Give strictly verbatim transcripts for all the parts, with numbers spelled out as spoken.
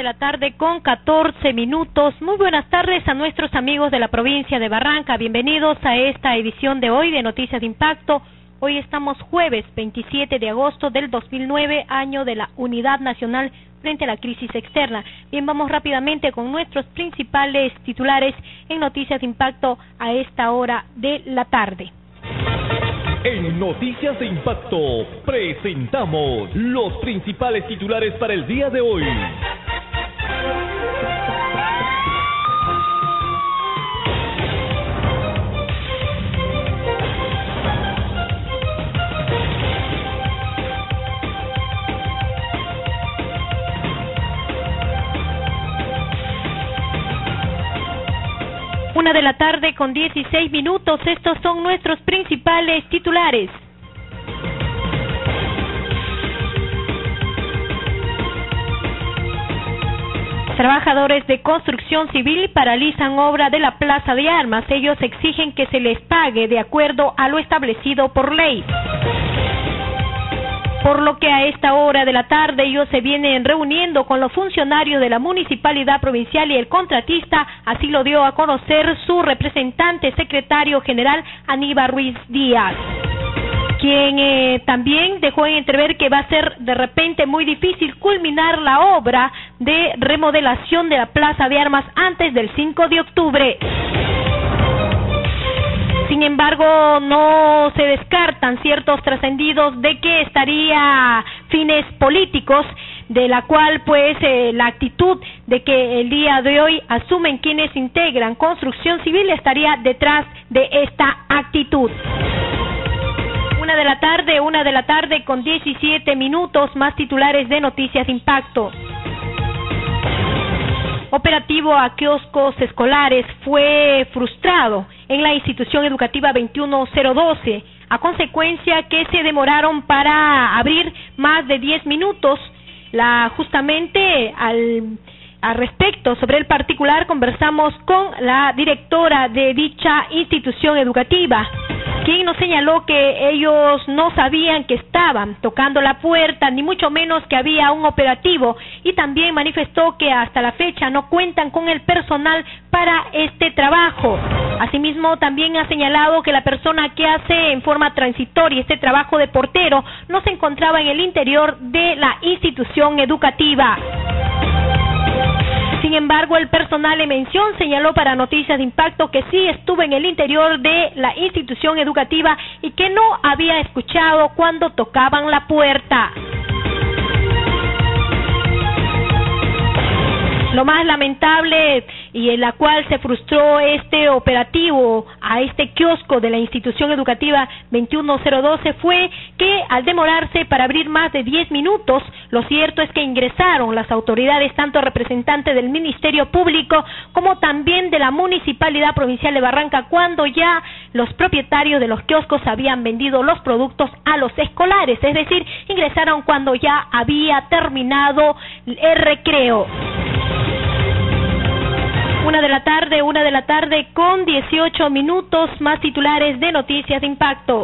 la tarde con catorce minutos. Muy buenas tardes a nuestros amigos de la provincia de Barranca. Bienvenidos a esta edición de hoy de Noticias de Impacto. Hoy estamos jueves veintisiete de agosto del dos mil nueve, año de la Unidad Nacional frente a la crisis externa. Bien, vamos rápidamente con nuestros principales titulares en Noticias de Impacto a esta hora de la tarde. En Noticias de Impacto presentamos los principales titulares para el día de hoy. Una de la tarde con dieciséis minutos, estos son nuestros principales titulares. Trabajadores de construcción civil paralizan obra de la Plaza de Armas. Ellos exigen que se les pague de acuerdo a lo establecido por ley. Por lo que a esta hora de la tarde ellos se vienen reuniendo con los funcionarios de la Municipalidad Provincial y el contratista, así lo dio a conocer su representante secretario general Aníbal Ruiz Díaz, quien eh, también dejó en entrever que va a ser de repente muy difícil culminar la obra de remodelación de la Plaza de Armas antes del cinco de octubre. Sin embargo, no se descartan ciertos trascendidos de que estaría fines políticos, de la cual pues eh, la actitud de que el día de hoy asumen quienes integran construcción civil estaría detrás de esta actitud. Una de la tarde, una de la tarde con diecisiete minutos, más titulares de Noticias de Impacto. Operativo a kioscos escolares fue frustrado en la institución educativa veintiuno cero doce, a consecuencia que se demoraron para abrir más de diez minutos. La justamente al, al respecto sobre el particular conversamos con la directora de dicha institución educativa, quien nos señaló que ellos no sabían que estaban tocando la puerta, ni mucho menos que había un operativo, y también manifestó que hasta la fecha no cuentan con el personal para este trabajo. Asimismo, también ha señalado que la persona que hace en forma transitoria este trabajo de portero no se encontraba en el interior de la institución educativa. Sin embargo, el personal en mención señaló para Noticias de Impacto que sí estuvo en el interior de la institución educativa y que no había escuchado cuando tocaban la puerta. Lo más lamentable y en la cual se frustró este operativo a este kiosco de la institución educativa veintiuno cero doce fue que al demorarse para abrir más de diez minutos, lo cierto es que ingresaron las autoridades, tanto representantes del Ministerio Público como también de la Municipalidad Provincial de Barranca, cuando ya los propietarios de los kioscos habían vendido los productos a los escolares, es decir, ingresaron cuando ya había terminado el recreo. Una de la tarde, una de la tarde con dieciocho minutos, más titulares de Noticias de Impacto.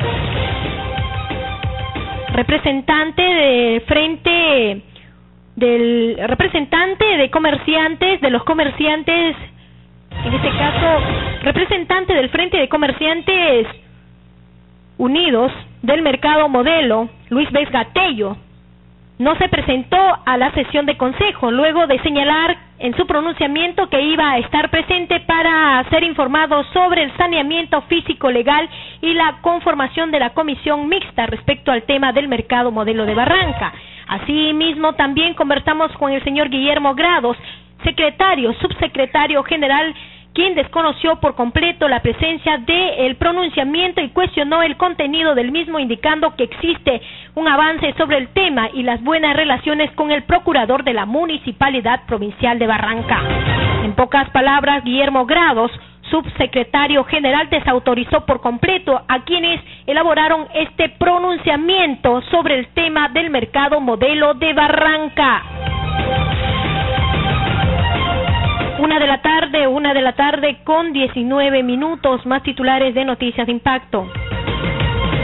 Representante de frente del representante de comerciantes, de los comerciantes, en este caso, representante del Frente de Comerciantes Unidos del Mercado Modelo, Luis Vesgatello, no se presentó a la sesión de consejo, luego de señalar en su pronunciamiento que iba a estar presente para ser informado sobre el saneamiento físico legal y la conformación de la comisión mixta respecto al tema del mercado modelo de Barranca. Asimismo, también conversamos con el señor Guillermo Grados, secretario, subsecretario general, quien desconoció por completo la presencia del pronunciamiento y cuestionó el contenido del mismo, indicando que existe un avance sobre el tema y las buenas relaciones con el procurador de la Municipalidad Provincial de Barranca. En pocas palabras, Guillermo Grados, subsecretario general, desautorizó por completo a quienes elaboraron este pronunciamiento sobre el tema del mercado modelo de Barranca. Una de la tarde, una de la tarde con diecinueve minutos, más titulares de Noticias de Impacto.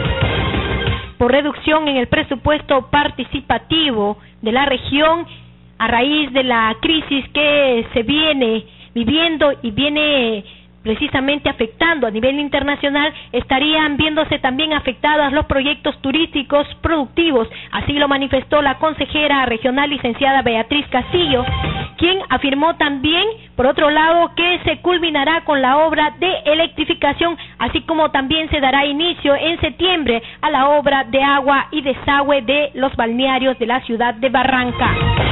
Por reducción en el presupuesto participativo de la región, a raíz de la crisis que se viene viviendo y viene precisamente afectando a nivel internacional, estarían viéndose también afectados los proyectos turísticos productivos. Así lo manifestó la consejera regional licenciada Beatriz Castillo, quien afirmó también, por otro lado, que se culminará con la obra de electrificación, así como también se dará inicio en septiembre a la obra de agua y desagüe de los balnearios de la ciudad de Barranca.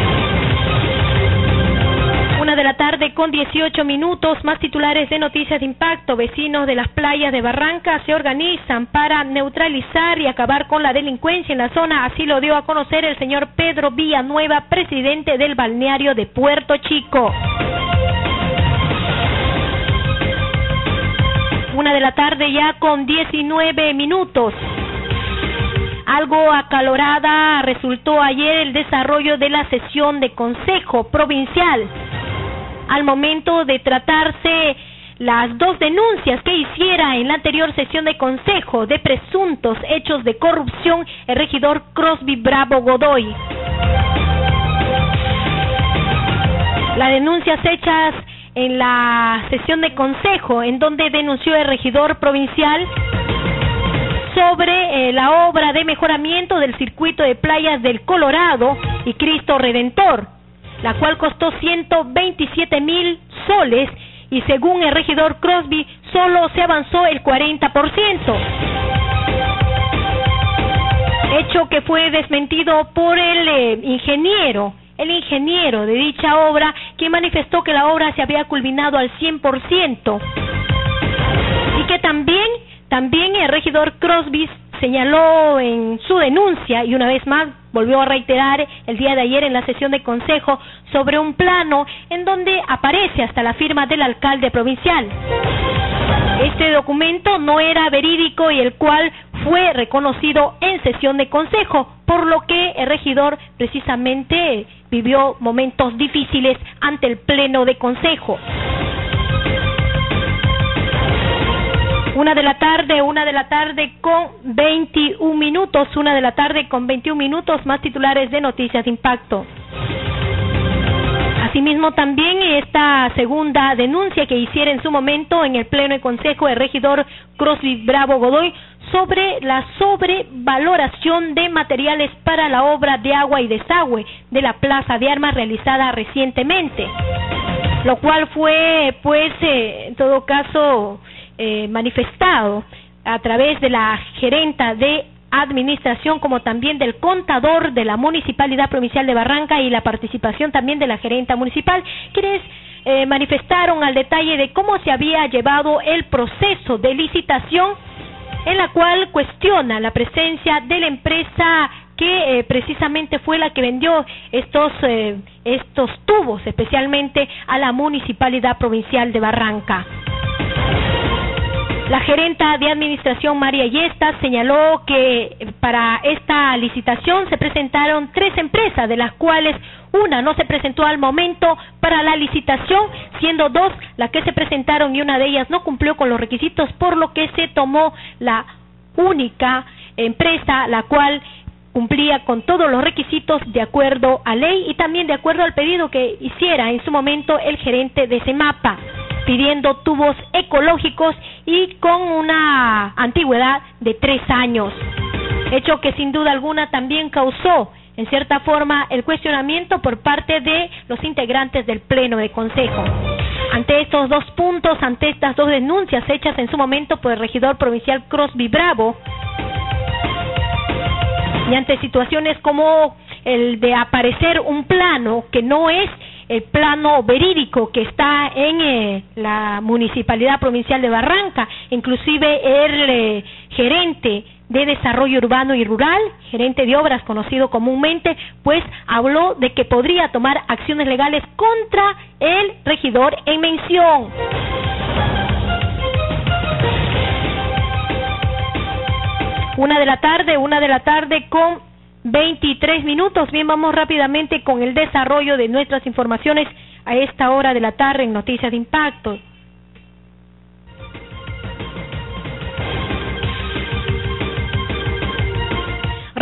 Una de la tarde con dieciocho minutos, más titulares de Noticias de Impacto. Vecinos de las playas de Barranca se organizan para neutralizar y acabar con la delincuencia en la zona, así lo dio a conocer el señor Pedro Villanueva, presidente del balneario de Puerto Chico. Una de la tarde ya con diecinueve minutos. Algo acalorada resultó ayer el desarrollo de la sesión de Consejo Provincial. Al momento de tratarse las dos denuncias que hiciera en la anterior sesión de Consejo de presuntos hechos de corrupción el regidor Crosby Bravo Godoy. Las denuncias hechas en la sesión de Consejo, en donde denunció el regidor provincial sobre eh, la obra de mejoramiento del circuito de playas del Colorado y Cristo Redentor, la cual costó ciento veintisiete mil soles y según el regidor Crosby solo se avanzó el cuarenta por ciento. Hecho que fue desmentido por el eh, ingeniero, el ingeniero de dicha obra, quien manifestó que la obra se había culminado al cien por ciento y que también, también el regidor Crosby señaló en su denuncia y una vez más volvió a reiterar el día de ayer en la sesión de Consejo sobre un plano en donde aparece hasta la firma del alcalde provincial. Este documento no era verídico y el cual fue reconocido en sesión de Consejo, por lo que el regidor precisamente vivió momentos difíciles ante el pleno de Consejo. Una de la tarde, una de la tarde con veintiún minutos, una de la tarde con veintiún minutos, más titulares de Noticias de Impacto. Asimismo, también esta segunda denuncia que hiciera en su momento en el pleno de Consejo el regidor Crosby Bravo Godoy sobre la sobrevaloración de materiales para la obra de agua y desagüe de la Plaza de Armas realizada recientemente, lo cual fue, pues, eh, en todo caso, Eh, manifestado a través de la gerenta de administración como también del contador de la Municipalidad Provincial de Barranca y la participación también de la gerenta municipal, quienes eh, manifestaron al detalle de cómo se había llevado el proceso de licitación, en la cual cuestiona la presencia de la empresa que eh, precisamente fue la que vendió estos eh, estos tubos especialmente a la Municipalidad Provincial de Barranca. La gerenta de administración María Yesta señaló que para esta licitación se presentaron tres empresas, de las cuales una no se presentó al momento para la licitación, siendo dos las que se presentaron y una de ellas no cumplió con los requisitos, por lo que se tomó la única empresa la cual cumplía con todos los requisitos de acuerdo a ley y también de acuerdo al pedido que hiciera en su momento el gerente de Semapa, pidiendo tubos ecológicos y con una antigüedad de tres años, hecho que sin duda alguna también causó en cierta forma el cuestionamiento por parte de los integrantes del pleno de Consejo. Ante estos dos puntos, ante estas dos denuncias hechas en su momento por el regidor provincial Crosby Bravo, y ante situaciones como el de aparecer un plano que no es el plano verídico que está en eh, la Municipalidad Provincial de Barranca, inclusive el eh, gerente de Desarrollo Urbano y Rural, gerente de obras conocido comúnmente, pues habló de que podría tomar acciones legales contra el regidor en mención. Una de la tarde, una de la tarde con veintitrés minutos. Bien, vamos rápidamente con el desarrollo de nuestras informaciones a esta hora de la tarde en Noticias de Impacto.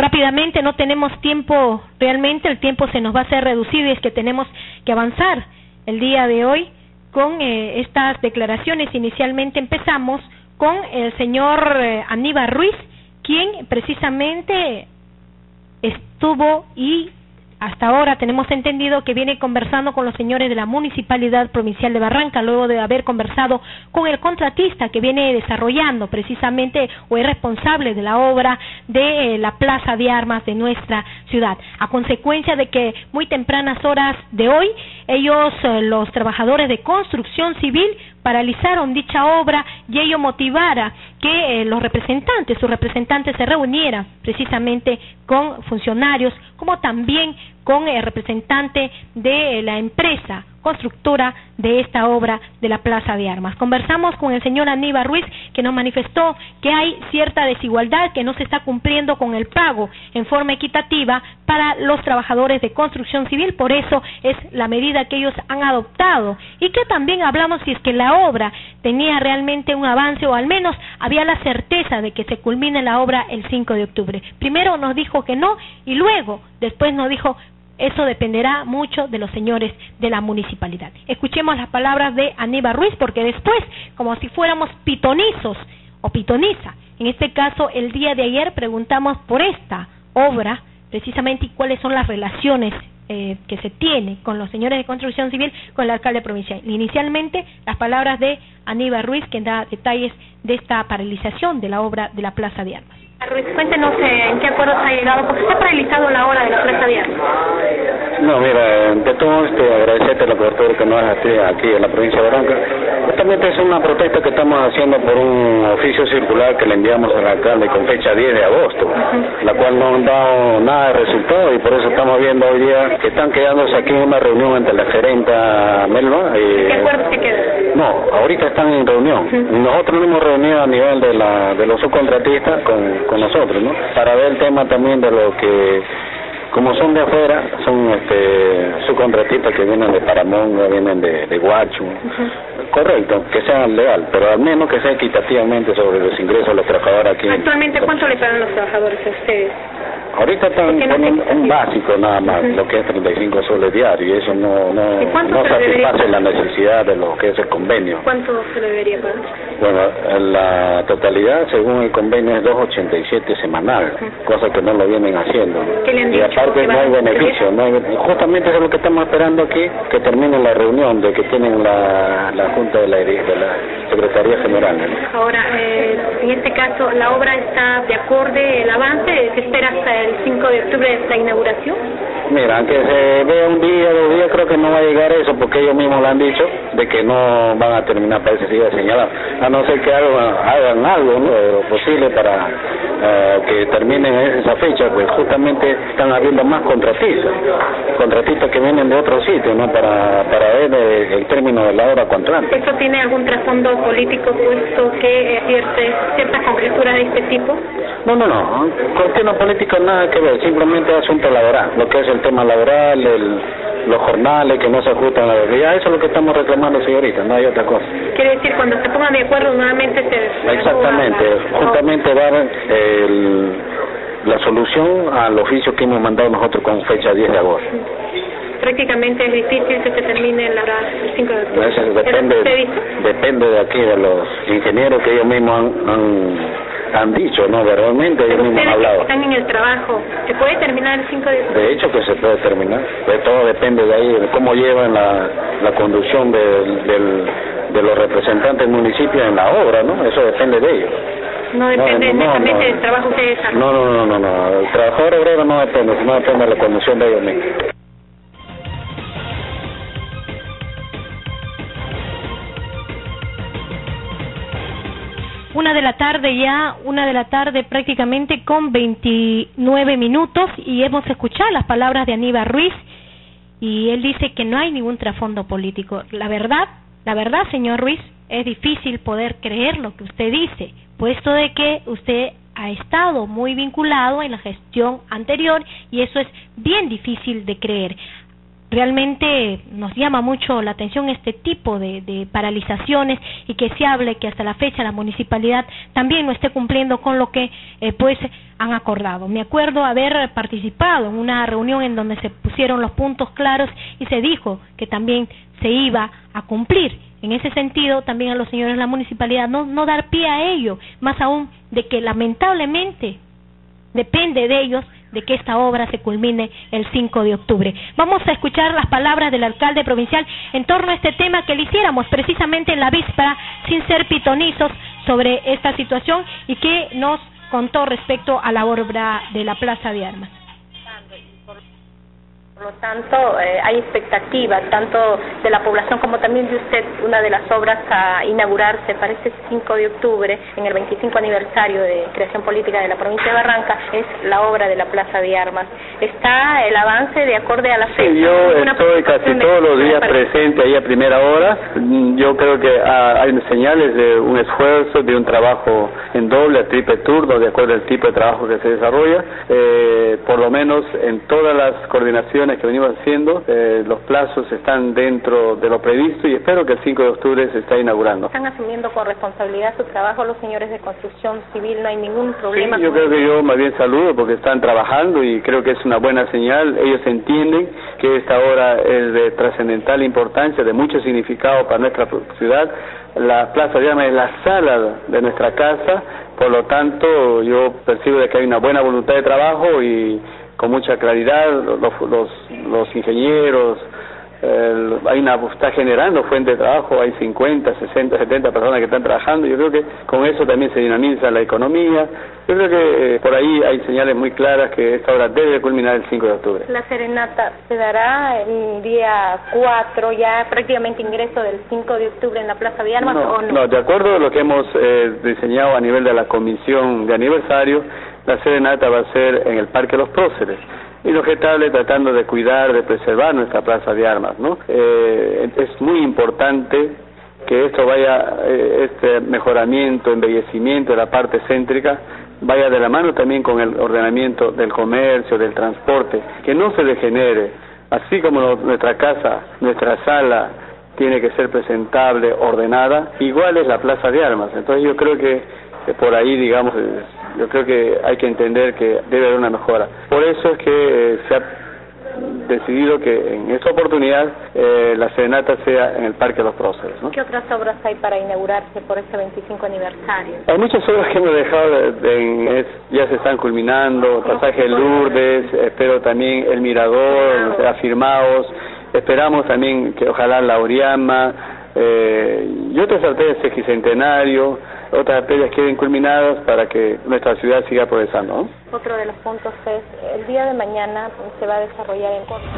rápidamente, no tenemos tiempo, realmente el tiempo se nos va a hacer reducido y es que tenemos que avanzar el día de hoy con eh, estas declaraciones. Inicialmente empezamos con el señor eh, Aníbal Ruiz, quien precisamente estuvo y hasta ahora tenemos entendido que viene conversando con los señores de la Municipalidad Provincial de Barranca, luego de haber conversado con el contratista que viene desarrollando precisamente o es responsable de la obra de eh, la Plaza de Armas de nuestra ciudad. A consecuencia de que muy tempranas horas de hoy, ellos, eh, los trabajadores de construcción civil, paralizaron dicha obra y ello motivara que eh, los representantes, sus representantes se reunieran precisamente con funcionarios, como también con el representante de la empresa constructora de esta obra de la Plaza de Armas. Conversamos con el señor Aníbal Ruiz, que nos manifestó que hay cierta desigualdad, que no se está cumpliendo con el pago en forma equitativa para los trabajadores de construcción civil, por eso es la medida que ellos han adoptado, y que también hablamos si es que la obra tenía realmente un avance o al menos había la certeza de que se culmine la obra el cinco de octubre. Primero nos dijo que no y luego, después nos dijo eso dependerá mucho de los señores de la municipalidad. Escuchemos las palabras de Aníbal Ruiz, porque después, como si fuéramos pitonizos o pitoniza, en este caso el día de ayer preguntamos por esta obra, precisamente, y cuáles son las relaciones eh, que se tiene con los señores de construcción civil, con el alcalde provincial. Inicialmente, las palabras de Aníbal Ruiz, que da detalles de esta paralización de la obra de la Plaza de Armas. Ruiz, cuéntenos eh, en qué acuerdo se ha llegado, porque se ha paralizado la obra de la Plaza de Armas. No, mira, de todo este, agradecerte la cobertura que nos haces aquí en la provincia de Barranca. Justamente es una protesta que estamos haciendo por un oficio circular que le enviamos al alcalde con fecha diez de agosto, uh-huh. la cual no han dado nada de resultado y por eso estamos viendo hoy día que están quedándose aquí en una reunión entre la gerenta Melba y... ¿Qué acuerdo se queda? No, ahorita están en reunión. Uh-huh. Nosotros nos hemos reunido a nivel de la de los subcontratistas con, con nosotros, ¿no? Para ver el tema también de lo que... Como son de afuera, son este, subcontratistas que vienen de Paramonga, vienen de, de Guacho, uh-huh. correcto, que sean legal, pero al menos que sea equitativamente sobre los ingresos de los trabajadores aquí. ¿Actualmente cuánto le pagan los trabajadores a ustedes? Ahorita están con un, un básico nada más, uh-huh. lo que es treinta y cinco soles diarios, y eso no no, no satisface la necesidad de lo que es el convenio. ¿Cuánto se le debería pagar? Bueno, la totalidad según el convenio es dos ochenta y siete semanal, uh-huh. cosa que no lo vienen haciendo. ¿Qué le han dicho? Y aparte no hay beneficio, no hay, justamente eso es lo que estamos esperando aquí, que termine la reunión de que tienen la, la Junta de la, de la Secretaría General, ¿no? Ahora, eh, en este caso, ¿la obra está de acorde el avance? ¿Se espera hasta el cinco de octubre la inauguración? Mira, aunque se vea un día, dos días, creo que no va a llegar eso, porque ellos mismos lo han dicho, de que no van a terminar para ese día señalado, a no ser que hagan, hagan algo, ¿no?, lo posible para uh, que terminen esa fecha, pues justamente están habiendo más contratistas, contratistas que vienen de otros sitios, ¿no?, para, para ver el, el término de la obra cuanto antes. ¿Esto tiene algún trasfondo político, puesto que eh, cierte, ciertas conjeturas de este tipo? No, no, no, con tema político nada que ver, simplemente asunto laboral, lo que es el tema laboral, el, los jornales que no se ajustan a la realidad, eso es lo que estamos reclamando, señorita, no hay otra cosa. Quiere decir, cuando se pongan de acuerdo nuevamente se... Exactamente, la... justamente dar el, la solución al oficio que hemos mandado nosotros con fecha diez de agosto. Prácticamente es difícil que se termine la hora cinco de octubre. Eso depende, depende de aquí, de los ingenieros que ellos mismos han... han han dicho, no, verbalmente ellos mismos han hablado. Están en el trabajo, ¿se puede terminar el cinco de octubre? De hecho que se puede terminar, de todo depende de ahí, de cómo llevan la, la conducción de, del, de los representantes del municipio en la obra, ¿no? Eso depende de ellos. No depende no, no, netamente no, del trabajo que ustedes hacen. No, no, no, no, no, el trabajador obrero no depende, sino depende de la conducción de ellos mismos. Una de la tarde ya, una de la tarde prácticamente con veintinueve minutos y hemos escuchado las palabras de Aníbal Ruiz y él dice que no hay ningún trasfondo político. La verdad, la verdad, señor Ruiz, es difícil poder creer lo que usted dice, puesto de que usted ha estado muy vinculado en la gestión anterior y eso es bien difícil de creer. realmente nos llama mucho la atención este tipo de, de paralizaciones y que se hable que hasta la fecha la municipalidad también no esté cumpliendo con lo que eh, pues han acordado. Me acuerdo haber participado en una reunión en donde se pusieron los puntos claros y se dijo que también se iba a cumplir. En ese sentido, también a los señores de la municipalidad no, no dar pie a ello, más aún de que lamentablemente depende de ellos de que esta obra se culmine el cinco de octubre. Vamos a escuchar las palabras del alcalde provincial en torno a este tema que le hiciéramos precisamente en la víspera, sin ser pitonizos, sobre esta situación y que nos contó respecto a la obra de la Plaza de Armas. Por lo tanto, eh, hay expectativa tanto de la población como también de usted. Una de las obras a inaugurarse para este cinco de octubre, en el veinticinco aniversario de creación política de la provincia de Barranca, es la obra de la Plaza de Armas. ¿Está el avance de acorde a la fecha? Sí, yo estoy casi todos los días presente ahí a primera hora. Yo creo que ah, hay señales de un esfuerzo, de un trabajo en doble, a triple turno, de acuerdo al tipo de trabajo que se desarrolla. Eh, por lo menos en todas las coordinaciones que venimos haciendo, eh, los plazos están dentro de lo previsto y espero que el cinco de octubre se está inaugurando. ¿Están asumiendo con responsabilidad su trabajo los señores de construcción civil? ¿No hay ningún problema? Sí, yo creo que yo más bien saludo porque están trabajando y creo que es una buena señal. Ellos entienden que esta obra es de trascendental importancia, de mucho significado para nuestra ciudad. La Plaza de Armas es la sala de nuestra casa, por lo tanto yo percibo de que hay una buena voluntad de trabajo y con mucha claridad, los, los, los ingenieros, eh, hay una, está generando fuente de trabajo, hay cincuenta, sesenta, setenta personas que están trabajando. Yo creo que con eso también se dinamiza la economía. Yo creo que eh, por ahí hay señales muy claras que esta obra debe culminar el cinco de octubre. La serenata se dará el día cuatro, ya prácticamente ingreso del cinco de octubre en la Plaza de Armas, no, ¿o no? No, de acuerdo a lo que hemos eh, diseñado a nivel de la comisión de aniversario, la serenata va a ser en el Parque Los Próceres, inobjetable, tratando de cuidar, de preservar nuestra Plaza de Armas, ¿no? Eh, es muy importante que esto vaya, eh, este mejoramiento, embellecimiento de la parte céntrica, vaya de la mano también con el ordenamiento del comercio, del transporte, que no se degenere, así como lo, nuestra casa, nuestra sala tiene que ser presentable, ordenada, igual es la Plaza de Armas. Entonces yo creo que eh, por ahí, digamos, eh, yo creo que hay que entender que debe haber una mejora. Por eso es que eh, se ha decidido que en esta oportunidad eh, la serenata sea en el Parque de los Próceres, ¿no? ¿Qué otras obras hay para inaugurarse por este veinticinco aniversario? Hay muchas obras que hemos dejado, de, de, es, ya se están culminando, pasaje Lourdes, espero también el Mirador, afirmados, esperamos también que ojalá la Oriama, eh, y otras arterias segiscentenario, otras arterias queden culminadas para que nuestra ciudad siga progresando, ¿no? Otro de los puntos es, el día de mañana se va a desarrollar en Córdoba.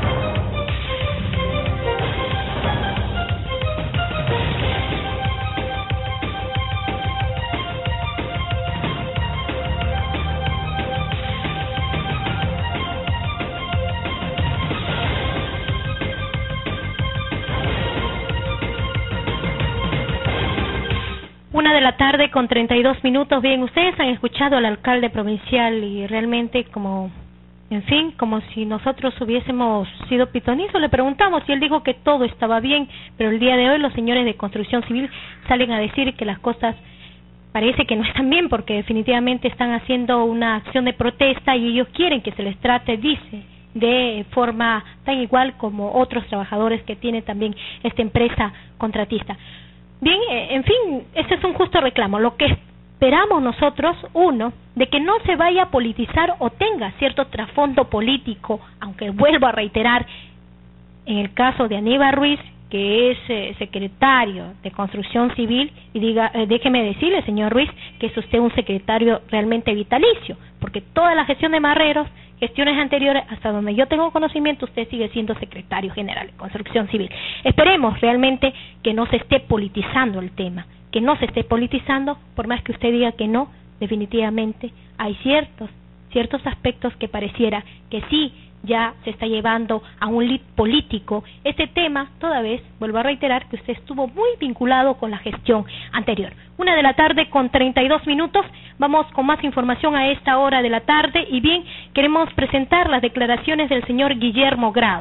Una de la tarde con treinta y dos minutos. Bien, ustedes han escuchado al alcalde provincial y realmente como, en fin, como si nosotros hubiésemos sido pitonizos, le preguntamos y él dijo que todo estaba bien, pero el día de hoy los señores de construcción civil salen a decir que las cosas parece que no están bien porque definitivamente están haciendo una acción de protesta y ellos quieren que se les trate, dice, de forma tan igual como otros trabajadores que tiene también esta empresa contratista. Bien, en fin, este es un justo reclamo. Lo que esperamos nosotros, uno, de que no se vaya a politizar o tenga cierto trasfondo político, aunque vuelvo a reiterar, en el caso de Aníbal Ruiz, que es eh, secretario de Construcción Civil, y diga, eh, déjeme decirle, señor Ruiz, que es usted un secretario realmente vitalicio, porque toda la gestión de Marreros, gestiones anteriores, hasta donde yo tengo conocimiento, usted sigue siendo secretario general de Construcción Civil. Esperemos realmente que no se esté politizando el tema, que no se esté politizando, por más que usted diga que no, definitivamente hay ciertos, ciertos aspectos que pareciera que sí ya se está llevando a un lead político. Este tema, toda vez, vuelvo a reiterar que usted estuvo muy vinculado con la gestión anterior. Una de la tarde con treinta y dos minutos, vamos con más información a esta hora de la tarde y bien, queremos presentar las declaraciones del señor Guillermo Grados,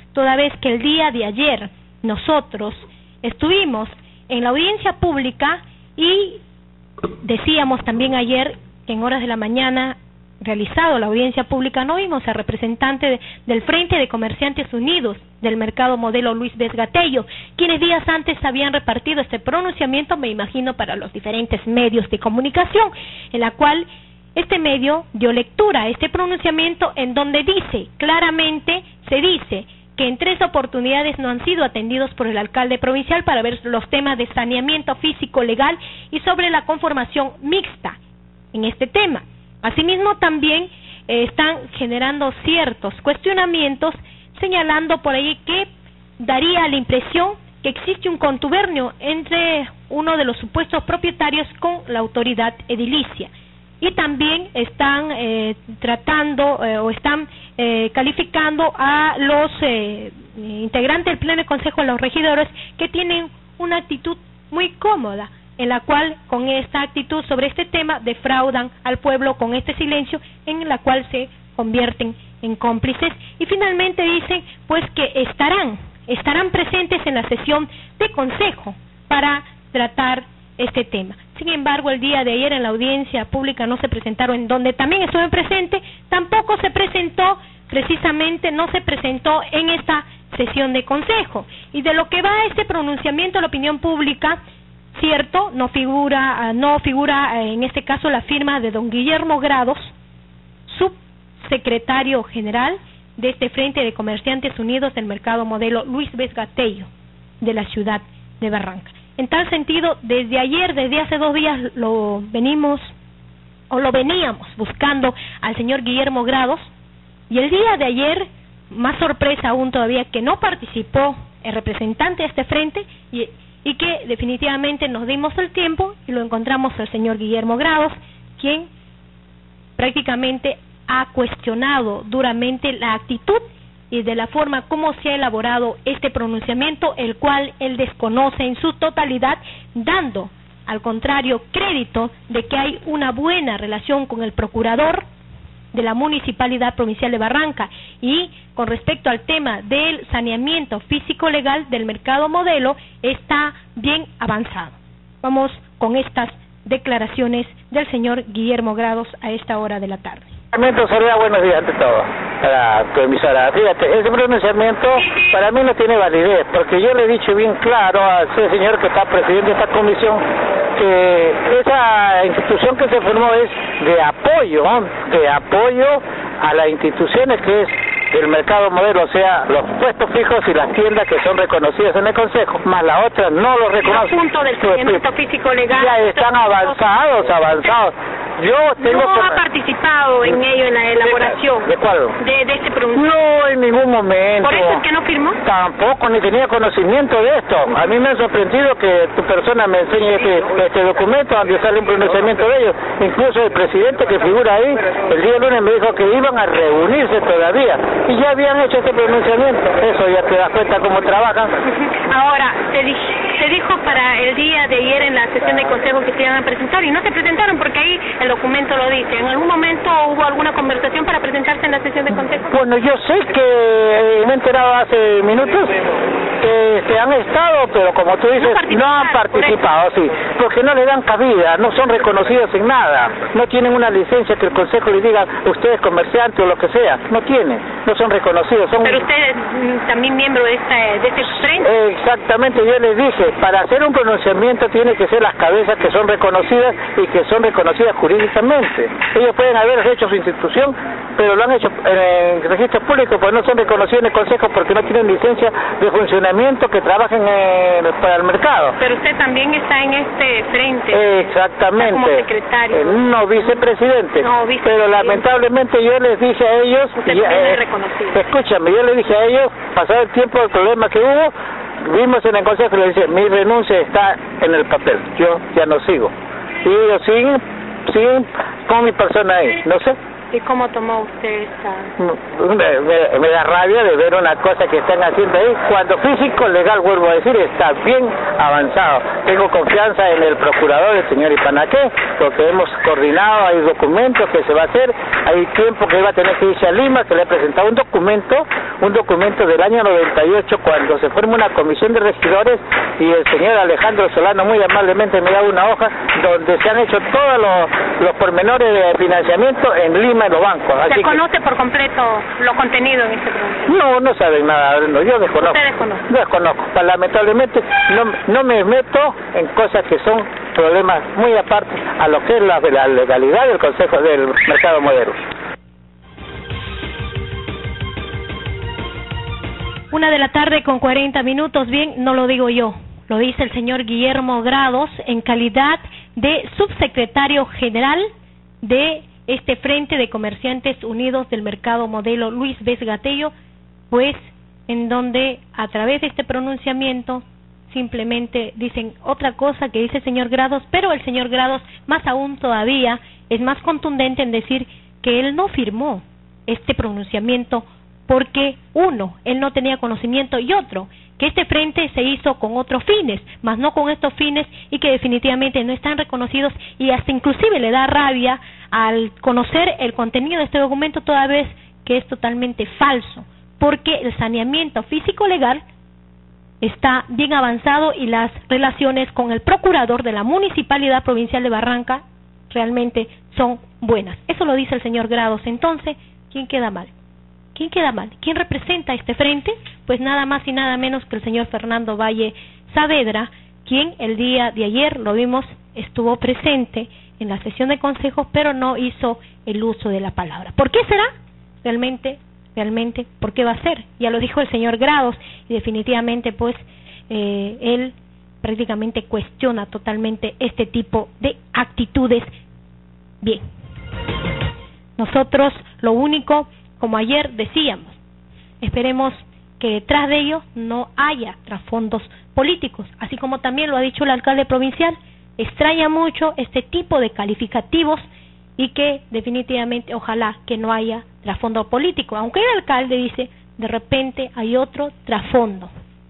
toda vez que el día de ayer nosotros estuvimos en la audiencia pública y decíamos también ayer que en horas de la mañana realizado la audiencia pública no vimos al representante de, del Frente de Comerciantes Unidos del Mercado Modelo, Luis Vesgatello, quienes días antes habían repartido este pronunciamiento, me imagino, para los diferentes medios de comunicación, en la cual este medio dio lectura a este pronunciamiento en donde dice, claramente se dice que en tres oportunidades no han sido atendidos por el alcalde provincial para ver los temas de saneamiento físico legal y sobre la conformación mixta en este tema. Asimismo, también eh, están generando ciertos cuestionamientos, señalando por ahí que daría la impresión que existe un contubernio entre uno de los supuestos propietarios con la autoridad edilicia. Y también están eh, tratando eh, o están eh, calificando a los eh, integrantes del Pleno de Consejo de los Regidores que tienen una actitud muy cómoda, en la cual con esta actitud sobre este tema defraudan al pueblo con este silencio en la cual se convierten en cómplices y finalmente dicen pues que estarán estarán presentes en la sesión de consejo para tratar este tema. Sin embargo, el día de ayer en la audiencia pública no se presentaron, en donde también estuve presente, tampoco se presentó, precisamente no se presentó en esta sesión de consejo. Y de lo que va este pronunciamiento a la opinión pública, cierto, no figura, no figura en este caso la firma de don Guillermo Grados, subsecretario general de este Frente de Comerciantes Unidos del Mercado Modelo, Luis Vesgatello, de la ciudad de Barranca. En tal sentido, desde ayer, desde hace dos días, lo venimos o lo veníamos buscando al señor Guillermo Grados, y el día de ayer, más sorpresa aún todavía, que no participó el representante de este frente y, y que definitivamente nos dimos el tiempo y lo encontramos al señor Guillermo Grados, quien prácticamente ha cuestionado duramente la actitud y de la forma como se ha elaborado este pronunciamiento, el cual él desconoce en su totalidad, dando, al contrario, crédito de que hay una buena relación con el procurador de la Municipalidad Provincial de Barranca y con respecto al tema del saneamiento físico-legal del mercado modelo, está bien avanzado. Vamos con estas declaraciones del señor Guillermo Grados a esta hora de la tarde. Soledad, buenos días ante todo para tu emisora. Fíjate, ese pronunciamiento para mí no tiene validez, porque yo le he dicho bien claro a ese señor que está presidiendo esta comisión que esa institución que se formó es de apoyo, ¿no? de apoyo a las instituciones que es del mercado modelo, o sea, los puestos fijos y las tiendas que son reconocidas en el Consejo, más la otra no lo reconocen. El punto del saneamiento físico legal. Ya están avanzados, avanzados. Yo tengo no que... ha participado en ello, en la elaboración. ¿De cuál? De, de este pronunciamiento. No, en ningún momento. ¿Por eso es que no firmó? Tampoco, ni tenía conocimiento de esto. A mí me ha sorprendido que tu persona me enseñe este, este documento donde sale un pronunciamiento de ellos. Incluso el presidente que figura ahí, el día lunes me dijo que iban a reunirse todavía. Y ya habían hecho este pronunciamiento. Eso ya te das cuenta cómo trabajan. Ahora, se, di se dijo para el día de ayer en la sesión de consejo que se iban a presentar y no se presentaron porque ahí el documento lo dice. ¿En algún momento hubo alguna conversación para presentarse en la sesión de consejo? Bueno, yo sé que me he enterado hace minutos que se han estado, pero como tú dices, no, no han participado, sí, porque no le dan cabida, no son reconocidos en nada, no tienen una licencia que el consejo les diga, usted es comerciante o lo que sea, no tiene, no son reconocidos. Son... Pero usted es también miembro de, esta, de este frente. Exactamente, yo les dije, para hacer un pronunciamiento tiene que ser las cabezas que son reconocidas y que son reconocidas jurídicamente. Ellos pueden haber hecho su institución, pero lo han hecho en registro público, pues no son reconocidos en el consejo porque no tienen licencia de funcionamiento que trabajen en, para el mercado. Pero usted también está en este frente. Exactamente. Como secretario. Eh, no, vicepresidente. No, vicepresidente. Pero lamentablemente yo les dije a ellos... Usted ya, también eh, es reconocido. Escúchame, yo les dije a ellos, pasado el tiempo del problema que hubo, vimos en el consejo y les dije, mi renuncia está en el papel, yo ya no sigo. Y ellos siguen, siguen con mi persona ahí, no sé. ¿Y cómo tomó usted esa...? Me, me, me da rabia de ver una cosa que están haciendo ahí, cuando físico legal, vuelvo a decir, está bien avanzado. Tengo confianza en el procurador, el señor Ipanaqué, porque hemos coordinado, hay documentos que se va a hacer, hay tiempo que iba a tener que irse a Lima, que le he presentado un documento, un documento del año noventa y ocho, cuando se forma una comisión de regidores, y el señor Alejandro Solano muy amablemente me da una hoja donde se han hecho todos los, los pormenores de financiamiento en Lima, en los bancos. ¿Se Así conoce que, por completo lo contenido en este programa? no, no saben nada, no, yo desconozco. ¿Usted desconoce? Desconozco. Lamentablemente no, no me meto en cosas que son problemas muy aparte a lo que es la, la legalidad del Consejo del Mercado Modelo. Una de la tarde con cuarenta minutos, bien, no lo digo yo, lo dice el señor Guillermo Grados en calidad de subsecretario general de este Frente de Comerciantes Unidos del Mercado Modelo Luis Vesga Tello, pues en donde a través de este pronunciamiento simplemente dicen otra cosa que dice el señor Grados, pero el señor Grados más aún todavía es más contundente en decir que él no firmó este pronunciamiento porque uno, él no tenía conocimiento, y otro, que este frente se hizo con otros fines, más no con estos fines, y que definitivamente no están reconocidos, y hasta inclusive le da rabia al conocer el contenido de este documento, toda vez que es totalmente falso, porque el saneamiento físico-legal está bien avanzado y las relaciones con el procurador de la Municipalidad Provincial de Barranca realmente son buenas. Eso lo dice el señor Grados. Entonces, ¿quién queda mal? ¿Quién queda mal? ¿Quién representa este frente? Pues nada más y nada menos que el señor Fernando Valle Saavedra, quien el día de ayer, lo vimos, estuvo presente en la sesión de consejo, pero no hizo el uso de la palabra. ¿Por qué será? Realmente, realmente, ¿por qué va a ser? Ya lo dijo el señor Grados, y definitivamente, pues, eh, él prácticamente cuestiona totalmente este tipo de actitudes. Bien, nosotros lo único, como ayer decíamos, esperemos que detrás de ellos no haya trasfondos políticos, así como también lo ha dicho el alcalde provincial. Extraña mucho este tipo de calificativos y que definitivamente ojalá que no haya trasfondo político, aunque el alcalde dice de repente hay otro trasfondo.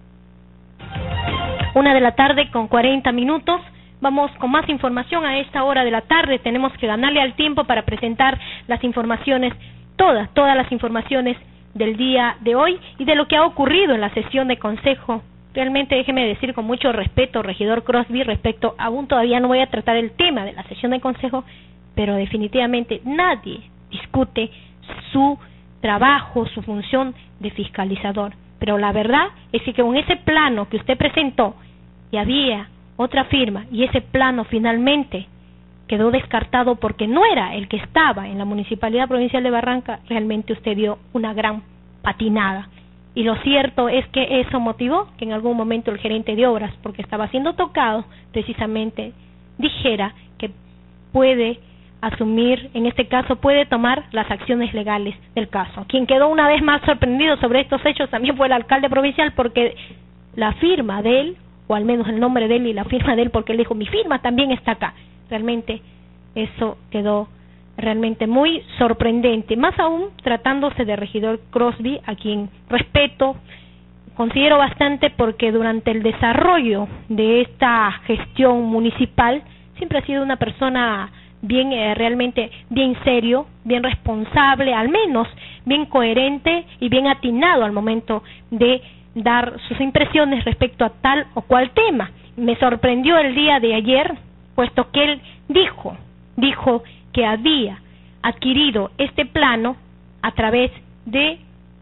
Una de la tarde con cuarenta minutos. Vamos con más información a esta hora de la tarde. Tenemos que ganarle al tiempo para presentar las informaciones, todas, todas las informaciones del día de hoy y de lo que ha ocurrido en la sesión de consejo. Realmente déjeme decir con mucho respeto, regidor Crosby, respecto, aún todavía no voy a tratar el tema de la sesión de consejo, pero definitivamente nadie discute su trabajo, su función de fiscalizador. Pero la verdad es que con ese plano que usted presentó y había otra firma y ese plano finalmente quedó descartado porque no era el que estaba en la Municipalidad Provincial de Barranca, realmente usted dio una gran patinada. Y lo cierto es que eso motivó que en algún momento el gerente de obras, porque estaba siendo tocado, precisamente dijera que puede asumir, en este caso puede tomar las acciones legales del caso. Quien quedó una vez más sorprendido sobre estos hechos también fue el alcalde provincial, porque la firma de él, o al menos el nombre de él y la firma de él, porque él dijo mi firma también está acá. Realmente eso quedó realmente muy sorprendente, más aún tratándose de regidor Crosby, a quien respeto, considero bastante, porque durante el desarrollo de esta gestión municipal siempre ha sido una persona bien, eh, realmente bien serio, bien responsable, al menos bien coherente y bien atinado al momento de dar sus impresiones respecto a tal o cual tema. Me sorprendió el día de ayer, puesto que él dijo, dijo que había adquirido este plano a través de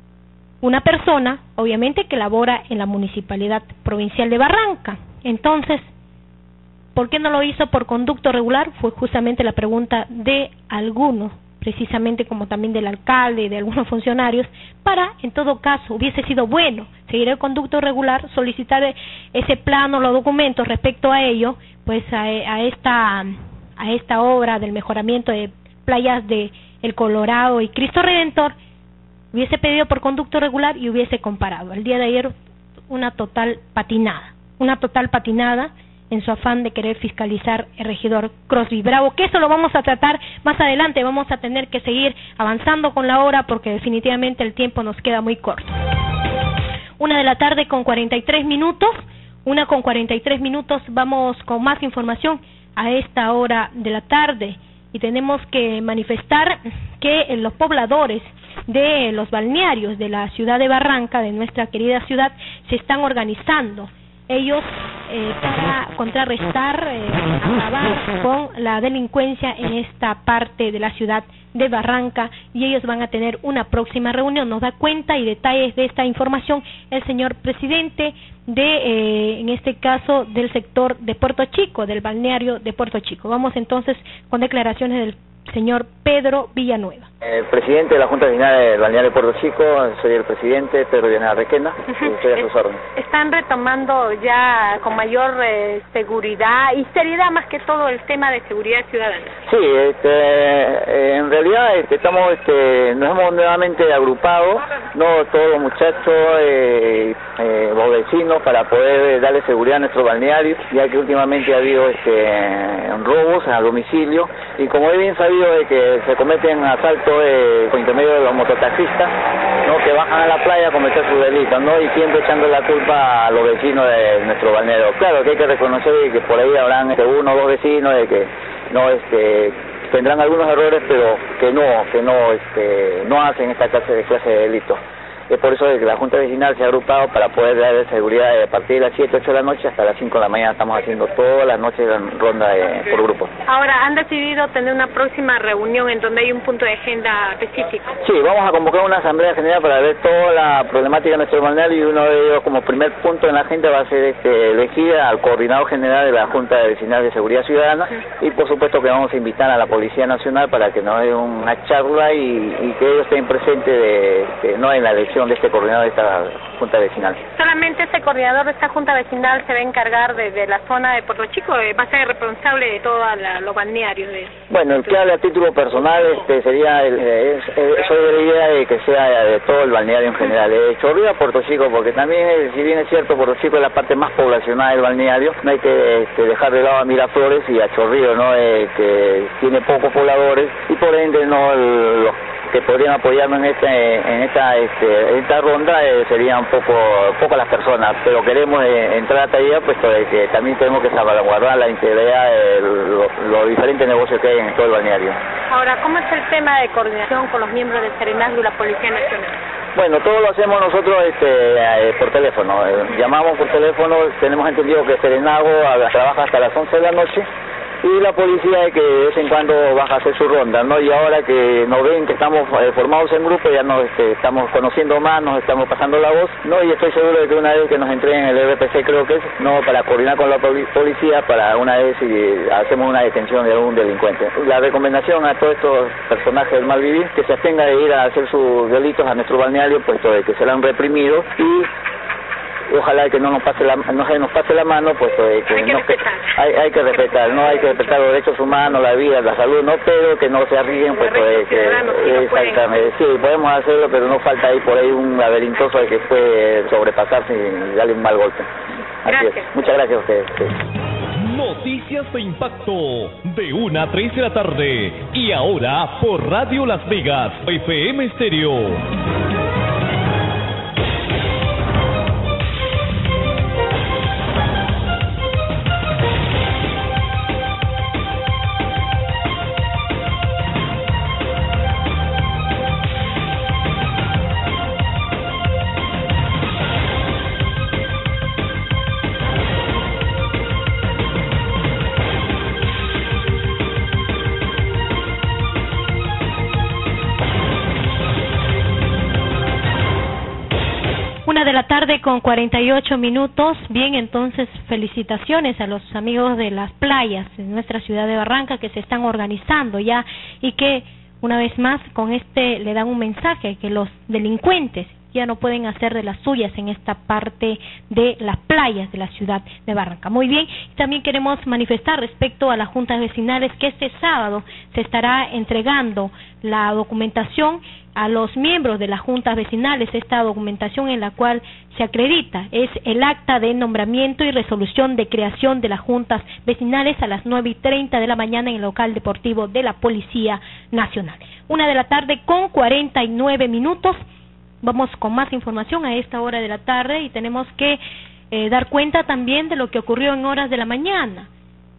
una persona, obviamente, que labora en la Municipalidad Provincial de Barranca. Entonces, ¿por qué no lo hizo por conducto regular? Fue justamente la pregunta de algunos, precisamente como también del alcalde y de algunos funcionarios, para, en todo caso, hubiese sido bueno seguir el conducto regular, solicitar ese plano, los documentos respecto a ello, pues a, a esta a esta obra del mejoramiento de playas de El Colorado y Cristo Redentor, hubiese pedido por conducto regular y hubiese comparado. El día de ayer una total patinada, una total patinada, en su afán de querer fiscalizar el regidor Crosby Bravo, que eso lo vamos a tratar más adelante. Vamos a tener que seguir avanzando con la hora porque definitivamente el tiempo nos queda muy corto. Una de la tarde con cuarenta y tres minutos, una con cuarenta y tres minutos, vamos con más información a esta hora de la tarde y tenemos que manifestar que los pobladores de los balnearios de la ciudad de Barranca, de nuestra querida ciudad, se están organizando ellos eh, para contrarrestar, eh, acabar con la delincuencia en esta parte de la ciudad de Barranca, y ellos van a tener una próxima reunión. Nos da cuenta y detalles de esta información el señor presidente de, eh, en este caso, del sector de Puerto Chico, del balneario de Puerto Chico. Vamos entonces con declaraciones del señor Pedro Villanueva. El presidente de la Junta Vecinal del balneario de Puerto Chico, soy el presidente Pedro Villanueva Requena, y estoy a sus órdenes. Están retomando ya con mayor eh, seguridad y seriedad, más que todo, el tema de seguridad ciudadana. Sí, este, eh, en realidad este, estamos, este, nos hemos nuevamente agrupado, no todos los muchachos, eh, eh, los vecinos, para poder eh, darle seguridad a nuestro balneario, ya que últimamente ha habido este, robos a domicilio, y como es bien sabido de que se cometen asaltos eh, por intermedio de los mototaxistas, ¿no?, que bajan a la playa a cometer sus delitos, ¿no?, y siempre echando la culpa a los vecinos de nuestro balneario. Claro que hay que reconocer que por ahí habrán este, uno o dos vecinos de que no este tendrán algunos errores, pero que no que no este no hacen esta clase de clase de delitos. Es por eso que la Junta Vecinal se ha agrupado para poder dar seguridad a partir de las siete, ocho de la noche hasta las cinco de la mañana. Estamos haciendo todas las noches ronda de, por grupo. Ahora, ¿han decidido tener una próxima reunión en donde hay un punto de agenda específico? Sí, vamos a convocar una asamblea general para ver toda la problemática de nuestro balneario, y uno de ellos, como primer punto en la agenda, va a ser este, elegir al coordinador general de la Junta Vecinal de Seguridad Ciudadana, y por supuesto que vamos a invitar a la Policía Nacional para que nos dé una charla y, y que ellos estén presentes de, de, no en la elección de este coordinador de esta Junta Vecinal. ¿Solamente este coordinador de esta Junta Vecinal se va a encargar de, de la zona de Puerto Chico? ¿Va a ser responsable de todos los balnearios? De... Bueno, el que hable a título personal este sería, el, es, es, soy de la idea de que sea de todo el balneario en general, de Chorrillos a Puerto Chico, porque también, es, si bien es cierto, Puerto Chico es la parte más poblacionada del balneario, no hay que este, dejar de lado a Miraflores y a Chorrillos, ¿no?, eh, que tiene pocos pobladores, y por ende no el, los que podrían apoyarnos en este en esta este, en esta ronda eh, serían poco poco las personas, pero queremos eh, entrar a tarea, puesto de que también tenemos que salvaguardar la integridad de los lo diferentes negocios que hay en todo el balneario. Ahora, ¿cómo es el tema de coordinación con los miembros del Serenazgo y la Policía Nacional? Bueno, todo lo hacemos nosotros este, eh, por teléfono, eh, llamamos por teléfono. Tenemos entendido que Serenazgo trabaja hasta las once de la noche, y la policía es que de vez en cuando baja a hacer su ronda, ¿no? Y ahora que nos ven que estamos eh, formados en grupo, ya nos este, estamos conociendo más, nos estamos pasando la voz, ¿no? Y estoy seguro de que una vez que nos entreguen el R P C, creo que es, ¿no?, para coordinar con la policía, para una vez si hacemos una detención de algún delincuente. La recomendación a todos estos personajes del mal vivir, que se abstengan de ir a hacer sus delitos a nuestro balneario, puesto de que serán reprimidos, y ojalá que no nos pase la no se nos pase la mano, pues de que hay que no respetar. Que, hay, hay que respetar no hay que respetar los derechos humanos, la vida, la salud, no, pero que no se arriesguen, pues de que exactamente, sí, podemos hacerlo, pero no falta ahí por ahí un laberintoso que puede sobrepasarse y darle un mal golpe. Así gracias. Es. Muchas gracias a ustedes. Sí. Noticias de impacto de una a tres de la tarde, y ahora por Radio Las Vegas F M Stereo. De la tarde con cuarenta y ocho minutos. Bien, entonces felicitaciones a los amigos de las playas de nuestra ciudad de Barranca, que se están organizando ya, y que una vez más con este le dan un mensaje, que los delincuentes ya no pueden hacer de las suyas en esta parte de las playas de la ciudad de Barranca. Muy bien, también queremos manifestar respecto a las juntas vecinales que este sábado se estará entregando la documentación a los miembros de las juntas vecinales, esta documentación en la cual se acredita es el acta de nombramiento y resolución de creación de las juntas vecinales a las nueve y treinta de la mañana en el local deportivo de la Policía Nacional. Una de la tarde con cuarenta y nueve minutos. Vamos con más información a esta hora de la tarde y tenemos que eh, dar cuenta también de lo que ocurrió en horas de la mañana.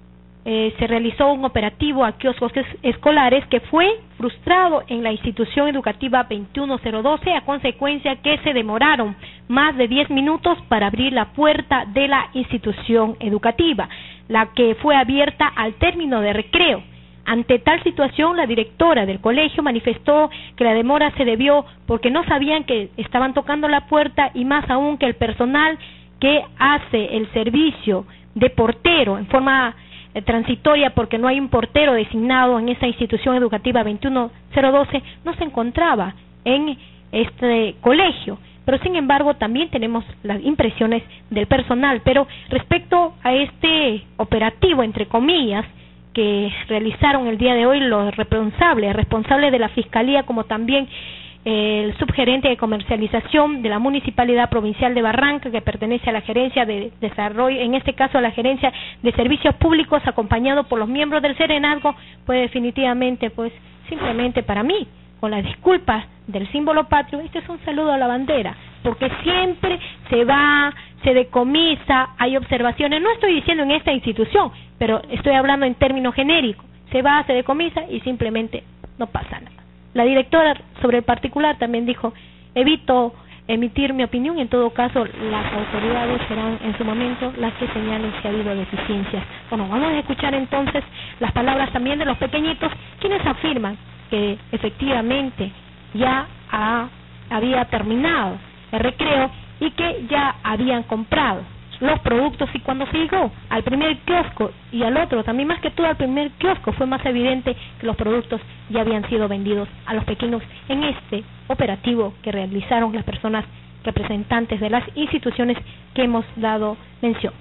Eh, se realizó un operativo a kioscos escolares que fue frustrado en la institución educativa veintiuno cero doce a consecuencia que se demoraron más de diez minutos para abrir la puerta de la institución educativa, la que fue abierta al término de recreo. Ante tal situación, la directora del colegio manifestó que la demora se debió porque no sabían que estaban tocando la puerta y más aún que el personal que hace el servicio de portero en forma eh, transitoria porque no hay un portero designado en esa institución educativa veintiuno cero doce no se encontraba en este colegio. Pero sin embargo también tenemos las impresiones del personal. Pero respecto a este operativo, entre comillas, que realizaron el día de hoy los responsables, responsables de la Fiscalía, como también eh, el subgerente de comercialización de la Municipalidad Provincial de Barranca, que pertenece a la Gerencia de Desarrollo, en este caso a la Gerencia de Servicios Públicos, acompañado por los miembros del Serenazgo, pues definitivamente, pues simplemente para mí, con las disculpas del símbolo patrio, este es un saludo a la bandera, porque siempre se va, se decomisa, hay observaciones, no estoy diciendo en esta institución, pero estoy hablando en términos genéricos, se va, se decomisa y simplemente no pasa nada. La directora sobre el particular también dijo, evito emitir mi opinión, en todo caso las autoridades serán en su momento las que señalen si ha habido deficiencias. Bueno, vamos a escuchar entonces las palabras también de los pequeñitos, quienes afirman que efectivamente ya ha, había terminado el recreo y que ya habían comprado los productos, y cuando se llegó al primer kiosco y al otro, también más que todo al primer kiosco, fue más evidente que los productos ya habían sido vendidos a los pequeños en este operativo que realizaron las personas representantes de las instituciones que hemos dado mención.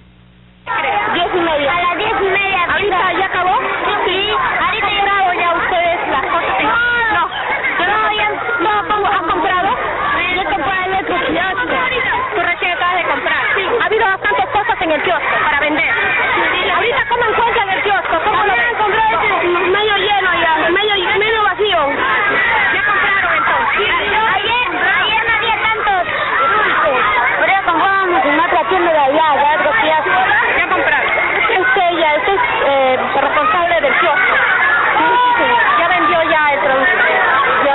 Diez y media. A las diez y media. ¿Ahorita ya acabó? Sí, ahorita he comprado ya ustedes las cosas. Que... No, yo no, ya no pongo, ¿has comprado? Yo compré el otro kiosco. Tú recién acabas de comprar. Sí, ha habido bastantes cosas en el kiosco para vender. Sí. Ahorita, ¿cómo encuentran el kiosco? ¿Cómo lo han comprado? Medio lleno ya, medio, medio vacío. ¿Ya compraron entonces? Sí, ayer, ayer no había tantos dulces. Pero ya compramos en otra tienda de allá, de otro kiosco. ¿Ya compraron? Este ya, este es eh, responsable del kiosco. Sí, sí, ya vendió ya el producto. Ya.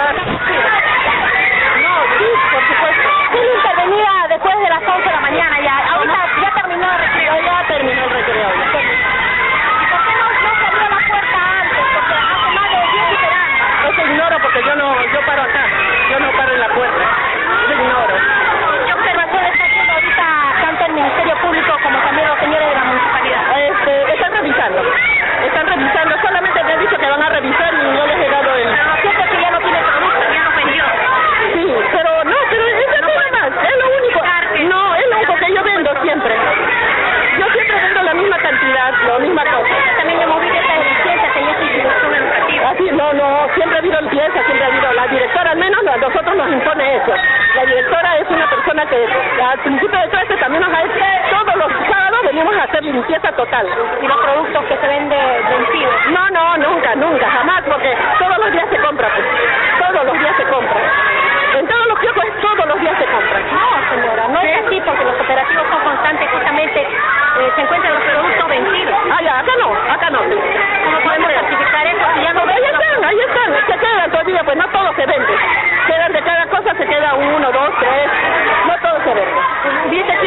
No, sí, por supuesto. Sí, intervenía después de las once de la mañana ya. Ahorita ya terminó el recreo. Ya terminó el recreo. ¿Y por qué no, no se abrió la puerta antes? Porque hace más de diez esperando. Eso ignoro porque yo no, yo paro acá. Yo no paro en la puerta. Yo ignoro. ¿Qué observación está haciendo ahorita tanto el Ministerio Público como también los señores de la municipalidad? Este, están revisando. Están revisando. Solamente me han dicho que van a revisar y no les he dado el... Pero lo cierto es que ya no tiene producto, ya no vendió. Sí, pero no, pero eso no es más. Es lo único. No, es lo único que yo vendo siempre. Yo siempre vendo la misma cantidad, la misma cosa. También hemos visto esta deficiencia en esta institución educativa. Así, no, no, siempre ha habido limpieza, siempre ha habido. La directora, al menos a nosotros nos impone eso. La directora es una persona que al principio de clase también nos ha hecho, todos los sábados venimos a hacer limpieza total. ¿Y los productos que se venden vencidos? No, no, nunca, nunca, jamás, porque todos los días se compra, pues. Todos los días se compra. En todos los kioscos todos los días se compran. No, señora, no es así porque los operativos son constantes, justamente eh, se encuentran los productos vencidos. Ah, ya, acá no, acá no. ¿Cómo podemos certificar eso? Si ya no ahí están, ahí están, se quedan todavía, pues no todo se vende. Quedan de cada cosa, se queda uno, dos, tres, no todo se vende. Dice que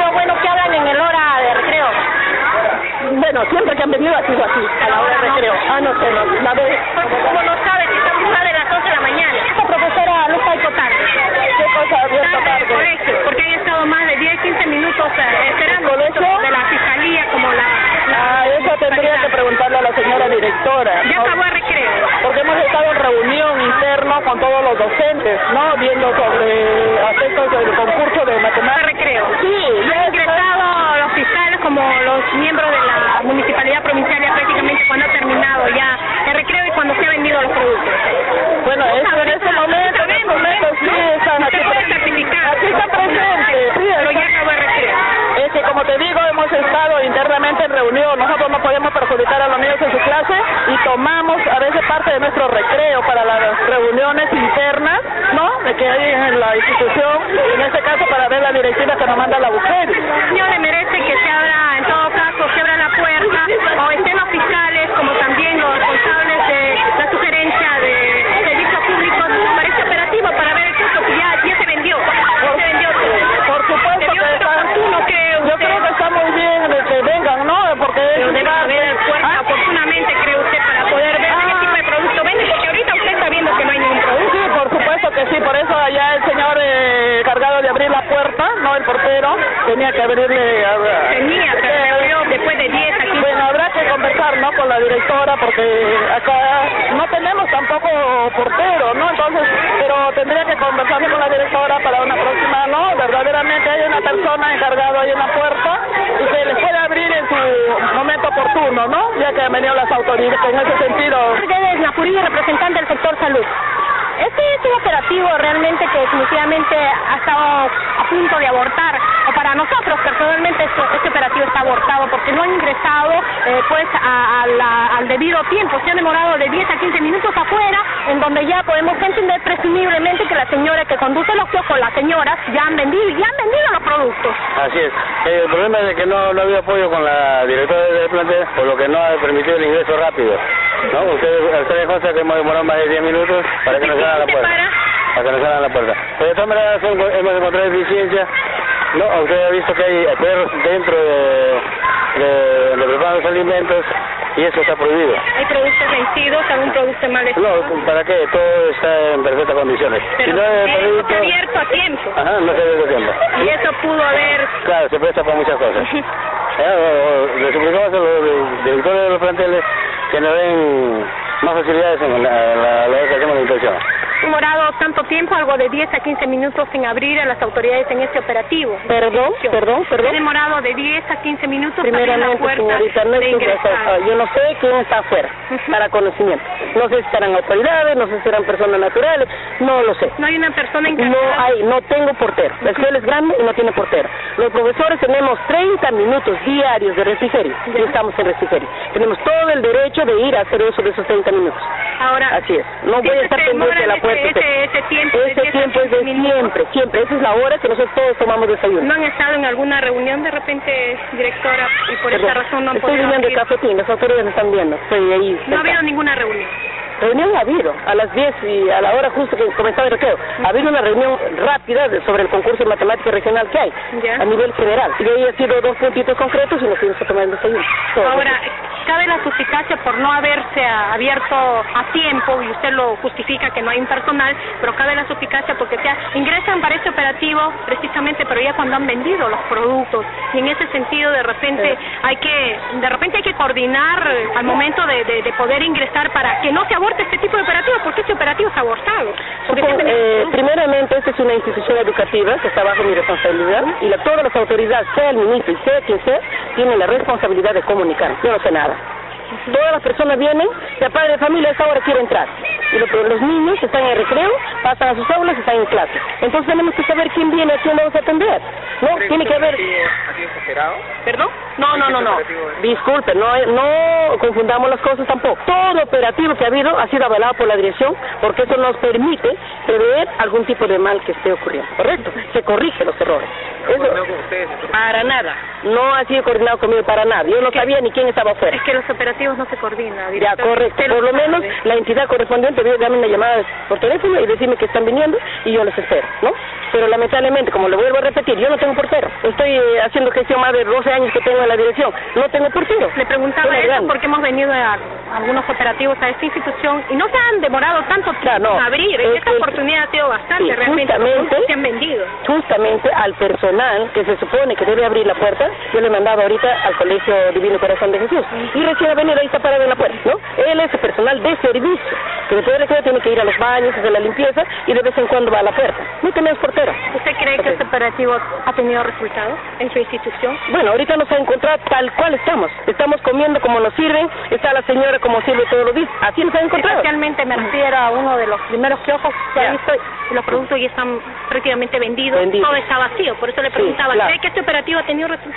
ubicar a los niños en su clase y tomamos a veces parte de nuestro recreo para las reuniones internas, ¿no? De que hay en la institución, en este caso para ver la directiva que nos manda la Buferi. Señor, le merece que se abra, en todo caso, se abra la puerta, o estén los fiscales, como también los responsables de la sugerencia de servicios públicos para este operativo, para ver el caso que ya, ya se vendió, ya se vendió todo. Por supuesto que está, oportuno que yo creo que está muy bien de que vengan, ¿no? Porque pero debe haber puerta, ¿ah? Oportunamente, cree usted, para poder ver ah. qué tipo de producto vende, porque ahorita usted está viendo que no hay ningún producto. Sí, por supuesto que sí, por eso allá el señor eh, encargado de abrir la puerta, no el portero, tenía que abrirle... A, tenía, pero eh, abrió después de diez aquí. Bueno, habrá que conversar, ¿no?, con la directora, porque acá no tenemos tampoco portero, ¿no? Entonces, pero tendría que conversar con la directora para una próxima, ¿no? Verdaderamente hay una persona encargada ahí en la puerta y se les puede abrir en su momento oportuno, ¿no? Ya que han venido las autoridades en ese sentido. Ustedes, Napurí, representante del sector salud. Este es un operativo realmente que definitivamente ha estado a punto de abortar, o para nosotros personalmente este, este operativo está abortado porque no han ingresado eh, pues a, a la, al debido tiempo, se han demorado de diez a quince minutos afuera, en donde ya podemos entender presumiblemente que la señora que conduce los kioscos, las señoras, ya han vendido, ya han vendido los productos. Así es, eh, el problema es de que no, no había apoyo con la directora del plantel, por lo que no ha permitido el ingreso rápido, ¿no? Ustedes, ustedes consta que hemos demorado más de diez minutos para que nos abran la puerta. Para? para que nos abran la puerta. Pero de todas maneras hemos encontrado eficiencia, ¿no? Usted ha visto que hay perros dentro de, de, de preparar los alimentos y eso está prohibido. ¿Hay productos vencidos, algún producto mal estado? No, ¿para qué? Todo está en perfectas condiciones. Pero si no es producto... abierto a tiempo. Ajá, no se ha abierto a tiempo. Y eso pudo haber... Claro, se presta para muchas cosas. Le suplicamos a los directores de los planteles que nos den más facilidades en la, la, la educación de la inspección. Demorado tanto tiempo, algo de diez a quince minutos sin abrir a las autoridades en este operativo. Perdón, perdón, perdón. Ha demorado de diez a quince minutos. Primeramente, señorita, no es yo no sé quién está afuera, uh-huh. para conocimiento. No sé si serán autoridades, no sé si serán personas naturales, no lo sé. No hay una persona encargada. No hay, no tengo portero. La escuela es grande y no tiene portero. Los profesores tenemos treinta minutos diarios de refrigerio y estamos en refrigerio. Tenemos todo el derecho de ir a hacer uso de esos treinta minutos. Ahora, así es. No voy a estar pendiente de la puerta. Ese, ese tiempo, ese tiempo es de siempre, siempre. Esa es la hora que nosotros todos tomamos desayuno. ¿No han estado en alguna reunión de repente, directora, y por Perdón, esta razón no han estoy podido viendo el cafetín, las autoridades están viendo. Estoy ahí. No ha habido ninguna reunión. Reunión ha habido, a las diez y a la hora justo que comenzaba el recreo. Ha habido una reunión rápida de, sobre el concurso de matemática regional que hay, ¿ya? A nivel general. Y de ahí ha sido dos puntitos concretos y nos fuimos a tomar el desayuno. Ahora, cabe la suspicacia por no haberse abierto a tiempo, y usted lo justifica que no hay un personal, pero cabe la suspicacia porque ya ingresan para este operativo precisamente, pero ya cuando han vendido los productos. Y en ese sentido, de repente, sí. hay que de repente hay que coordinar al momento de, de, de poder ingresar para que no se aborte este tipo de operativos, porque este operativo es abortado. Supongo, eh, primeramente, esta es una institución educativa que está bajo mi responsabilidad, y la, todas las autoridades, sea el ministro y sea quien sea, tienen la responsabilidad de comunicar. Yo no sé nada. Todas las personas vienen, el padre de familia a esa hora quiere entrar. Y lo, los niños están en recreo, pasan a sus aulas y están en clase. Entonces tenemos que saber quién viene, a quién vamos a atender. No, tiene que haber... ¿Ha sido exagerado? ¿Perdón? No, no, no, no. Disculpe, no, no confundamos las cosas tampoco. Todo operativo que ha habido ha sido avalado por la dirección, porque eso nos permite prever algún tipo de mal que esté ocurriendo. ¿Correcto? Se corrige los errores. Eso, con ustedes? Para nada. No ha sido coordinado conmigo para nada. Yo no sabía ni quién estaba afuera. Es que los operativos no se coordinan. Ya, correcto. Por lo menos la entidad correspondiente debe darme una llamada por teléfono y decirme que están viniendo y yo les espero, ¿no? Pero lamentablemente, como le vuelvo a repetir, yo no tengo portero. Estoy eh, haciendo gestión más de doce años que tengo en la dirección. No tengo portero. Le preguntaba eso grande. porque hemos venido a algunos operativos a esta institución y no se han demorado tanto tiempo claro, no. en abrir. Es esta que, oportunidad ha sido bastante sí, realmente. Justamente, se han vendido. Justamente al personal que se supone que debe abrir la puerta, yo le he mandado ahorita al Colegio Divino Corazón de Jesús. Y recién ha venido, ahí está parado en la puerta, ¿no? Él es el personal de servicio, que después de recreo tiene que ir a los baños, hacer la limpieza y de vez en cuando va a la puerta. No tenemos portero. ¿Usted cree que este operativo ha tenido resultados en su institución? Bueno, ahorita nos ha encontrado tal cual estamos. Estamos comiendo como nos sirven, está la señora como sirve todos los días. Así nos ha encontrado. Especialmente me refiero a uno de los primeros kioscos que ha visto, los productos ya están prácticamente vendidos, Vendido. todo está vacío. Por eso le preguntaba, sí, claro. ¿cree que este operativo ha tenido resultados?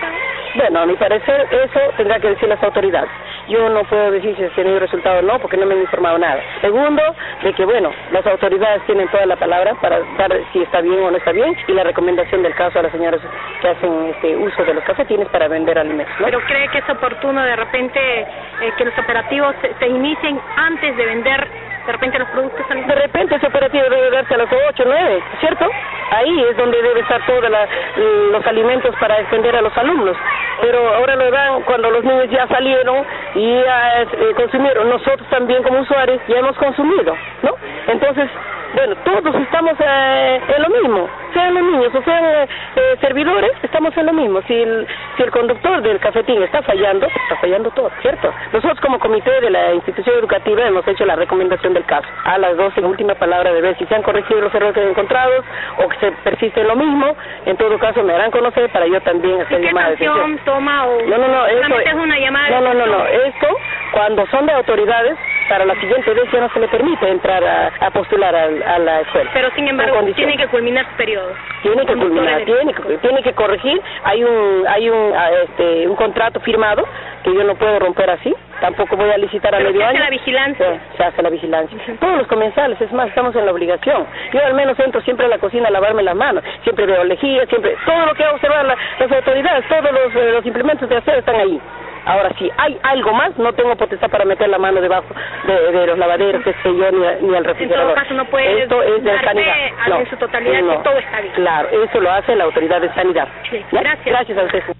Bueno, a mi parecer eso tendrá que decir las autoridades. Yo no puedo decir si ha tenido resultado o no, porque no me han informado nada. Segundo, de que bueno, las autoridades tienen toda la palabra para dar si está bien o no está bien, y la recomendación del caso a las señoras que hacen este uso de los cafetines para vender alimentos, ¿no? ¿Pero cree que es oportuno de repente eh, que los operativos se, se inicien antes de vender de repente los productos sanitarios? De repente ese operativo debe darse a las ocho, nueve, ¿cierto? Ahí es donde debe estar todos los alimentos para extender a los alumnos. Pero ahora lo dan cuando los niños ya salieron y ya eh, consumieron. Nosotros también como usuarios ya hemos consumido, ¿no? Entonces, bueno, todos estamos eh, en lo mismo, sean los niños o sean eh, eh, servidores, estamos en lo mismo. Si el, si el conductor del cafetín está fallando, está fallando todo, ¿cierto? Nosotros como comité de la institución educativa hemos hecho la recomendación del caso. A las doce, última palabra, de ver si se han corregido los errores encontrados o que se persiste en lo mismo. En todo caso me harán conocer para yo también hacer llamada de atención. Toma o no, no, no, eso es una llamada no, no, no, no, esto cuando son de autoridades, para la siguiente vez ya no se le permite entrar a, a postular a, a la escuela. Pero sin embargo tiene que culminar su periodo. Tiene que culminar, tiene que, tiene que corregir. Hay un hay un este un contrato firmado que yo no puedo romper así. Tampoco voy a licitar a Pero medio se año. hace la vigilancia. Se, se hace la vigilancia. Uh-huh. Todos los comensales, es más, estamos en la obligación. Yo al menos entro siempre a la cocina a lavarme las manos. Siempre veo lejía, siempre todo lo que va a observar la, las autoridades, todos los, eh, los implementos de aseo están ahí. Ahora, si hay algo más, no tengo potestad para meter la mano debajo de, de los lavaderos, qué sé yo, ni, ni al refrigerador. En todo caso, no puede Esto es de sanidad. No, en su totalidad no, que todo está bien. Claro, eso lo hace la autoridad de sanidad. Sí, gracias. Gracias a usted.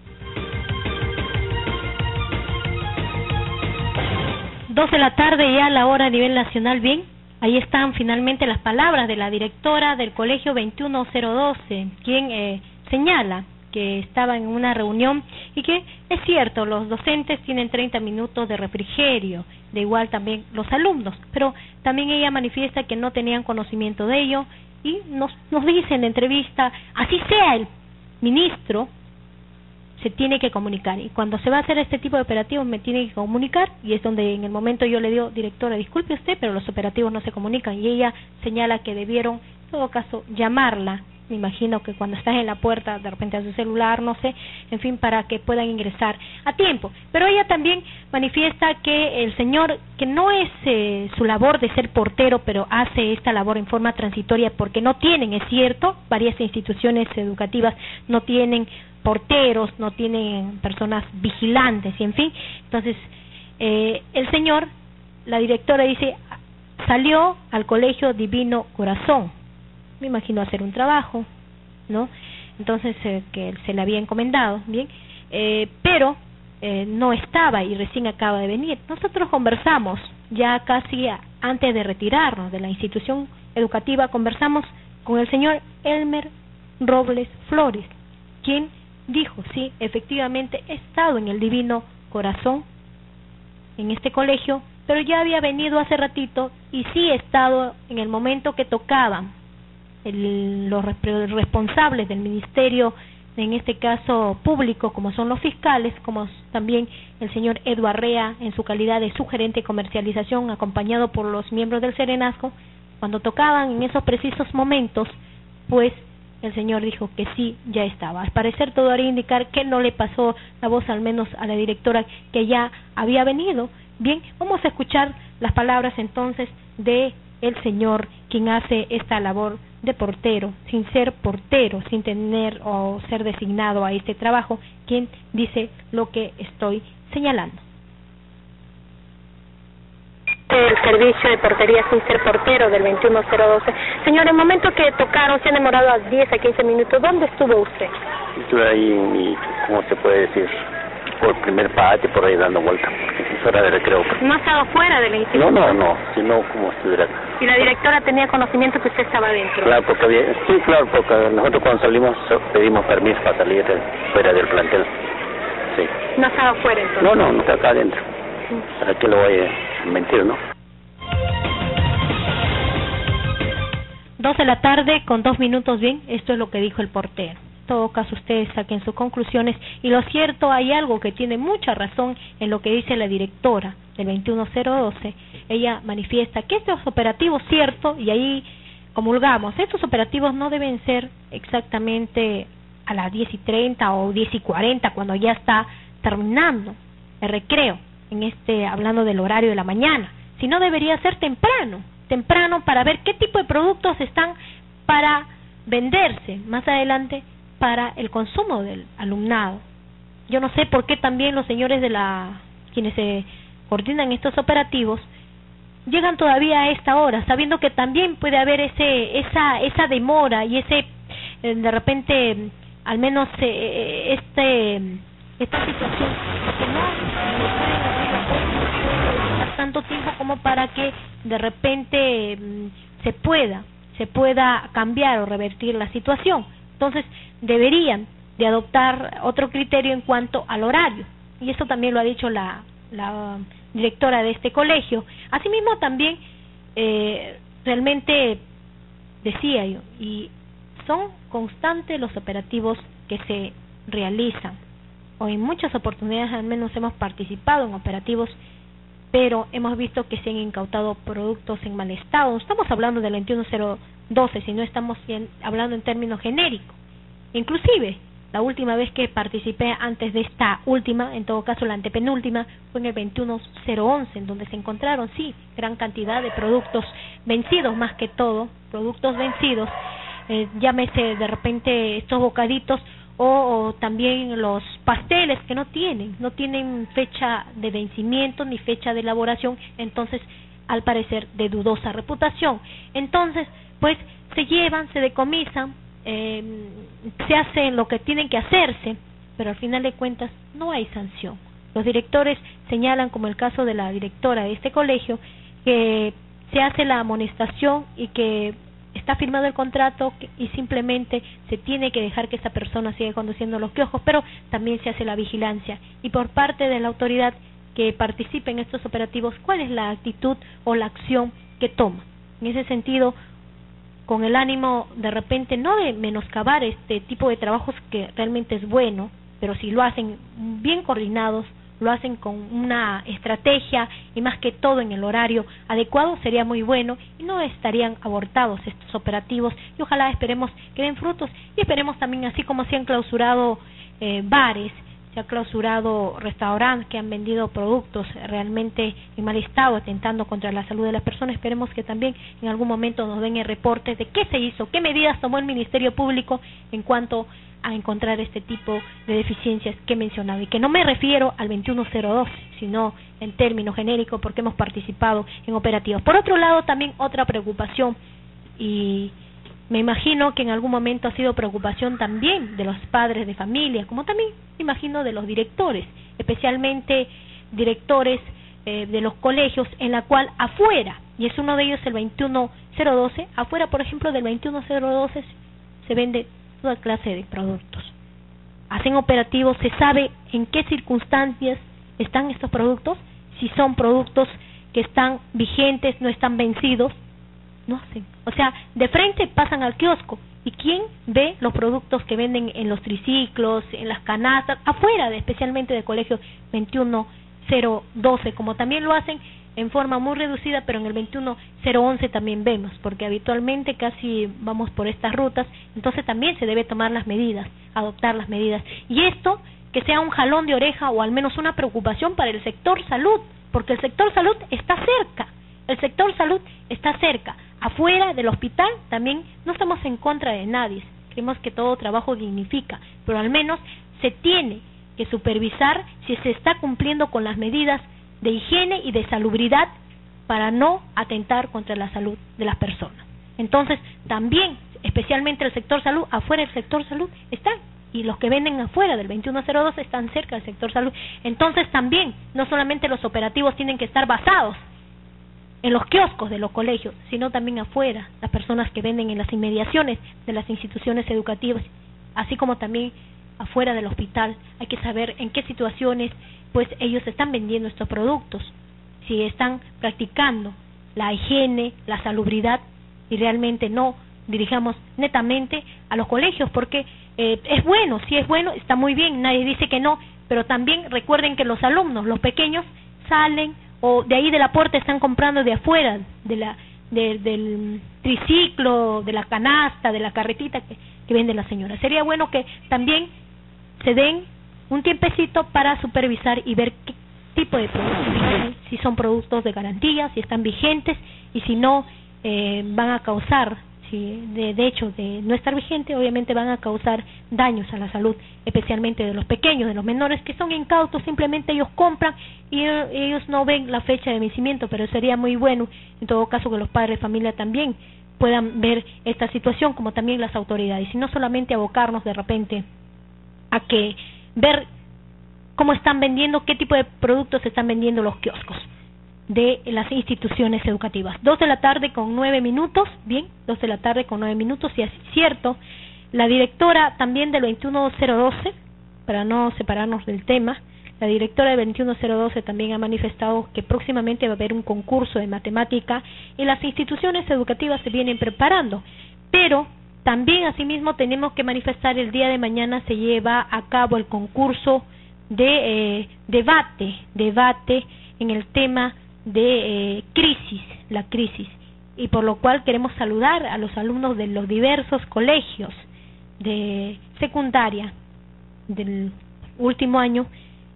Dos de la tarde ya a la hora a nivel nacional, bien. Ahí están finalmente las palabras de la directora del colegio veintiuno cero doce, quien eh, señala que estaba en una reunión y que es cierto, los docentes tienen treinta minutos de refrigerio, de igual también los alumnos, pero también ella manifiesta que no tenían conocimiento de ello y nos, nos dice en la entrevista, así sea el ministro, se tiene que comunicar, y cuando se va a hacer este tipo de operativos me tiene que comunicar, y es donde en el momento yo le digo, directora, disculpe usted, pero los operativos no se comunican, y ella señala que debieron, en todo caso, llamarla. Me imagino que cuando estás en la puerta, de repente a su celular, no sé, en fin, para que puedan ingresar a tiempo. Pero ella también manifiesta que el señor, que no es eh, su labor de ser portero, pero hace esta labor en forma transitoria porque no tienen, es cierto, varias instituciones educativas no tienen porteros, no tienen personas vigilantes, y en fin. Entonces, eh, el señor, la directora dice, salió al colegio Divino Corazón. Me imagino hacer un trabajo, ¿no? Entonces, eh, que se le había encomendado, ¿bien? Eh, pero eh, no estaba y recién acaba de venir. Nosotros conversamos, ya casi a, antes de retirarnos de la institución educativa, conversamos con el señor Elmer Robles Flores, quien dijo, sí, efectivamente he estado en el Divino Corazón, en este colegio, pero ya había venido hace ratito y sí he estado en el momento que tocaban El, los responsables del ministerio, en este caso público, como son los fiscales, como también el señor Edu Arrea en su calidad de subgerente de comercialización, acompañado por los miembros del Serenazgo, cuando tocaban en esos precisos momentos, pues el señor dijo que sí, ya estaba. Al parecer todo haría indicar que no le pasó la voz, al menos a la directora, que ya había venido. Bien, vamos a escuchar las palabras entonces de el señor quien hace esta labor de portero, sin ser portero, sin tener o ser designado a este trabajo, quien dice lo que estoy señalando. El servicio de portería sin ser portero del veintiuno cero doce. Señor, el momento que tocaron, se han demorado a diez a quince minutos, ¿dónde estuvo usted? Estuve ahí en mi, ¿cómo se puede decir? Por el primer patio, por ahí dando vuelta, porque es hora de recreo. ¿No ha estado fuera de la institución? No, no, no, sino como estuviera acá. ¿Y la directora tenía conocimiento que usted estaba dentro? Claro, porque había, sí, claro, porque nosotros cuando salimos pedimos permiso para salir de, fuera del plantel. Sí. ¿No estaba fuera entonces? No, no, no está acá adentro. Sí. ¿Para qué lo voy a mentir, no? Dos de la tarde con dos minutos, bien, esto es lo que dijo el portero. En todo caso, ustedes saquen sus conclusiones, y lo cierto, hay algo que tiene mucha razón en lo que dice la directora del veintiuno cero doce. Ella manifiesta que estos operativos, cierto, y ahí comulgamos, estos operativos no deben ser exactamente a las diez y treinta o diez y cuarenta, cuando ya está terminando el recreo, en este hablando del horario de la mañana, sino debería ser temprano, temprano para ver qué tipo de productos están para venderse más adelante para el consumo del alumnado. Yo no sé por qué también los señores de la quienes se coordinan estos operativos llegan todavía a esta hora, sabiendo que también puede haber ese esa esa demora y ese eh, de repente al menos eh, este esta situación que no, no puede tanto tiempo como para que de repente mm, se pueda se pueda cambiar o revertir la situación. Entonces deberían de adoptar otro criterio en cuanto al horario, y eso también lo ha dicho la la directora de este colegio. Asimismo también eh, realmente decía yo, y son constantes los operativos que se realizan, o en muchas oportunidades al menos hemos participado en operativos, pero hemos visto que se han incautado productos en mal estado. Estamos hablando del veintiuno cero doce, si no estamos bien, hablando en términos genéricos. Inclusive la última vez que participé antes de esta última, en todo caso la antepenúltima, fue en el veintiuno cero once, en donde se encontraron, sí, gran cantidad de productos vencidos, más que todo, productos vencidos, eh, llámese de repente estos bocaditos o, o también los pasteles que no tienen, no tienen fecha de vencimiento ni fecha de elaboración, entonces al parecer de dudosa reputación. Entonces, pues se llevan, se decomisan, Eh, se hacen lo que tienen que hacerse, pero al final de cuentas no hay sanción. Los directores señalan, como el caso de la directora de este colegio, que se hace la amonestación y que está firmado el contrato y simplemente se tiene que dejar que esa persona siga conduciendo los kioscos, pero también se hace la vigilancia. Y por parte de la autoridad que participe en estos operativos, ¿cuál es la actitud o la acción que toma? En ese sentido, con el ánimo de repente no de menoscabar este tipo de trabajos que realmente es bueno, pero si lo hacen bien coordinados, lo hacen con una estrategia y más que todo en el horario adecuado, sería muy bueno y no estarían abortados estos operativos, y ojalá esperemos que den frutos, y esperemos también, así como se han clausurado eh, bares, se ha clausurado restaurantes que han vendido productos realmente en mal estado, atentando contra la salud de las personas. Esperemos que también en algún momento nos den el reporte de qué se hizo, qué medidas tomó el Ministerio Público en cuanto a encontrar este tipo de deficiencias que he mencionado, y que no me refiero al veintiuno cero doce, sino en términos genéricos, porque hemos participado en operativos. Por otro lado, también otra preocupación, y me imagino que en algún momento ha sido preocupación también de los padres de familia, como también me imagino de los directores, especialmente directores eh, de los colegios, en la cual afuera, y es uno de ellos el veintiuno cero doce, afuera por ejemplo del veintiuno cero doce se vende toda clase de productos. Hacen operativos, se sabe en qué circunstancias están estos productos, si son productos que están vigentes, no están vencidos, no hacen. O sea, de frente pasan al kiosco, ¿y quién ve los productos que venden en los triciclos, en las canastas, afuera de, especialmente de colegio veintiuno cero doce, como también lo hacen en forma muy reducida, pero en el veintiuno cero once también vemos, porque habitualmente casi vamos por estas rutas, entonces también se debe tomar las medidas, adoptar las medidas, y esto que sea un jalón de oreja o al menos una preocupación para el sector salud, porque el sector salud está cerca, el sector salud está cerca, afuera del hospital también no estamos en contra de nadie, creemos que todo trabajo dignifica, pero al menos se tiene que supervisar si se está cumpliendo con las medidas de higiene y de salubridad para no atentar contra la salud de las personas. Entonces también, especialmente el sector salud, afuera del sector salud están, y los que venden afuera del veintiuno cero dos están cerca del sector salud. Entonces también, no solamente los operativos tienen que estar basados en los kioscos de los colegios, sino también afuera, las personas que venden en las inmediaciones de las instituciones educativas, así como también afuera del hospital. Hay que saber en qué situaciones pues ellos están vendiendo estos productos, si están practicando la higiene, la salubridad, y realmente no dirijamos netamente a los colegios, porque eh, es bueno, si es bueno, está muy bien, nadie dice que no, pero también recuerden que los alumnos, los pequeños, salen o de ahí de la puerta están comprando de afuera de la de, del triciclo, de la canasta, de la carretita que, que vende la señora. Sería bueno que también se den un tiempecito para supervisar y ver qué tipo de productos tienen, si son productos de garantía, si están vigentes y si no eh, van a causar, si de, de hecho de no estar vigente, obviamente van a causar daños a la salud, especialmente de los pequeños, de los menores que son incautos, simplemente ellos compran y ellos no ven la fecha de vencimiento, pero sería muy bueno en todo caso que los padres de familia también puedan ver esta situación, como también las autoridades, y no solamente abocarnos de repente a que ver cómo están vendiendo, qué tipo de productos están vendiendo los kioscos de las instituciones educativas. Dos de la tarde con nueve minutos, bien, dos de la tarde con nueve minutos, y es cierto, la directora también del veintiuno cero doce, para no separarnos del tema, la directora del veintiuno cero doce también ha manifestado que próximamente va a haber un concurso de matemática y las instituciones educativas se vienen preparando, pero también asimismo tenemos que manifestar el día de mañana se lleva a cabo el concurso de eh, debate, debate en el tema de eh, crisis, la crisis, y por lo cual queremos saludar a los alumnos de los diversos colegios de secundaria del último año,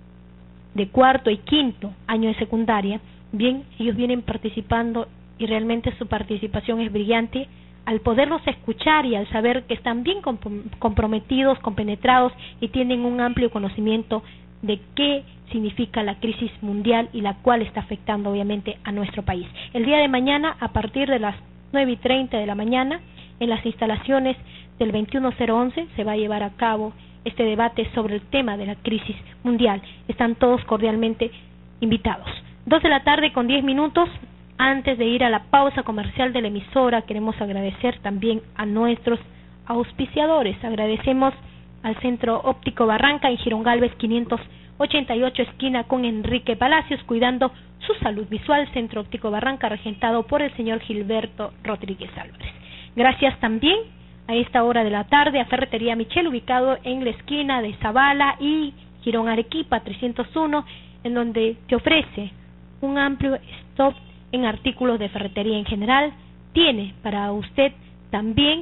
de cuarto y quinto año de secundaria. Bien, ellos vienen participando y realmente su participación es brillante, al poderlos escuchar y al saber que están bien comprometidos, compenetrados y tienen un amplio conocimiento de qué significa la crisis mundial y la cual está afectando obviamente a nuestro país. El día de mañana, a partir de las nueve y treinta de la mañana, en las instalaciones del veintiuno cero once se va a llevar a cabo este debate sobre el tema de la crisis mundial. Están todos cordialmente invitados. Dos de la tarde con diez minutos. Antes de ir a la pausa comercial de la emisora, queremos agradecer también a nuestros auspiciadores. Agradecemos al Centro Óptico Barranca en Girón Galvez quinientos ochenta y ocho, esquina con Enrique Palacios, cuidando su salud visual. Centro Óptico Barranca, regentado por el señor Gilberto Rodríguez Álvarez. Gracias también a esta hora de la tarde a Ferretería Michel, ubicado en la esquina de Zavala y Girón Arequipa trescientos uno, en donde te ofrece un amplio stock en artículos de ferretería en general. Tiene para usted también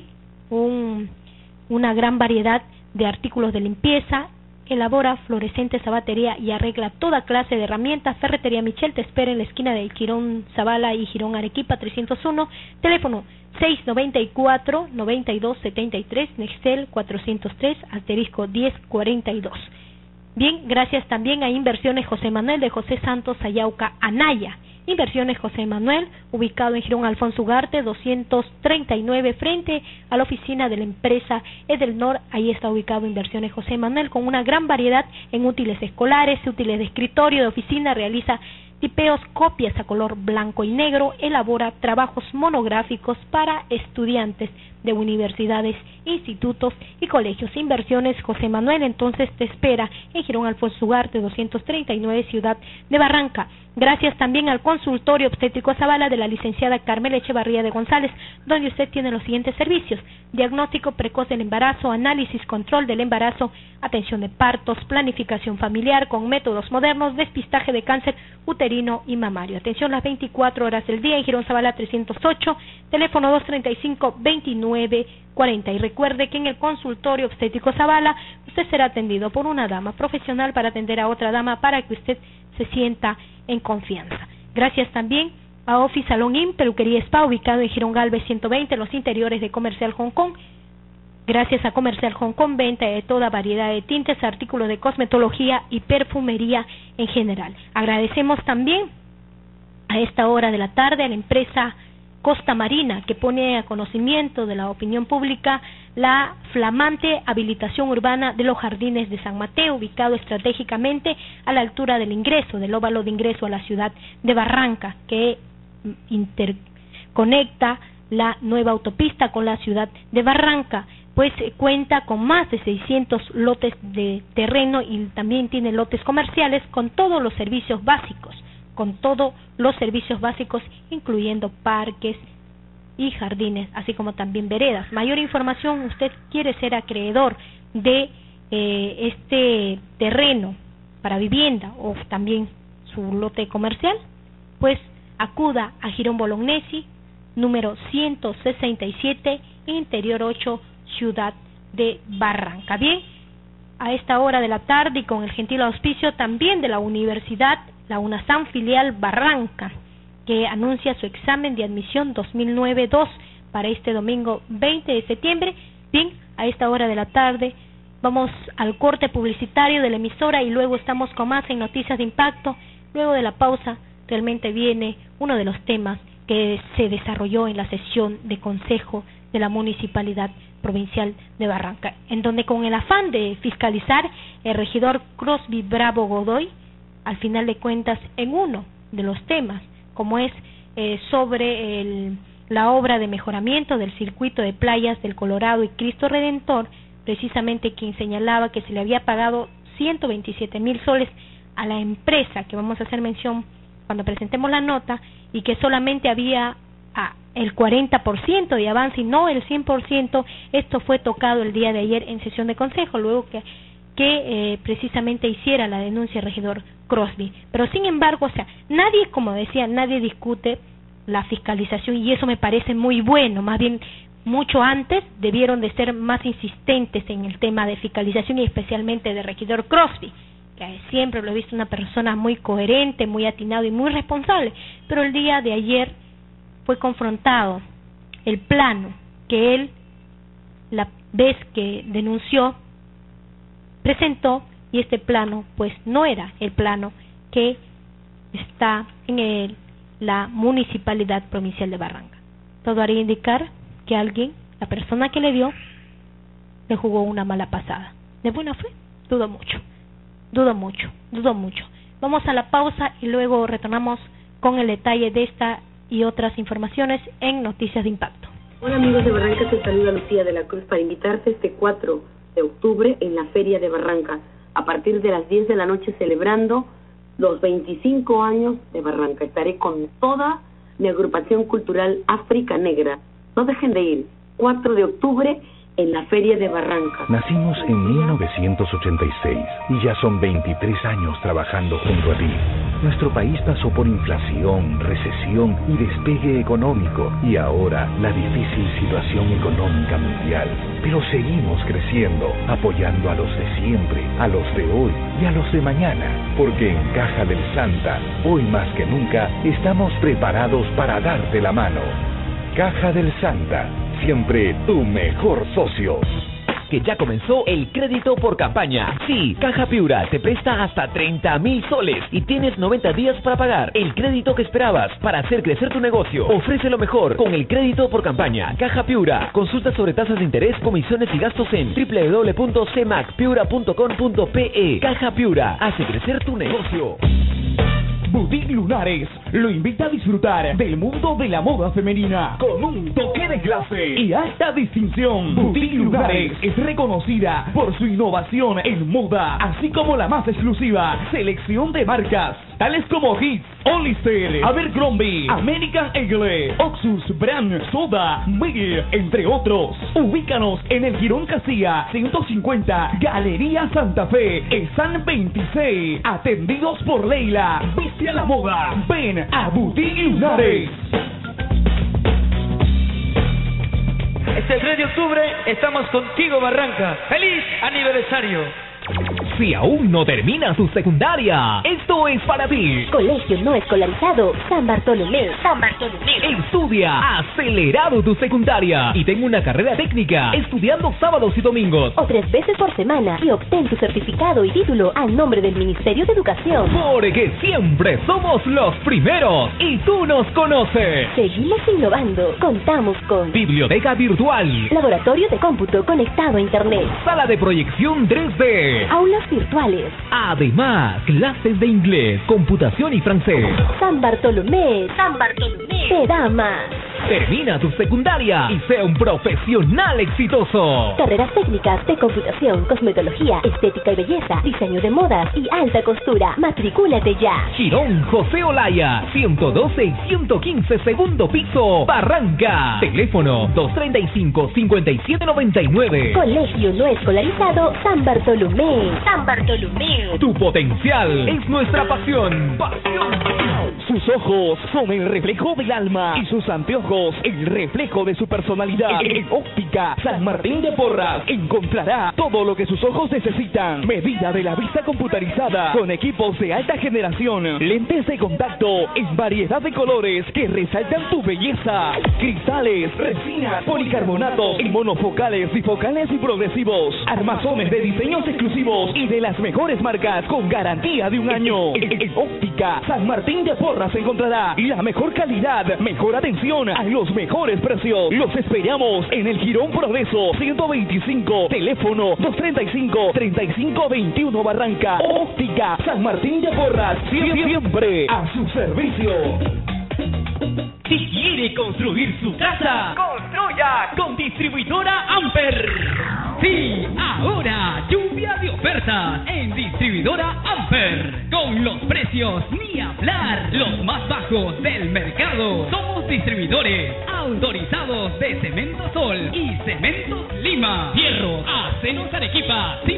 un, una gran variedad de artículos de limpieza. Elabora fluorescentes a batería y arregla toda clase de herramientas. Ferretería Michel te espera en la esquina de Girón Zavala y Girón Arequipa trescientos uno. Teléfono seis noventa y cuatro, noventa y dos setenta y tres, Nextel cuatrocientos tres, asterisco diez cuarenta y dos. Bien, gracias también a Inversiones José Manuel de José Santos Ayauca Anaya. Inversiones José Manuel, ubicado en Girón Alfonso Ugarte doscientos treinta y nueve, frente a la oficina de la empresa Edelnor. Ahí está ubicado Inversiones José Manuel, con una gran variedad en útiles escolares, útiles de escritorio, de oficina. Realiza tipeos, copias a color blanco y negro. Elabora trabajos monográficos para estudiantes de universidades, institutos y colegios. Inversiones José Manuel entonces te espera en Girón Alfonso Ugarte doscientos treinta y nueve, Ciudad de Barranca. Gracias también al consultorio obstétrico Zavala de la licenciada Carmela Echevarría de González, donde usted tiene los siguientes servicios: diagnóstico precoz del embarazo, análisis, control del embarazo, atención de partos, planificación familiar con métodos modernos, despistaje de cáncer uterino y mamario. Atención las veinticuatro horas del día en Girón Zavala trescientos ocho, teléfono dos treinta y cinco, veintinueve cuarenta. Y recuerde que en el consultorio obstétrico Zavala usted será atendido por una dama profesional para atender a otra dama, para que usted se sienta en confianza. Gracias también a Office Salon In, peluquería spa, ubicado en Girón Galvez ciento veinte, los interiores de Comercial Hong Kong. Gracias a Comercial Hong Kong, venta de toda variedad de tintes, artículos de cosmetología y perfumería en general. Agradecemos también a esta hora de la tarde a la empresa Costa Marina, que pone a conocimiento de la opinión pública la flamante habilitación urbana de los Jardines de San Mateo, ubicado estratégicamente a la altura del ingreso, del óvalo de ingreso a la ciudad de Barranca, que interconecta la nueva autopista con la ciudad de Barranca. Pues cuenta con más de seiscientos lotes de terreno y también tiene lotes comerciales con todos los servicios básicos, con todos los servicios básicos, incluyendo parques y jardines, así como también veredas. Mayor información, usted quiere ser acreedor de eh, este terreno para vivienda o también su lote comercial, pues acuda a Girón Bolognesi, número ciento sesenta y siete, Interior ocho, Ciudad de Barranca. Bien, a esta hora de la tarde y con el gentil auspicio también de la Universidad, la UNASAM filial Barranca, que anuncia su examen de admisión dos mil nueve dos para este domingo veinte de septiembre. Bien, a esta hora de la tarde vamos al corte publicitario de la emisora y luego estamos con más en Noticias de Impacto. Luego de la pausa realmente viene uno de los temas que se desarrolló en la sesión de Consejo de la Municipalidad Provincial de Barranca, en donde con el afán de fiscalizar, el regidor Crosby Bravo Godoy, al final de cuentas, en uno de los temas, como es eh, sobre el, la obra de mejoramiento del circuito de playas del Colorado y Cristo Redentor, precisamente quien señalaba que se le había pagado ciento veintisiete mil soles a la empresa, que vamos a hacer mención cuando presentemos la nota, y que solamente había ah, el cuarenta por ciento de avance y no el cien por ciento. Esto fue tocado el día de ayer en sesión de consejo, luego que, que eh, precisamente hiciera la denuncia el regidor Crosby. Pero sin embargo, o sea, nadie, como decía, nadie discute la fiscalización, y eso me parece muy bueno. Más bien, mucho antes debieron de ser más insistentes en el tema de fiscalización, y especialmente de regidor Crosby, que siempre lo he visto una persona muy coherente, muy atinado y muy responsable, pero el día de ayer fue confrontado el plano que él, la vez que denunció, presentó, y este plano pues no era el plano que está en el, la Municipalidad Provincial de Barranca. Todo haría indicar que alguien, la persona que le dio, le jugó una mala pasada. ¿De buena fe? Dudo mucho. Dudo mucho, dudo mucho. Vamos a la pausa y luego retornamos con el detalle de esta y otras informaciones en Noticias de Impacto. Hola amigos de Barranca, te saluda Lucía de la Cruz para invitarte este cuatro de octubre en la Feria de Barranca, a partir de las diez de la noche celebrando los veinticinco años de Barranca. Estaré con toda mi agrupación cultural África Negra. No dejen de ir, cuatro de octubre en la Feria de Barranca. Nacimos en mil novecientos ochenta y seis y ya son veintitrés años trabajando junto a ti. Nuestro país pasó por inflación, recesión y despegue económico, y ahora la difícil situación económica mundial. Pero seguimos creciendo, apoyando a los de siempre, a los de hoy y a los de mañana, porque en Caja del Santa, hoy más que nunca, estamos preparados para darte la mano. Caja del Santa, siempre tu mejor socio. Que ya comenzó el crédito por campaña. Sí, Caja Piura te presta hasta treinta mil soles y tienes noventa días para pagar el crédito que esperabas para hacer crecer tu negocio. Ofrece lo mejor con el crédito por campaña. Caja Piura. Consulta sobre tasas de interés, comisiones y gastos en doble u doble u doble u punto c m a c piura punto com punto p e. Caja Piura. Hace crecer tu negocio. Boutique Lunares lo invita a disfrutar del mundo de la moda femenina con un toque de clase y alta distinción. Boutique Lunares es reconocida por su innovación en moda, así como la más exclusiva selección de marcas tales como Hits, Hollister, Abercrombie, American Eagle, Oxus, Brand, Soda, Miguel, entre otros. Ubícanos en el Girón Casilla ciento cincuenta, Galería Santa Fe, Esan veintiséis, atendidos por Leila. Viste a la moda, ven a Boutique Lunares. Este tres de octubre estamos contigo, Barranca. ¡Feliz aniversario! Si aún no terminas tu secundaria, esto es para ti. Colegio no escolarizado San Bartolomé. San Bartolomé. Estudia acelerado tu secundaria y ten una carrera técnica estudiando sábados y domingos o tres veces por semana y obtén tu certificado y título al nombre del Ministerio de Educación. Porque siempre somos los primeros y tú nos conoces. Seguimos innovando. Contamos con biblioteca virtual, laboratorio de cómputo conectado a internet, sala de proyección tres D, aulas virtuales. Además, clases de inglés, computación y francés. San Bartolomé, San Bartolomé te da más. Termina tu secundaria y sea un profesional exitoso. Carreras técnicas de computación, cosmetología, estética y belleza, diseño de modas y alta costura. Matricúlate ya. Girón José Olaya, ciento doce y ciento quince, segundo piso, Barranca. Teléfono dos treinta y cinco, cincuenta y siete noventa y nueve. Colegio no escolarizado San Bartolomé. San Bartolomé. Tu potencial es nuestra pasión. Pasión. Sus ojos son el reflejo del alma y sus anteojos ojos el reflejo de su personalidad. En Óptica San Martín de Porras encontrará todo lo que sus ojos necesitan. Medida de la vista computarizada con equipos de alta generación, lentes de contacto en variedad de colores que resaltan tu belleza. Cristales, resinas, policarbonatos y monofocales, bifocales y progresivos. Armazones de diseños exclusivos y de las mejores marcas con garantía de un año. En, en Óptica San Martín de Porras encontrará la mejor calidad, mejor atención a los mejores precios. Los esperamos en el Jirón Progreso ciento veinticinco, teléfono dos treinta y cinco, treinta y cinco veintiuno Barranca. Óptica San Martín de Porras, siempre a su servicio. Si quiere construir su casa, construya con Distribuidora Amper. Sí, ahora lluvia de ofertas en Distribuidora Amper. Con los precios ni hablar, los más bajos del mercado. Somos distribuidores autorizados de Cemento Sol y Cemento Lima. Hierro, aceros Arequipa. Sí.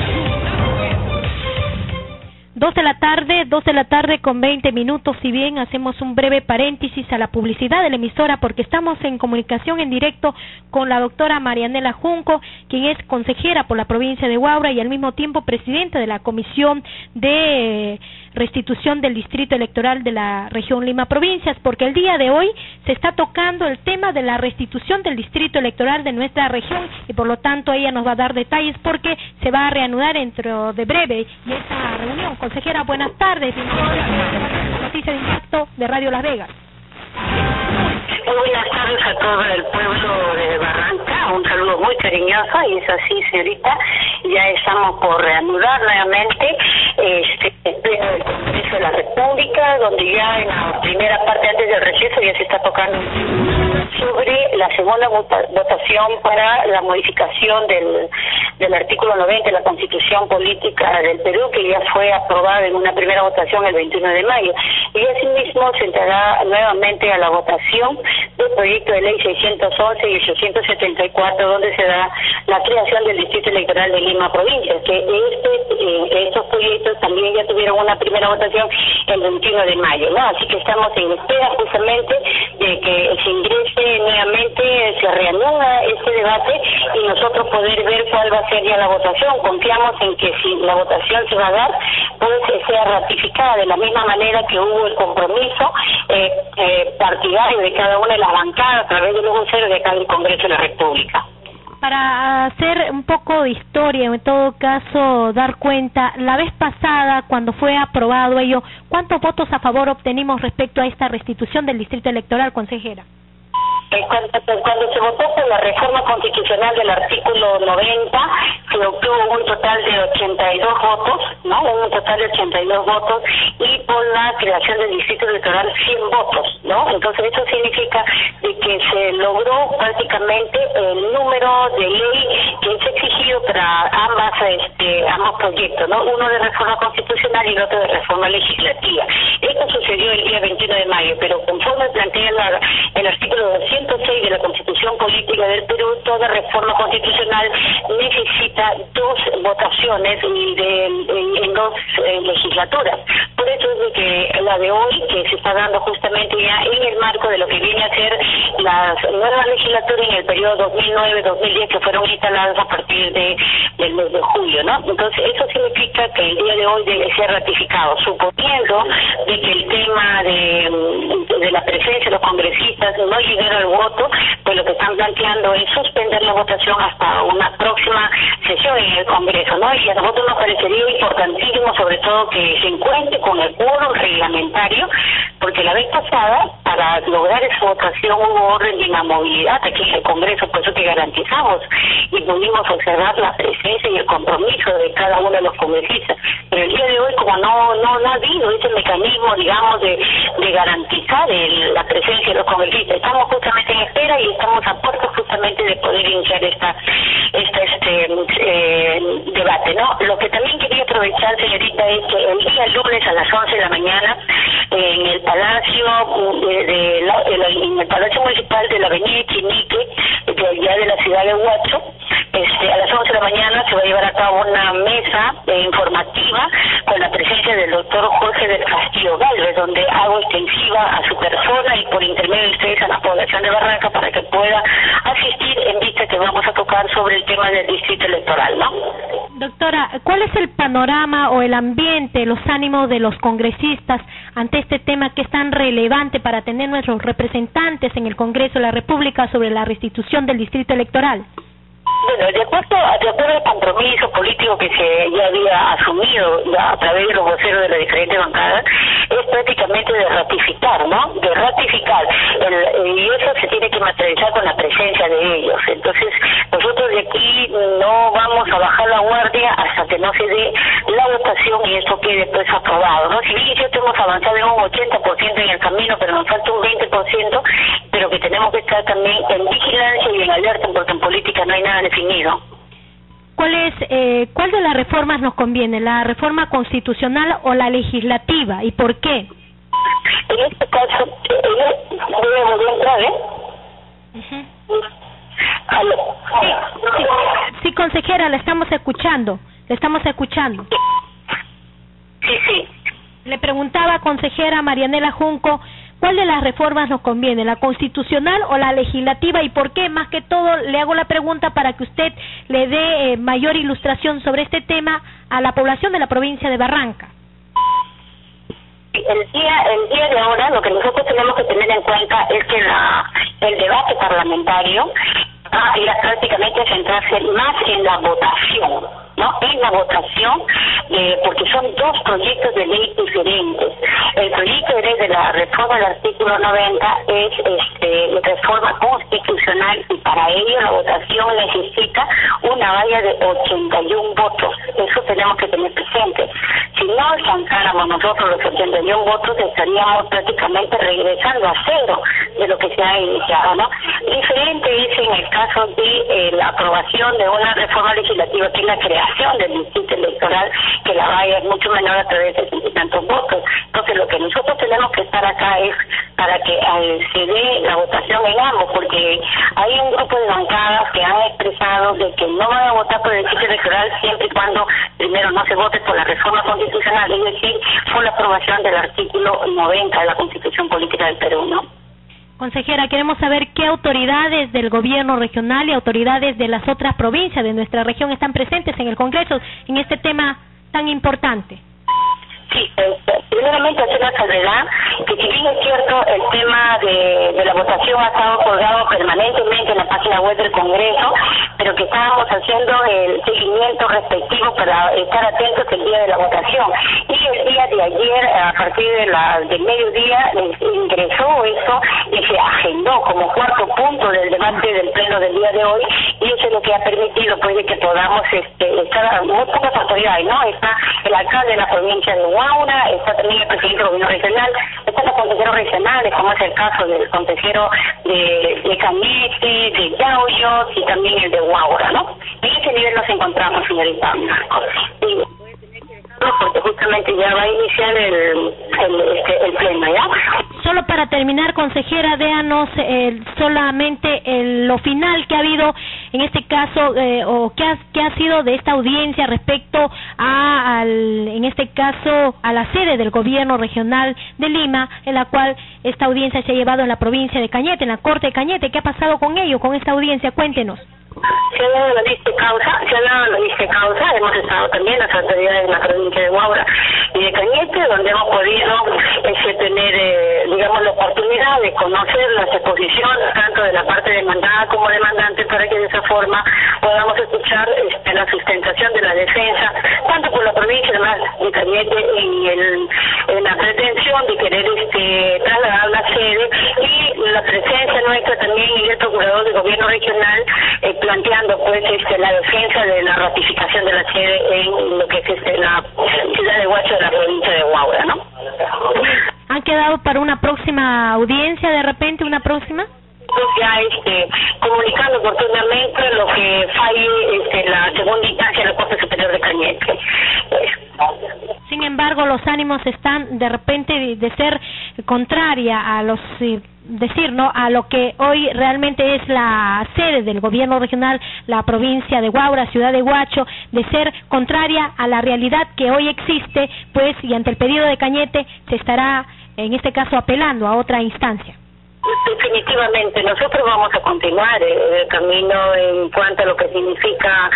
Dos de la tarde, dos de la tarde con veinte minutos. Si bien hacemos un breve paréntesis a la publicidad de la emisora porque estamos en comunicación en directo con la doctora Marianela Junco, quien es consejera por la provincia de Huaura y al mismo tiempo presidenta de la Comisión de Restitución del Distrito Electoral de la región Lima Provincias, porque el día de hoy se está tocando el tema de la restitución del Distrito Electoral de nuestra región y por lo tanto ella nos va a dar detalles porque se va a reanudar dentro de breve y esta reunión. Consejera, buenas tardes. Noticia de Impacto de Radio Las Vegas. Buenas tardes a todo el pueblo de Barranca, un saludo muy cariñoso, y es así, señorita, ya estamos por reanudar nuevamente este el pleno del Congreso de la República, donde ya en la primera parte antes del receso ya se está tocando sobre la segunda vota, votación para la modificación del, del artículo noventa de la Constitución Política del Perú, que ya fue aprobada en una primera votación el veintiuno de mayo, y asimismo se entrará nuevamente a la votación del proyecto de ley seiscientos once y ochocientos setenta y cuatro, donde se da la creación del Distrito Electoral de Lima Provincia, que este eh, estos proyectos también ya tuvieron una primera votación el veintiuno de mayo, ¿no? Así que estamos en espera justamente de que se ingrese nuevamente, se reanuda este debate y nosotros poder ver cuál va a ser ya la votación. Confiamos en que si la votación se va a dar, pues sea ratificada de la misma manera que hubo el compromiso eh, eh, partidario de cada una de las bancadas a través de los voceros de cada Congreso de la República. Para hacer un poco de historia, en todo caso, dar cuenta, la vez pasada, cuando fue aprobado ello, ¿cuántos votos a favor obtenimos respecto a esta restitución del Distrito Electoral, consejera? Cuando, cuando se votó por la reforma constitucional del artículo noventa, se obtuvo un total de ochenta y dos votos, ¿no? Un total de ochenta y dos votos, y por la creación del Distrito Electoral cien votos, ¿no? Entonces eso significa de que se logró prácticamente el número de ley que es exigido para ambas, este, ambos proyectos, ¿no? Uno de reforma constitucional y el otro de reforma legislativa. Esto sucedió el día veintiuno de mayo, pero conforme plantea la, el artículo doscientos seis de la Constitución Política del Perú, toda reforma constitucional necesita dos votaciones y de, en, en dos eh, legislaturas. Por eso es de que la de hoy, que se está dando justamente ya en el marco de lo que viene a ser las nuevas legislaturas en el periodo dos mil nueve dos mil diez, que fueron instaladas a partir de del mes de julio, ¿no? Entonces eso significa que el día de hoy debe ser ratificado, suponiendo de que el tema de, de la presencia de los congresistas no llegara al voto, pues lo que están planteando es suspender la votación hasta una próxima sesión en el Congreso, ¿no? Y a nosotros nos parecería importantísimo, sobre todo, que se encuentre con el quórum reglamentario, porque la vez pasada, para lograr esa votación, hubo orden de inamovilidad aquí en el Congreso, por eso que garantizamos y pudimos observar la presencia y el compromiso de cada uno de los congresistas. Pero el día de hoy, como no no, no ha habido ese mecanismo, digamos, de, de garantizar el, la presencia de los congresistas, estamos justamente en espera y estamos a puertas justamente de poder iniciar esta, esta este eh, debate, ¿no? Lo que también quería aprovechar, señorita, es que el día lunes a las once de la mañana, en el Palacio de, de la, en el Palacio Municipal de la Avenida Chinique, de allá de la ciudad de Huacho, este, a las once de la mañana se va a llevar a cabo una mesa eh, informativa con la presencia del doctor Jorge del Castillo Galvez, donde hago extensiva a su persona y por intermedio de ustedes a la población de Barranca para que pueda asistir en vista que vamos a tocar sobre el tema del distrito electoral, ¿no? Doctora, ¿cuál es el panorama o el ambiente, los ánimos de los congresistas ante este tema que es tan relevante para tener nuestros representantes en el Congreso de la República sobre la restitución del distrito electoral? Bueno, de acuerdo, de acuerdo al compromiso político que se ya había asumido ya a través de los voceros de las diferentes bancadas, es prácticamente de ratificar, ¿no? De ratificar. El, y eso se tiene que materializar con la presencia de ellos. Entonces, nosotros de aquí no vamos a bajar la guardia hasta que no se dé la votación y esto quede pues aprobado, ¿no? Si bien es cierto, hemos avanzado en un ochenta por ciento en el camino, pero nos falta un veinte por ciento, pero que tenemos que estar también en vigilancia y en alerta, porque en política no hay nada definido. ¿Cuál es, eh, cuál de las reformas nos conviene, la reforma constitucional o la legislativa, y por qué? En este caso, eh, voy a entrar, ¿eh? Uh-huh. Sí, sí, sí, consejera, la estamos escuchando, la estamos escuchando. Sí, sí. Le preguntaba, consejera Marianela Junco, ¿cuál de las reformas nos conviene, la constitucional o la legislativa, y por qué? Más que todo, le hago la pregunta para que usted le dé eh, mayor ilustración sobre este tema a la población de la provincia de Barranca. El día, el día de ahora, lo que nosotros tenemos que tener en cuenta es que la, el debate parlamentario va a ir a prácticamente centrarse más en la votación, ¿no? En la votación, eh, porque son dos proyectos de ley diferentes. El proyecto de ley de la reforma del artículo noventa es este, la reforma constitucional, y para ello la votación necesita una valla de ochenta y uno votos. Eso tenemos que tener presente. Si no alcanzáramos nosotros los ochenta y uno votos, estaríamos prácticamente regresando a cero de lo que se ha iniciado, ¿no? Diferente es en el caso de eh, la aprobación de una reforma legislativa, que es la creación del distrito electoral, que la valla es mucho menor a través de sesenta y tantos votos. Entonces, lo que nosotros tenemos que estar acá es para que eh, se dé la votación en ambos, porque hay un grupo de bancadas que han expresado de que no van a votar por el distrito electoral siempre y cuando primero no se vote por la reforma constitucional, es decir, por la aprobación del artículo noventa de la Constitución Política del Perú, ¿no? Consejera, queremos saber qué autoridades del gobierno regional y autoridades de las otras provincias de nuestra región están presentes en el Congreso en este tema tan importante. Sí, eh, primeramente hacer la salvedad que, si bien es cierto, el tema de, de la votación ha estado colgado permanentemente en la página web del Congreso, pero que estábamos haciendo el seguimiento respectivo para estar atentos el día de la votación. Y el día de ayer, a partir de la, del mediodía, ingresó eso y se agendó como cuarto punto del debate del pleno del día de hoy, y eso es lo que ha permitido pues de que podamos este, estar muy pocas autoridades, ¿no? Está el alcalde de la provincia de Huaura, está también el presidente del gobierno regional, están los consejeros regionales, como es el caso del consejero de, de Cañete, de Yauyos y también el de Huaura, ¿no? En ese nivel nos encontramos, señorita. Y, porque justamente ya va a iniciar el, el, este, el pleno, ¿ya? Solo para terminar, consejera, déanos eh, solamente el, lo final que ha habido en este caso, eh, o qué ha, qué ha sido de esta audiencia respecto a, al, en este caso, a la sede del gobierno regional de Lima, en la cual esta audiencia se ha llevado en la provincia de Cañete, en la corte de Cañete. ¿Qué ha pasado con ello, con esta audiencia? Cuéntenos. Se ha dado la lista de causa, se ha dado la lista de causa, hemos estado también las autoridades de la provincia de Huaura y de Cañete, donde hemos podido este, tener, eh, digamos, la oportunidad de conocer las exposiciones, tanto de la parte demandada como demandante, para que de esa forma podamos escuchar este, la sustentación de la defensa, tanto por la provincia de Cañete en, el, en la pretensión de querer este, trasladar la sede, y la presencia nuestra también y el procurador del gobierno regional eh, planteando pues este, la defensa de la ratificación de la sede en lo que es este, la ciudad de Huacho de la provincia de Huaura, ¿no? ¿Han quedado para una próxima audiencia, de repente, una próxima? Ya este, comunicando oportunamente lo que falle este, la segunda instancia de la Corte Superior de Cañete. Sin embargo, embargo, los ánimos están de repente de, de ser contraria a los... Eh, decir no a lo que hoy realmente es la sede del gobierno regional, la provincia de Huaura, ciudad de Huacho, de ser contraria a la realidad que hoy existe, pues, y ante el pedido de Cañete se estará en este caso apelando a otra instancia. Definitivamente, nosotros vamos a continuar el camino en cuanto a lo que significa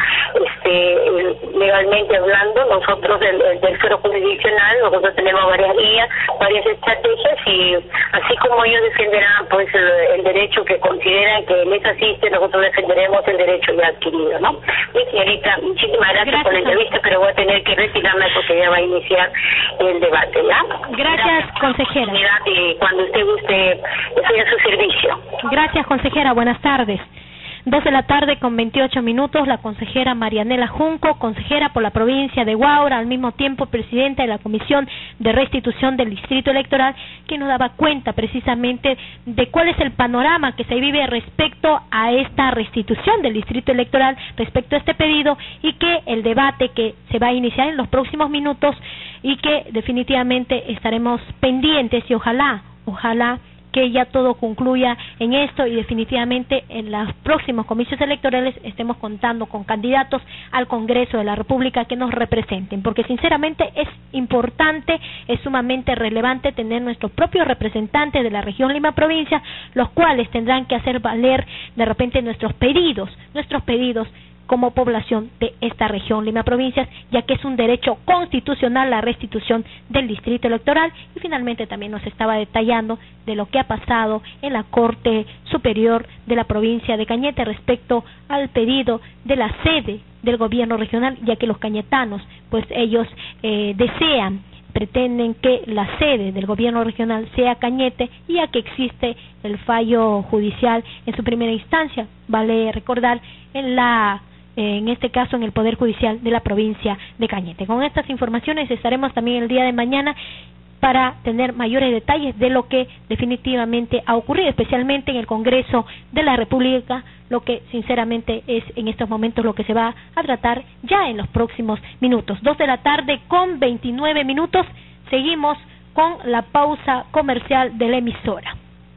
este legalmente hablando. Nosotros el, el del fuero jurisdiccional, nosotros tenemos varias guías, varias estrategias, y así como ellos defenderán pues el, el derecho que consideran que les asiste, nosotros defenderemos el derecho ya adquirido, ¿no? Y señorita, muchísimas gracias, gracias por la entrevista, pero voy a tener que retirarme porque ya va a iniciar el debate, ¿ya? Gracias, gracias consejera. Y cuando usted guste, estoy a su servicio. Gracias, consejera. Buenas tardes. Dos de la tarde con veintiocho minutos, la consejera Marianela Junco, consejera por la provincia de Huaura, al mismo tiempo presidenta de la Comisión de Restitución del Distrito Electoral, que nos daba cuenta precisamente de cuál es el panorama que se vive respecto a esta restitución del Distrito Electoral, respecto a este pedido, y que el debate que se va a iniciar en los próximos minutos y que definitivamente estaremos pendientes y ojalá, ojalá que ya todo concluya en esto y definitivamente en los próximos comicios electorales estemos contando con candidatos al Congreso de la República que nos representen, porque sinceramente es importante, es sumamente relevante tener nuestros propios representantes de la región Lima Provincia, los cuales tendrán que hacer valer de repente nuestros pedidos, nuestros pedidos como población de esta región Lima Provincias, ya que es un derecho constitucional la restitución del distrito electoral. Y finalmente también nos estaba detallando de lo que ha pasado en la Corte Superior de la provincia de Cañete respecto al pedido de la sede del gobierno regional, ya que los cañetanos, pues ellos eh, desean, pretenden que la sede del gobierno regional sea Cañete, y ya que existe el fallo judicial en su primera instancia, vale recordar, en la en este caso en el Poder Judicial de la provincia de Cañete. Con estas informaciones estaremos también el día de mañana para tener mayores detalles de lo que definitivamente ha ocurrido, especialmente en el Congreso de la República, lo que sinceramente es en estos momentos lo que se va a tratar ya en los próximos minutos. Dos de la tarde con veintinueve minutos, seguimos con la pausa comercial de la emisora.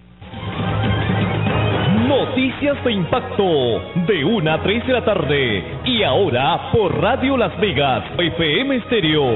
Noticias de impacto de una a tres de la tarde y ahora por Radio Las Vegas F M Estéreo.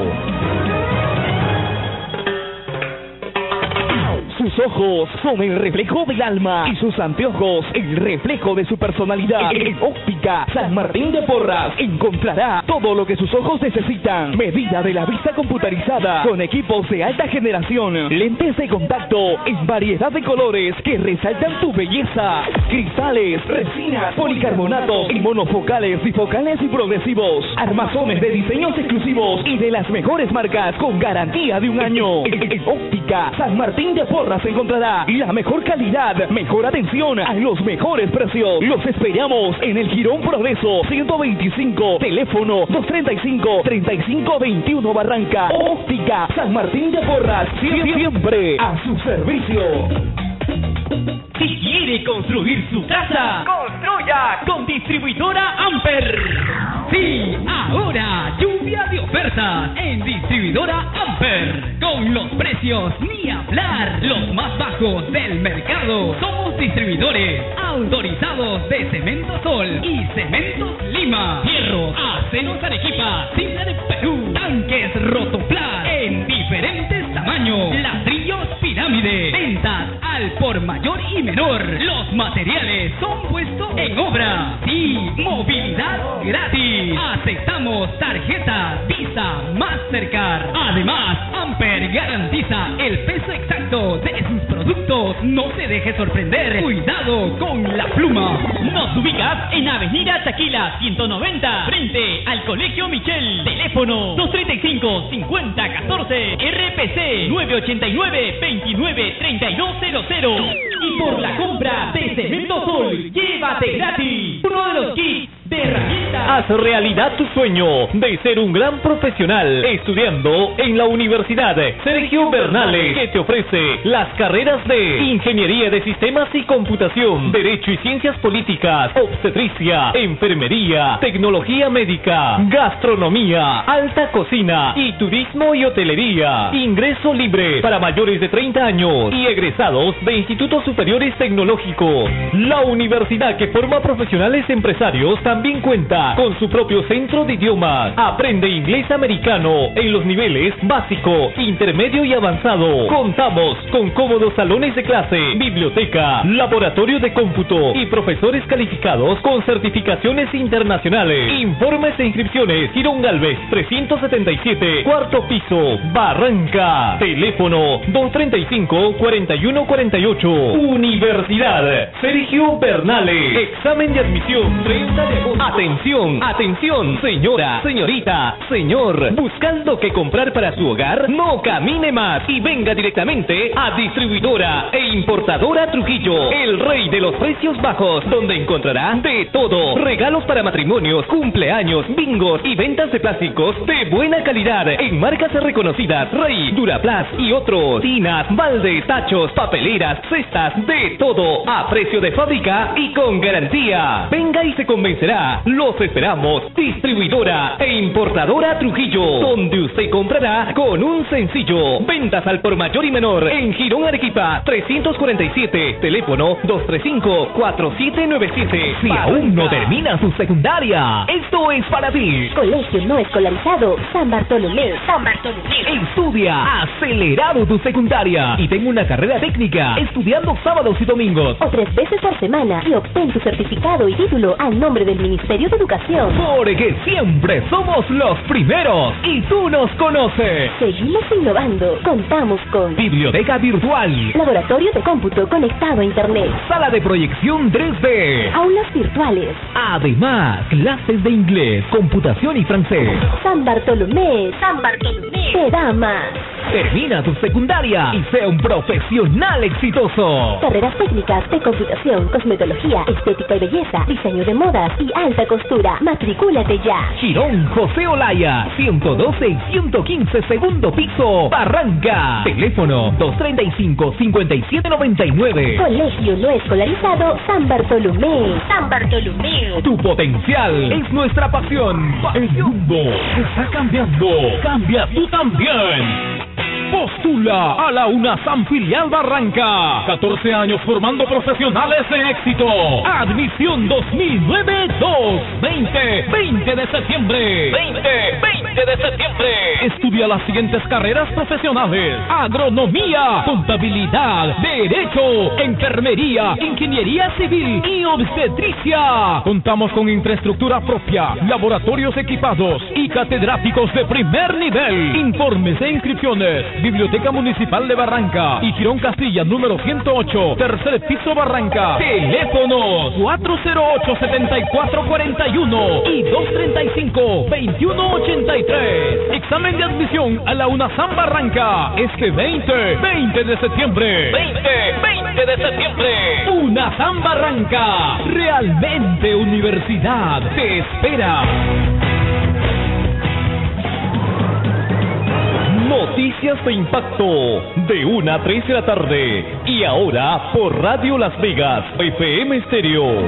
Sus ojos son el reflejo del alma y sus anteojos el reflejo de su personalidad. En Óptica San Martín de Porras encontrará todo lo que sus ojos necesitan. Medida de la vista computarizada con equipos de alta generación, lentes de contacto en variedad de colores que resaltan tu belleza, cristales, resinas, policarbonatos y monofocales, bifocales y progresivos, armazones de diseños exclusivos y de las mejores marcas con garantía de un año. En, en Óptica San Martín de Porras se encontrará la mejor calidad, mejor atención a los mejores precios. Los esperamos en el Girón Progreso ciento veinticinco, teléfono dos treinta y cinco, treinta y cinco veintiuno Barranca. Óptica San Martín de Porras, siempre a su servicio. Si quiere construir su casa, construya con Distribuidora Amper. Sí, ahora lluvia de ofertas en Distribuidora Amper. Con los precios ni hablar, los más bajos del mercado. Somos distribuidores autorizados de Cemento Sol y Cementos Lima. Hierro, aceros Arequipa, Tinta de Perú, tanques Rotoplas en diferentes tamaños, ladrillos Pirámide, ventas al por mayor y menor. Los materiales son puestos en obra. Sí, movilidad gratis. Aceptamos tarjetas Visa, Mastercard. Además, Amper garantiza el peso exacto de sus productos. No se deje sorprender. Cuidado con la pluma. Nos ubicas en Avenida Chaquila ciento noventa, frente al Colegio Michel. Teléfono dos treinta y cinco, cincuenta catorce, R P C nueve ochenta y nueve, veintinueve treinta y dos cero cero. Y por la compra de Cemento Sol, llévate gratis uno de los kits de de herramientas. Haz realidad tu sueño de ser un gran profesional estudiando en la Universidad Sergio Bernales, que te ofrece las carreras de Ingeniería de Sistemas y Computación, Derecho y Ciencias Políticas, Obstetricia, Enfermería, Tecnología Médica, Gastronomía, Alta Cocina y Turismo y Hotelería. Ingreso libre para mayores de treinta años y egresados de institutos superiores tecnológicos. La universidad que forma profesionales empresarios también cuenta con su propio centro de idiomas. Aprende inglés americano en los niveles básico, intermedio y avanzado. Contamos con cómodos salones de clase, biblioteca, laboratorio de cómputo y profesores calificados con certificaciones internacionales. Informes e inscripciones: Girón Galvez trescientos setenta y siete, cuarto piso, Barranca. Teléfono dos treinta y cinco, cuarenta y uno cuarenta y ocho. Universidad Sergio Bernales. Examen de admisión treinta de agosto. Atención, atención, señora, señorita, señor. ¿Buscando qué comprar para su hogar? No camine más y venga directamente a Distribuidora e Importadora Trujillo, el rey de los precios bajos, donde encontrará de todo: regalos para matrimonios, cumpleaños, bingos y ventas de plásticos de buena calidad en marcas reconocidas: Rey, Duraplast y otros. Tinas, baldes, tachos, papeleras, cestas, de todo a precio de fábrica y con garantía. Venga y se convencerá. Los esperamos. Distribuidora e Importadora Trujillo, donde usted comprará con un sencillo. Ventas al por mayor y menor en Girón Arequipa trescientos cuarenta y siete. Teléfono dos tres cinco, cuatro siete nueve siete. Si aún no termina su secundaria, esto es para ti. Colegio no escolarizado San Bartolomé. San Bartolomé. Estudia acelerado tu secundaria y ten una carrera técnica estudiando sábados y domingos o tres veces por semana y obtén tu certificado y título al nombre del Ministerio de Educación. Porque siempre somos los primeros y tú nos conoces. Seguimos innovando. Contamos con biblioteca virtual, laboratorio de cómputo conectado a internet, sala de proyección tres D, aulas virtuales. Además, clases de inglés, computación y francés. San Bartolomé, San Bartolomé te da más. Termina tu secundaria y sea un profesional exitoso. Carreras técnicas de computación, cosmetología, estética y belleza, diseño de modas y alta costura. Matricúlate ya. Girón José Olaya, ciento doce y ciento quince, segundo piso, Barranca. Teléfono dos treinta y cinco, cincuenta y siete noventa y nueve. Colegio no escolarizado San Bartolomé. San Bartolomé. Tu potencial es nuestra pasión. El mundo está cambiando. Cambia tú también. Postula a la UNASAM filial Barranca. catorce años formando profesionales de éxito. Admisión dos mil nueve dos veinte, veinte de septiembre. veinte, veinte de septiembre. Estudia las siguientes carreras profesionales: agronomía, contabilidad, derecho, enfermería, ingeniería civil y obstetricia. Contamos con infraestructura propia, laboratorios equipados y catedráticos de primer nivel. Informes e inscripciones: Biblioteca Municipal de Barranca y Girón Castilla, número ciento ocho, tercer piso, Barranca. Teléfonos cuatro cero ocho, siete cuatro cuatro uno y dos treinta y cinco, veintiuno ochenta y tres. Examen de admisión a la UNASAM Barranca este veinte, veinte de septiembre. veinte, veinte de septiembre. UNASAM Barranca, realmente universidad, te espera. Noticias de impacto, de una a tres de la tarde. Y ahora por Radio Las Vegas, F M Stereo.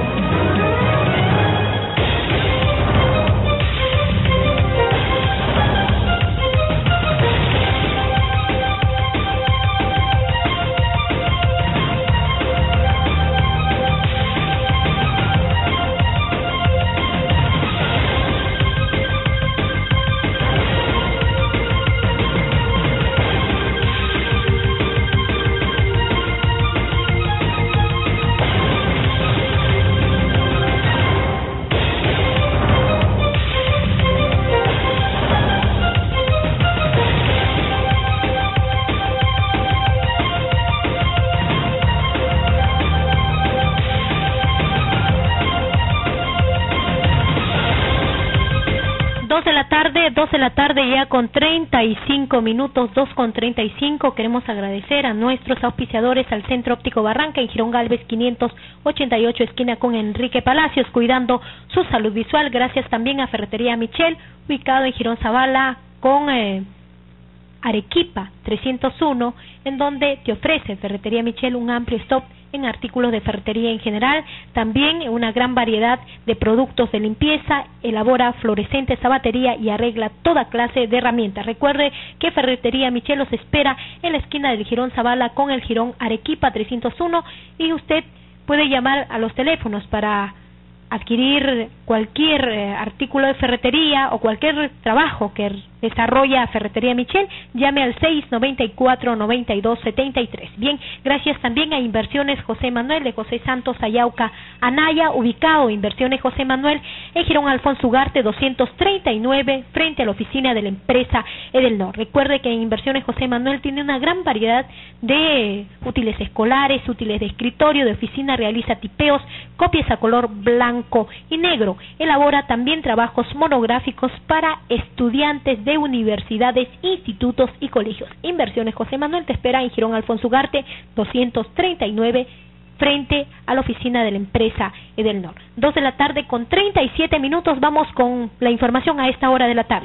dos de la tarde, dos de la tarde ya con treinta y cinco minutos, dos con treinta y cinco. Queremos agradecer a nuestros auspiciadores, al Centro Óptico Barranca, en Girón Galvez quinientos ochenta y ocho, esquina con Enrique Palacios, cuidando su salud visual. Gracias también a Ferretería Michel, ubicado en Girón Zavala con eh, Arequipa trescientos uno, en donde te ofrece Ferretería Michel un amplio stock en artículos de ferretería en general, también una gran variedad de productos de limpieza, elabora fluorescentes a batería y arregla toda clase de herramientas. Recuerde que Ferretería Michel los espera en la esquina del Girón Zavala con el Girón Arequipa trescientos uno, y usted puede llamar a los teléfonos para adquirir cualquier eh, artículo de ferretería o cualquier trabajo que desarrolla Ferretería Michel. Llame al seis noventa y cuatro, noventa y dos setenta y tres. Bien, gracias también a Inversiones José Manuel de José Santos Ayauca Anaya, ubicado Inversiones José Manuel en Girón Alfonso Ugarte doscientos treinta y nueve, frente a la oficina de la empresa Edelnor. Recuerde que Inversiones José Manuel tiene una gran variedad de útiles escolares, útiles de escritorio, de oficina, realiza tipeos, copias a color blanco y negro. Elabora también trabajos monográficos para estudiantes de universidades, institutos y colegios. Inversiones José Manuel te espera en Girón Alfonso Ugarte doscientos treinta y nueve, frente a la oficina de la empresa Edelnor. Dos de la tarde con treinta y siete minutos. Vamos con la información a esta hora de la tarde.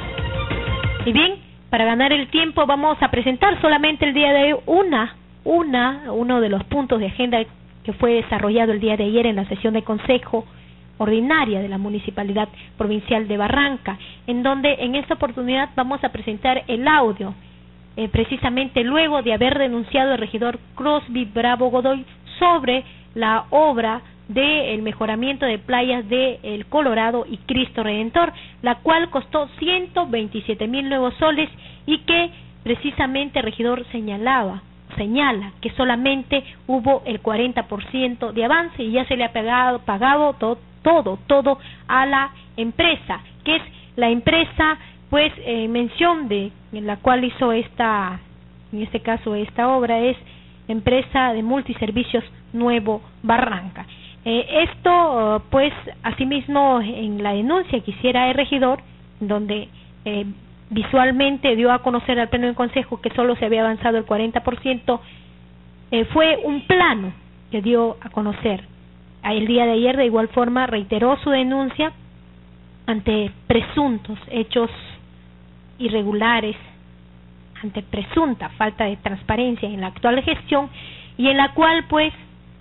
Y bien, para ganar el tiempo vamos a presentar solamente el día de hoy una, una, uno de los puntos de agenda que fue desarrollado el día de ayer en la sesión de consejo ordinaria de la Municipalidad Provincial de Barranca, en donde en esta oportunidad vamos a presentar el audio, eh, precisamente luego de haber denunciado el regidor Crosby Bravo Godoy sobre la obra del mejoramiento de playas de El Colorado y Cristo Redentor, la cual costó ciento veintisiete mil nuevos soles, y que precisamente el regidor señalaba señala que solamente hubo el cuarenta por ciento de avance y ya se le ha pagado, pagado todo, todo, todo a la empresa, que es la empresa, pues, eh, mención de en la cual hizo esta, en este caso esta obra, es Empresa de Multiservicios Nuevo Barranca. Eh, esto, pues, asimismo, en la denuncia que hiciera el regidor, donde eh, visualmente dio a conocer al Pleno del Consejo que solo se había avanzado el cuarenta por ciento, eh, fue un plano que dio a conocer. El día de ayer, de igual forma, reiteró su denuncia ante presuntos hechos irregulares, ante presunta falta de transparencia en la actual gestión, y en la cual, pues,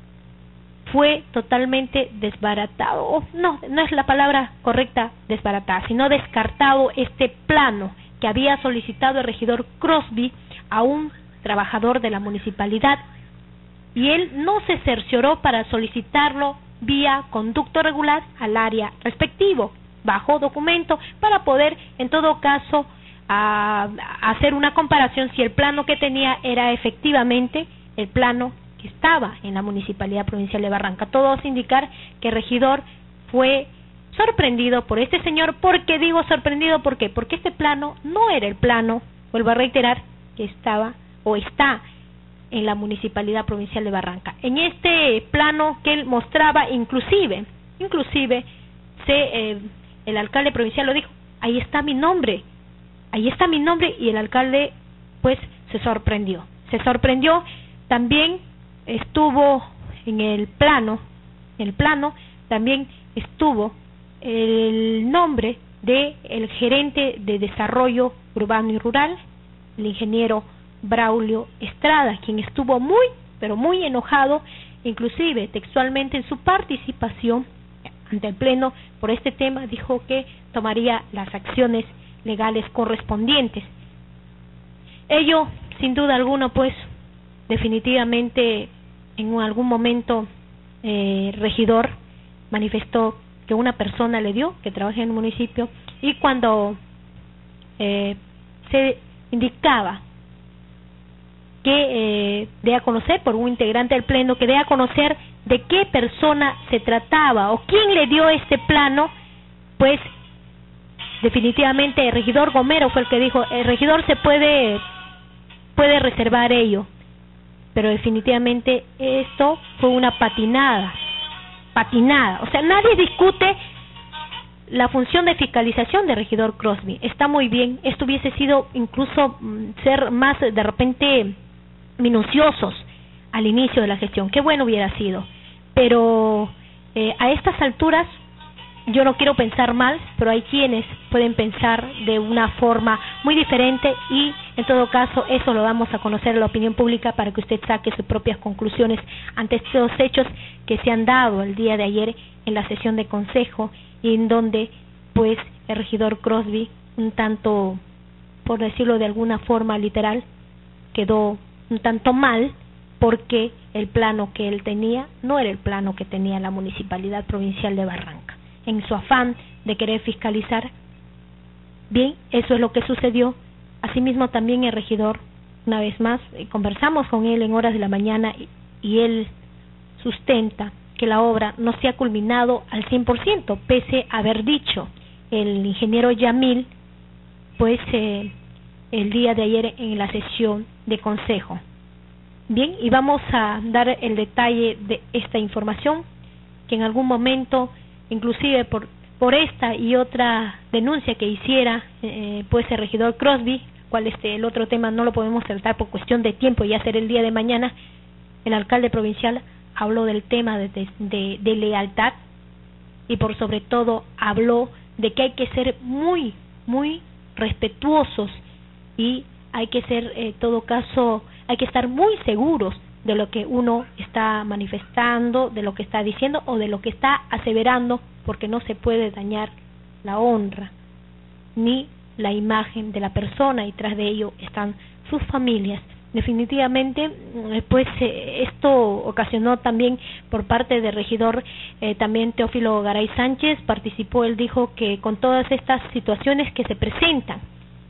fue totalmente desbaratado, oh, no, no es la palabra correcta desbaratada, sino descartado este plano que había solicitado el regidor Crosby a un trabajador de la municipalidad, y él no se cercioró para solicitarlo vía conducto regular al área respectivo, bajo documento, para poder, en todo caso, a, a hacer una comparación si el plano que tenía era efectivamente el plano que estaba en la Municipalidad Provincial de Barranca. Todo hace indicar que el regidor fue sorprendido por este señor. ¿Por qué digo sorprendido? ¿Por qué? Porque este plano no era el plano, vuelvo a reiterar, que estaba o está en la Municipalidad Provincial de Barranca. En este plano que él mostraba, inclusive, inclusive, se, eh, el alcalde provincial lo dijo, ahí está mi nombre, ahí está mi nombre, y el alcalde, pues, se sorprendió. Se sorprendió también. Estuvo en el plano, en el plano también estuvo el nombre de el gerente de desarrollo urbano y rural, el ingeniero Braulio Estrada, quien estuvo muy, pero muy enojado, inclusive textualmente en su participación ante el Pleno por este tema, dijo que tomaría las acciones legales correspondientes. Ello, sin duda alguna, pues, definitivamente, en algún momento, eh, regidor manifestó que una persona le dio, que trabaja en el municipio, y cuando eh, se indicaba que eh, dé a conocer por un integrante del Pleno, que dé a conocer de qué persona se trataba o quién le dio este plano, pues definitivamente el regidor Gomero fue el que dijo, el regidor se puede puede reservar ello. Pero definitivamente esto fue una patinada, patinada. O sea, nadie discute la función de fiscalización del regidor Crosby. Está muy bien, esto hubiese sido incluso mm, ser más de repente minuciosos al inicio de la gestión, qué bueno hubiera sido, pero eh, a estas alturas yo no quiero pensar mal, pero hay quienes pueden pensar de una forma muy diferente y en todo caso eso lo damos a conocer a la opinión pública para que usted saque sus propias conclusiones ante estos hechos que se han dado el día de ayer en la sesión de consejo y en donde pues el regidor Crosby un tanto, por decirlo de alguna forma literal, quedó un tanto mal porque el plano que él tenía no era el plano que tenía la Municipalidad Provincial de Barranca. En su afán de querer fiscalizar, bien, eso es lo que sucedió. Asimismo también el regidor, una vez más, eh, conversamos con él en horas de la mañana y, y él sustenta que la obra no se ha culminado al cien por ciento, pese a haber dicho el ingeniero Yamil, pues eh, el día de ayer en la sesión de consejo. Bien, y vamos a dar el detalle de esta información, que en algún momento, inclusive por por esta y otra denuncia que hiciera eh, pues el regidor Crosby, cual este el otro tema no lo podemos tratar por cuestión de tiempo y hacer el día de mañana, el alcalde provincial habló del tema de, de, de, de lealtad y por sobre todo habló de que hay que ser muy, muy respetuosos y hay que ser, en todo caso, hay que estar muy seguros de lo que uno está manifestando, de lo que está diciendo o de lo que está aseverando, porque no se puede dañar la honra ni la imagen de la persona y tras de ello están sus familias. Definitivamente, pues eh, esto ocasionó también por parte del regidor eh, también Teófilo Garay Sánchez, participó, él dijo que con todas estas situaciones que se presentan,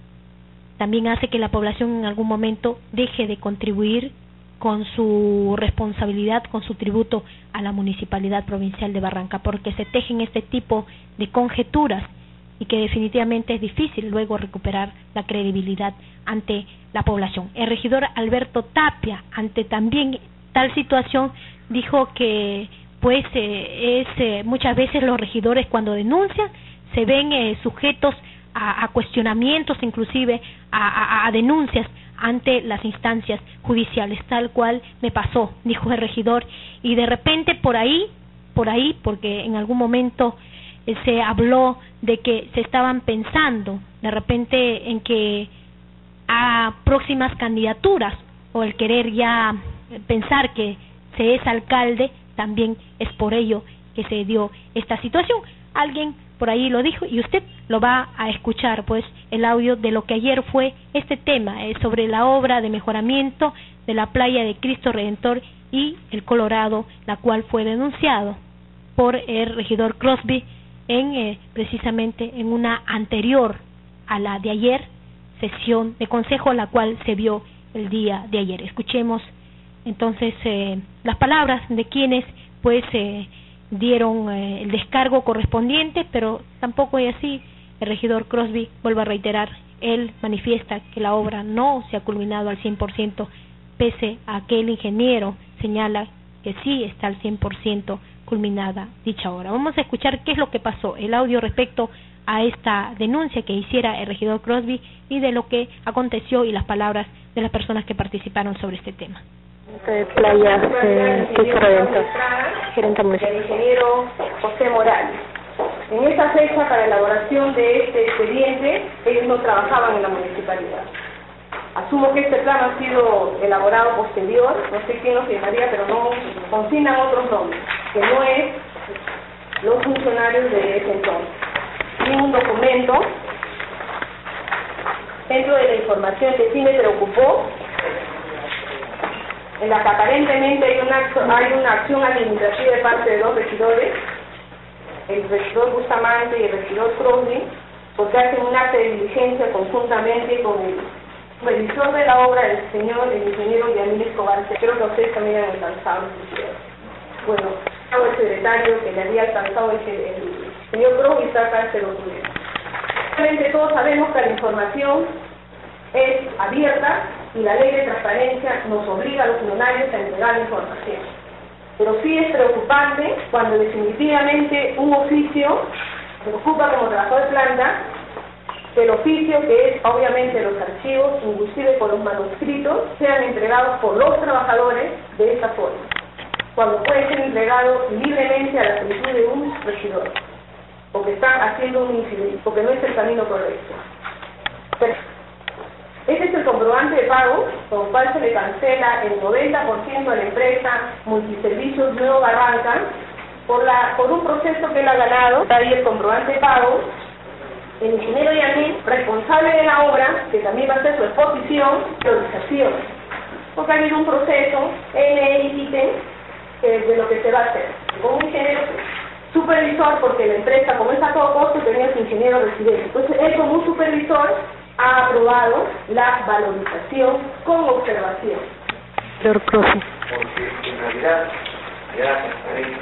también hace que la población en algún momento deje de contribuir con su responsabilidad, con su tributo a la Municipalidad Provincial de Barranca, porque se tejen este tipo de conjeturas y que definitivamente es difícil luego recuperar la credibilidad ante la población. El regidor Alberto Tapia, ante también tal situación, dijo que pues eh, es eh, muchas veces los regidores cuando denuncian se ven eh, sujetos a, a cuestionamientos, inclusive a, a, a denuncias ante las instancias judiciales, tal cual me pasó, dijo el regidor, y de repente por ahí, por ahí, porque en algún momento eh, se habló de que se estaban pensando de repente en que a próximas candidaturas o el querer ya pensar que se es alcalde, también es por ello que se dio esta situación. Alguien por ahí lo dijo y usted lo va a escuchar, pues el audio de lo que ayer fue este tema eh, sobre la obra de mejoramiento de la playa de Cristo Redentor y el Colorado, la cual fue denunciado por el regidor Crosby en eh, precisamente en una anterior a la de ayer sesión de consejo, la cual se vio el día de ayer. Escuchemos entonces eh, las palabras de quienes pues eh, dieron eh, el descargo correspondiente, pero tampoco es así. El regidor Crosby, vuelvo a reiterar, él manifiesta que la obra no se ha culminado al cien por ciento, pese a que el ingeniero señala que sí está al cien por ciento culminada dicha obra. Vamos a escuchar qué es lo que pasó, el audio respecto a esta denuncia que hiciera el regidor Crosby y de lo que aconteció y las palabras de las personas que participaron sobre este tema. De Playa eh, Cristo Redentor, gerente municipal. El ingeniero José Morales. En esa fecha, para elaboración de este expediente, ellos no trabajaban en la municipalidad. Asumo que este plan ha sido elaborado posterior, no sé quién lo firmaría, pero no consignan otros nombres, que no es los funcionarios de ese entonces. Ni un documento dentro de la información que sí me preocupó, en la que aparentemente hay una, hay una acción administrativa de parte de dos regidores, el regidor Bustamante y el regidor Crosby, porque hacen un acto de diligencia conjuntamente con el supervisor de la obra, el señor, el ingeniero Yamil Escobar. Creo que ustedes también han alcanzado el sucedido. Bueno, el secretario que le había alcanzado el, el señor Crosby está acá este documento. Realmente todos sabemos que la información es abierta y la ley de transparencia nos obliga a los funcionarios a entregar la información. Pero sí es preocupante cuando definitivamente un oficio preocupa como trabajador de planta el oficio, que es obviamente los archivos, inclusive con los manuscritos, sean entregados por los trabajadores de esta forma, cuando puede ser entregado libremente a la solicitud de un regidor, porque están haciendo un incidente, porque no es el camino correcto. Pero este es el comprobante de pago, con el cual se le cancela el noventa por ciento a la empresa Multiservicios Nuevo Barranca por, la, por un proceso que él ha ganado. Está ahí el comprobante de pago. El ingeniero Yamil, responsable de la obra, que también va a hacer su exposición, priorización, porque ha habido un proceso N I T eh, de lo que se va a hacer. Con un ingeniero supervisor, porque la empresa, como es a todo costo, tenía su ingeniero residente. Entonces, él como un supervisor ha aprobado la valorización con observación. Señor Cruz. Porque en realidad, gracias a él,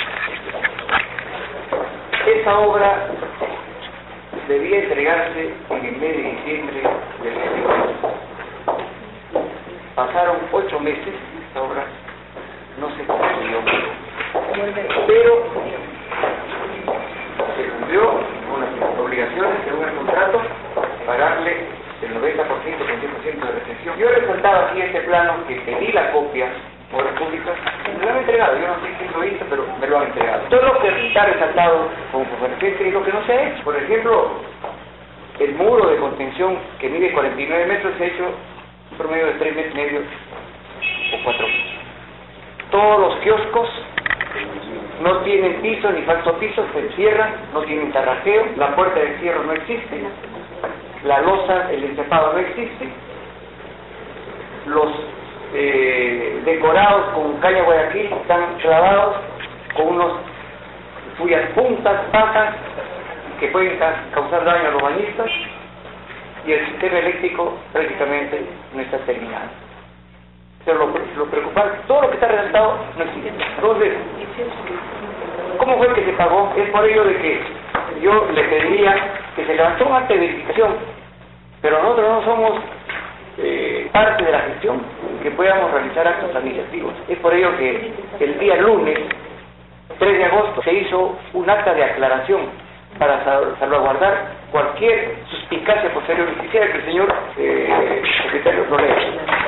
esa obra debía entregarse en el mes de diciembre del año. Pasaron ocho meses, esta obra no se concluyó, pero se cumplió con las obligaciones según el contrato, pagarle el noventa por ciento con cien por ciento de retención. Yo he resaltado aquí este plano que pedí la copia por pública, me lo han entregado, yo no sé quién lo hizo, pero me lo han entregado. Todo lo que está resaltado como referente es lo que no se ha hecho. Por ejemplo, el muro de contención que mide cuarenta y nueve metros se ha hecho un promedio de tres metros y medio o cuatro metros. Todos los kioscos no tienen piso ni falso piso, se encierran, no tienen tarrajeo, la puerta de cierre no existe, la losa, el encefado no existe, los eh, decorados con caña Guayaquil están clavados con unos cuyas puntas pasan que pueden ca causar daño a los bañistas, y el sistema eléctrico prácticamente no está terminado. Pero lo, lo preocupante, todo lo que está resaltado no existe. Entonces, ¿cómo fue que se pagó? Es por ello de que yo le pediría que se levantó un acta de verificación, pero nosotros no somos eh, parte de la gestión que podamos realizar actos administrativos. Es por ello que el día lunes, tres de agosto, se hizo un acta de aclaración para salvaguardar cualquier suspicacia posterior. Quisiera que el señor eh, secretario lo lea.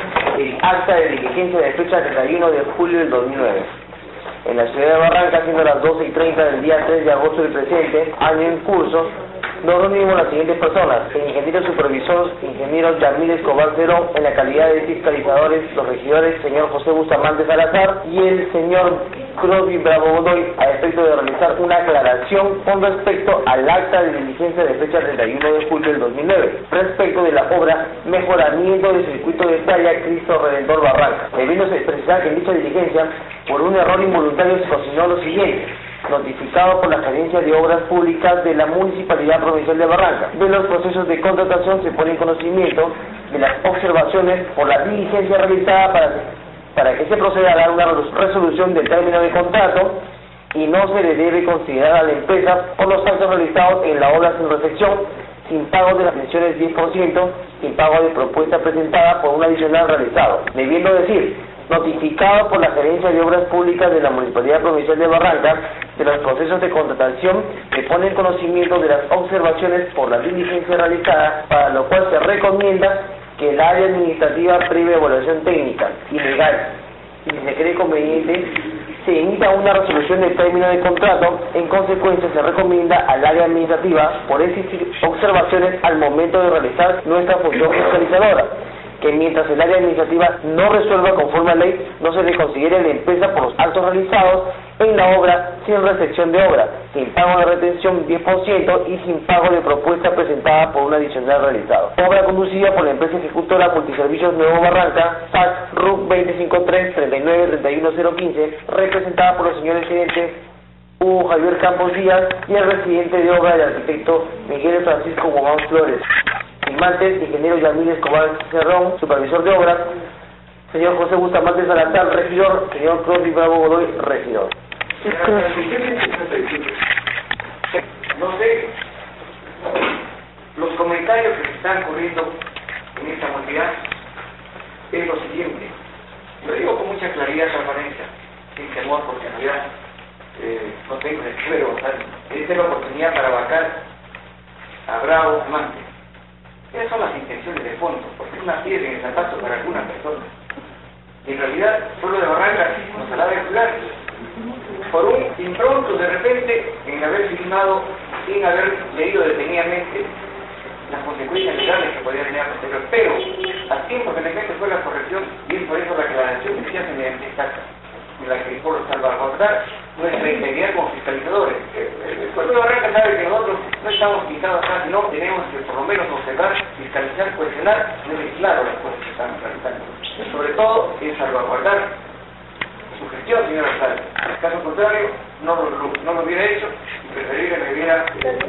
El acta de diligencia de fecha treinta y uno de julio del dos mil nueve. En la ciudad de Barranca, siendo las doce y treinta del día tres de agosto del presente año en curso, nos reunimos las siguientes personas: el ingeniero supervisor, ingeniero Yamil Escobar Cerón, en la calidad de fiscalizadores, los regidores, señor José Bustamante Salazar y el señor Crosby Bravo Godoy, a efecto de realizar una aclaración con respecto al acta de diligencia de fecha treinta y uno de julio del dos mil nueve, respecto de la obra Mejoramiento del Circuito de Playa Cristo Redentor Barranca. Debiéndose precisar que en dicha diligencia, por un error involuntario, se cocinó lo siguiente: notificado por la Gerencia de Obras Públicas de la Municipalidad Provincial de Barranca. De los procesos de contratación se pone en conocimiento de las observaciones por la diligencia realizada para, para que se proceda a dar una resolución del término de contrato, y no se le debe considerar a la empresa por los actos realizados en la obra sin recepción, sin pago de las menciones diez por ciento, sin pago de propuesta presentada por un adicional realizado, debiendo decir notificado por la Gerencia de Obras Públicas de la Municipalidad Provincial de Barranca de los procesos de contratación, que pone en conocimiento de las observaciones por la diligencia realizada, para lo cual se recomienda que el área administrativa previa evaluación técnica y legal, y si se cree conveniente, se emita una resolución del término de contrato. En consecuencia, se recomienda al área administrativa, por existir observaciones al momento de realizar nuestra función fiscalizadora, que mientras el área administrativa no resuelva conforme a ley, no se le considere a la empresa por los actos realizados en la obra sin recepción de obra, sin pago de retención diez por ciento y sin pago de propuesta presentada por un adicional realizado. Obra conducida por la empresa ejecutora Multiservicios Nuevo Barranca, S A C R U C veinte cincuenta y tres, treinta y nueve, treinta y uno cero quince, representada por los señores gerentes Hugo Javier Campos Díaz y el residente de obra, el arquitecto Miguel Francisco Guzmán Flores. Firmantes: ingeniero Yamil Escobar Cerrón, supervisor de obras; señor José Bustamante Salazar, regidor; señor Crosby Bravo Godoy, regidor. No sé, los comentarios que se están ocurriendo en esta modalidad es lo siguiente. Lo digo con mucha claridad y transparencia, sin temor, porque en realidad eh, conseguimos el suelo, esta es la oportunidad para vacar a Bravo Mante. Esas son las intenciones de fondo, porque es una piedra en el zapato para algunas personas. Y en realidad, solo de Barranca nos hará vincular por un impronto de repente en haber filmado sin haber leído detenidamente las consecuencias legales que podría tener posterior, pero a tiempo que efecto fue la corrección y es por eso la aclaración que se hace mediante esta acta, en la que por salvaguardar nuestra integridad como fiscalizadores. El pueblo de Barranca sabe que nosotros no estamos pintados acá, sino tenemos que por lo menos observar, fiscalizar, cuestionar, tener claro las cosas que estamos realizando. Sobre todo en salvaguardar su gestión, señor alcalde. En el caso contrario, no lo, no lo hubiera hecho y preferible me hubiera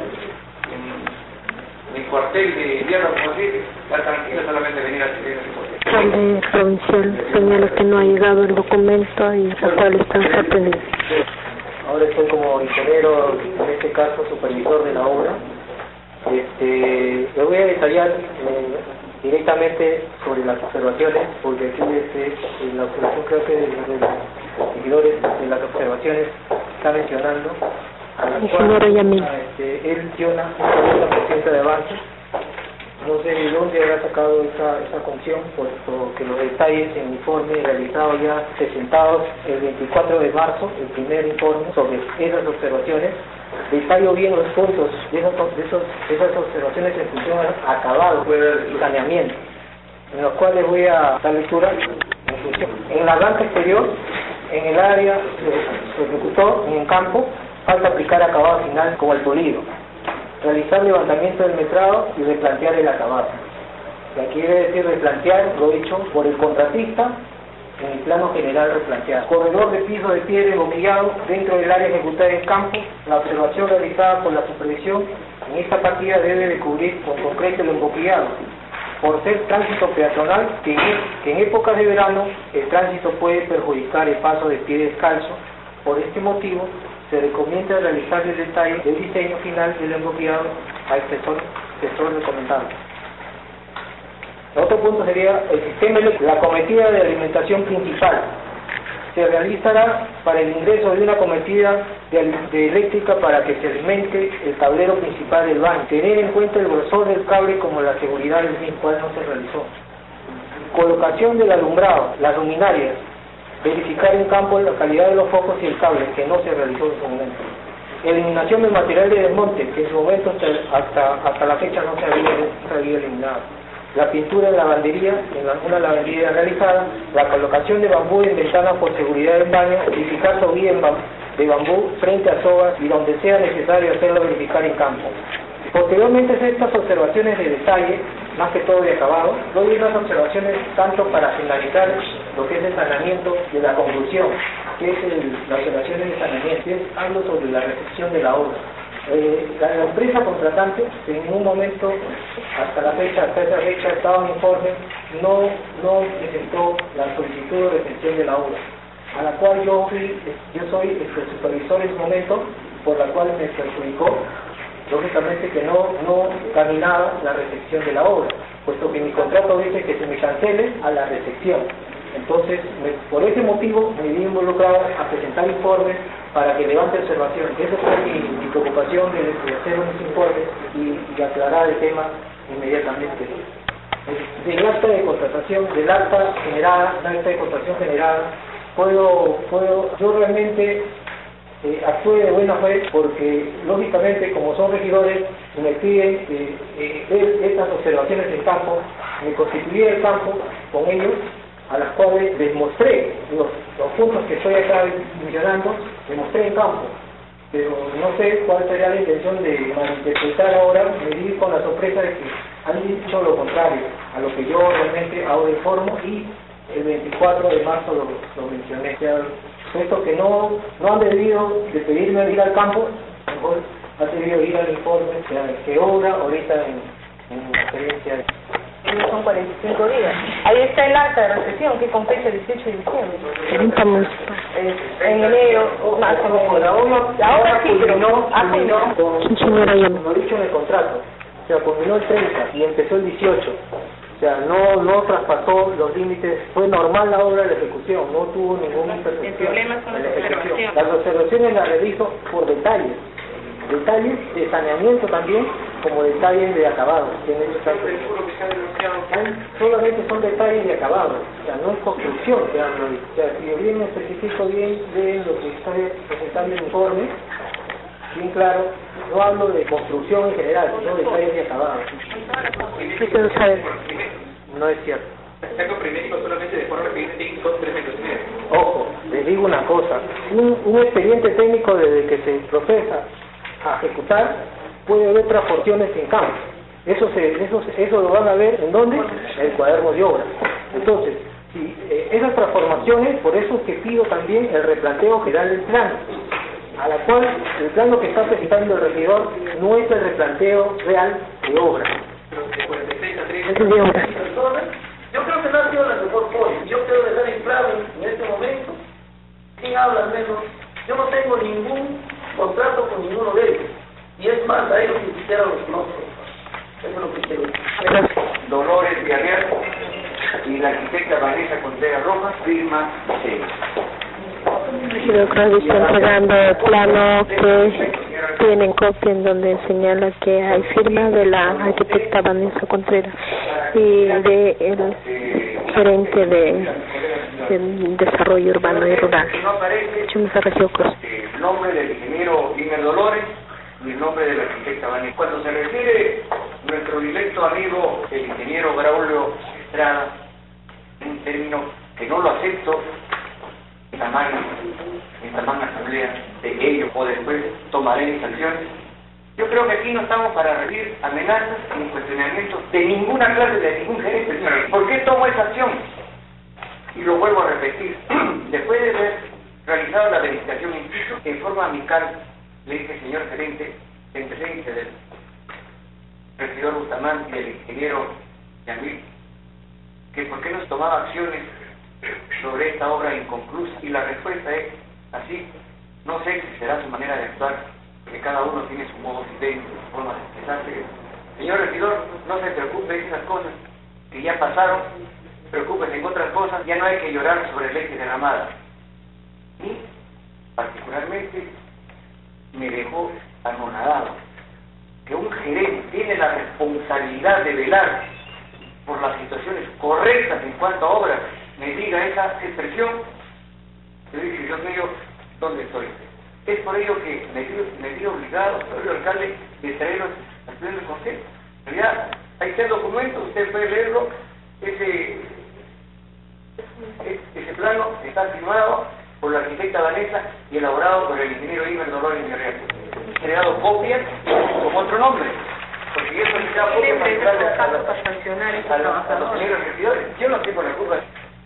en mi cuartel de invierno, como decir, estar tranquilo, solamente venir a seguir ese cuartel. El provincial señala que no ha llegado el documento y la cual están sorprendidos. Ahora estoy como ingeniero, en este caso supervisor de la obra. Este, le voy a detallar eh, directamente sobre las observaciones, porque aquí este, en la observación creo que de, de los seguidores de las observaciones está mencionando. Ingeniero Yamil. Este, él menciona un cuarenta por ciento de avance. No sé de dónde habrá sacado esa, esa conclusión, puesto que los detalles en el informe realizado ya presentados el veinticuatro de marzo, el primer informe sobre esas observaciones, detallo bien los puntos de, esos, de, esos, de esas observaciones en función al acabado y saneamiento, en los cuales voy a dar lectura en función. En la blanca exterior, en el área se ejecutó en el campo, falta aplicar acabado final como el polido, realizar levantamiento del metrado y replantear el acabado. Y aquí quiere decir replantear lo hecho por el contratista en el plano general replanteado. Corredor de piso de piedra emboquillado dentro del área ejecutada en campo. La observación realizada por la supervisión en esta partida debe de cubrir con concreto el emboquillado. Por ser tránsito peatonal, que en, que en épocas de verano el tránsito puede perjudicar el paso de pie descalzo. Por este motivo, se recomienda realizar el detalle del diseño final del emboquillado al sector, sector recomendado. Otro punto sería el sistema, la cometida de alimentación principal. Se realizará para el ingreso de una cometida de, de eléctrica para que se alimente el tablero principal del baño. Tener en cuenta el grosor del cable como la seguridad del mismo, cual no se realizó. Colocación del alumbrado, las luminarias. Verificar en campo la calidad de los focos y el cable, que no se realizó en su momento. Eliminación del material de desmonte, que en su momento hasta, hasta la fecha no se había, no se había eliminado. La pintura de lavandería, en alguna lavandería realizada, la colocación de bambú en ventanas por seguridad del baño, verificar soguía de bambú frente a sogas y donde sea necesario hacerlo verificar en campo. Posteriormente a estas observaciones de detalle, más que todo de acabado, doy unas observaciones tanto para finalizar lo que es el saneamiento de la conclusión, que es el, las observaciones de saneamiento, que es hablo sobre la recepción de la obra. Eh, la, la empresa contratante, en ningún momento, hasta la fecha, hasta esa fecha, estaba en informe, no, no presentó la solicitud de recepción de la obra, a la cual yo fui, yo soy el supervisor en ese momento, por la cual me perjudicó, lógicamente que no, no caminaba la recepción de la obra, puesto que mi contrato dice que se me cancele a la recepción. Entonces, me, por ese motivo me vi involucrado a presentar informes para que levante observaciones. Esa fue mi, mi preocupación de, de hacer unos informes y, y aclarar el tema inmediatamente. Del acta de contratación, del acta generada, la acta de contratación generada, puedo, puedo, yo realmente eh, actúe de buena fe porque, lógicamente, como son regidores, me piden eh, eh, ver estas observaciones en campo, me constituí el campo con ellos, a las cuales les mostré los, los puntos que estoy acá mencionando, les mostré en campo, pero no sé cuál sería la intención de malinterpretar ahora. Me di con la sorpresa de que han dicho lo contrario a lo que yo realmente ahora informo, y el veinticuatro de marzo lo, lo mencioné. O sea, puesto que no, no han debido de pedirme ir al campo, mejor han debido ir al informe o sea, que obra ahorita en, en la experiencia. Son cuarenta y cinco días. Ahí está el acta de recepción, que con fecha dieciocho de diciembre. Eh, en enero, más o menos. La obra, la obra sí, pero culminó, culminó con, señora como dicho en el contrato. O sea, culminó el treinta y empezó el dieciocho. O sea, no, no traspasó los límites, fue normal la obra de la ejecución, no tuvo ninguna imperfección. El problema son las en la ejecución. observaciones. Las observaciones las realizo por detalles, detalles de saneamiento también, como detalles de acabado. Solamente son detalles de acabado, o sea, no es construcción que hablo ahí. O sea, si yo bien especifico bien de lo que está presentando el informe, bien claro, no hablo de construcción en general, sino de detalles de acabado. Eso no sabe. No es cierto. Está comprendido solamente de forma que dice son tres metros y medio. Ojo, les digo una cosa, un, un expediente técnico desde que se procesa a ejecutar puede haber transportaciones en campo. Eso se, eso, eso lo van a ver en dónde, en el cuaderno de obra. Entonces, si eh, esas transformaciones, por eso es que pido también el replanteo general del plano, a la cual el plano que está presentando el regidor no es el replanteo real de obra. Yo creo que no ha sido la mejor forma. Yo quiero dejar en claro en este momento, ¿quién habla al menos? Yo no tengo ningún contrato con ninguno de ellos. Y es más, a ellos ni siquiera los conozco. Eso es lo que quiero decir. Dolores Villarreal y la arquitecta Vanessa Contreras Rojas firma seis. Yo creo que está entregando el plano que tienen copia en donde señala que hay firma de la arquitecta Vanessa Contreras y de el gerente de, de desarrollo urbano y rural. Yo me refiero Cruz. El nombre del ingeniero Imer Dolores y el nombre de la arquitecta Vanessa. Cuando se refiere nuestro directo amigo el ingeniero Braulio Estrada, un término que no lo acepto en esta magna, en esta magna asamblea de ellos, o después tomaré mis acciones. Yo creo que aquí no estamos para recibir amenazas ni cuestionamientos de ninguna clase, de ningún gerente. ¿Por qué tomo esa acción? Y lo vuelvo a repetir. Después de haber realizado la verificación in situ, en forma amical, le dije, señor gerente, en presencia del regidor Bustamante y del ingeniero Yamil, que por qué no tomaba acciones sobre esta obra inconclusa, y la respuesta es así. No sé si será su manera de actuar, porque cada uno tiene su modo de su forma de expresarse. Señor regidor, no se preocupe de esas cosas que ya pasaron, preocúpese en otras cosas, ya no hay que llorar sobre leche derramada. Y particularmente me dejó anonadado que un gerente tiene la responsabilidad de velar por las situaciones correctas en cuanto a obras, me diga esa expresión. Yo dije, Dios mío, ¿dónde estoy? Es por ello que me vi, me vi obligado, señor alcalde, de traerlos al pleno del consejo. En realidad, ahí está el documento, usted puede leerlo, ese, ese plano está firmado por la arquitecta Vanessa y elaborado por el ingeniero Iber Dolores Villarreal. He creado copias con otro nombre, porque eso le da copia para darle a, a, para sancionar a, los, a los señores regidores. Yo no tengo la culpa.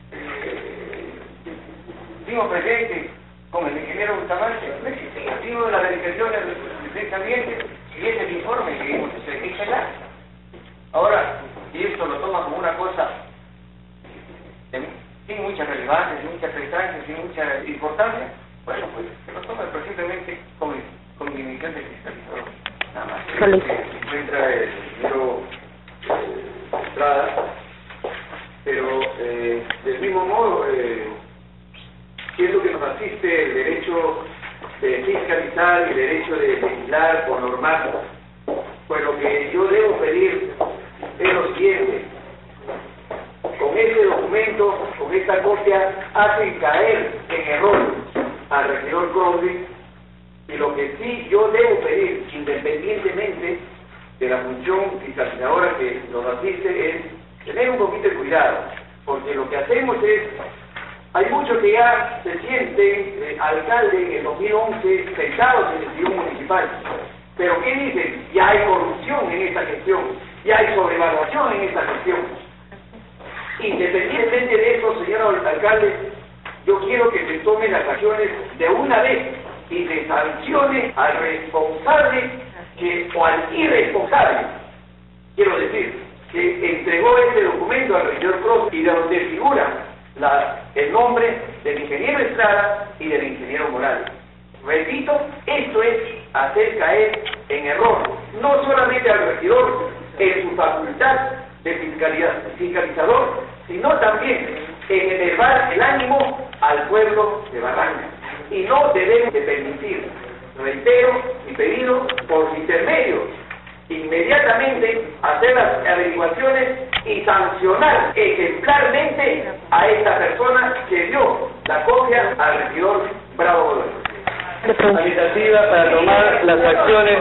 Fuimos presentes con el ingeniero Bustamante, no existía, vimos las verificaciones del ambiente y ese es el informe que vimos, se dice ya. Ahora, si esto lo toma como una cosa de, sin mucha relevancia, sin mucha prestancia, sin mucha importancia, bueno, pues que lo tome, pero simplemente con, con mi dimisión de fiscalizador, nada más. Se encuentra el ingeniero Estrada, pero eh, del mismo modo, eh, ¿qué es lo que nos asiste el derecho de fiscalizar y el derecho de legislar o normar? Pues lo que yo debo pedir es lo siguiente: con ese documento, con esta copia, hacen caer en error al regidor Crowley, y lo que sí yo debo pedir, independientemente de la función fiscalizadora que nos asiste, es tener un poquito de cuidado, porque lo que hacemos es, hay muchos que ya se sienten eh, alcalde en el dos mil once sentados en el tribunal municipal, pero ¿qué dicen? Ya hay corrupción en esta gestión, ya hay sobrevaluación en esta gestión. Independientemente de eso, señor alcalde, yo quiero que se tomen las acciones de una vez y se sancione al responsable que, o al irresponsable, quiero decir, que entregó este documento al regidor Cross y de donde figura la, el nombre del ingeniero Estrada y del ingeniero Morales. Repito, esto es hacer caer en error no solamente al regidor en su facultad de fiscalidad, fiscalizador, sino también en elevar el ánimo al pueblo de Barranca. Y no debemos de permitir, reitero mi pedido, por intermedio, inmediatamente hacer las averiguaciones y sancionar ejemplarmente a esta persona que dio la copia al regidor Bravo Godoy. La iniciativa para tomar las acciones,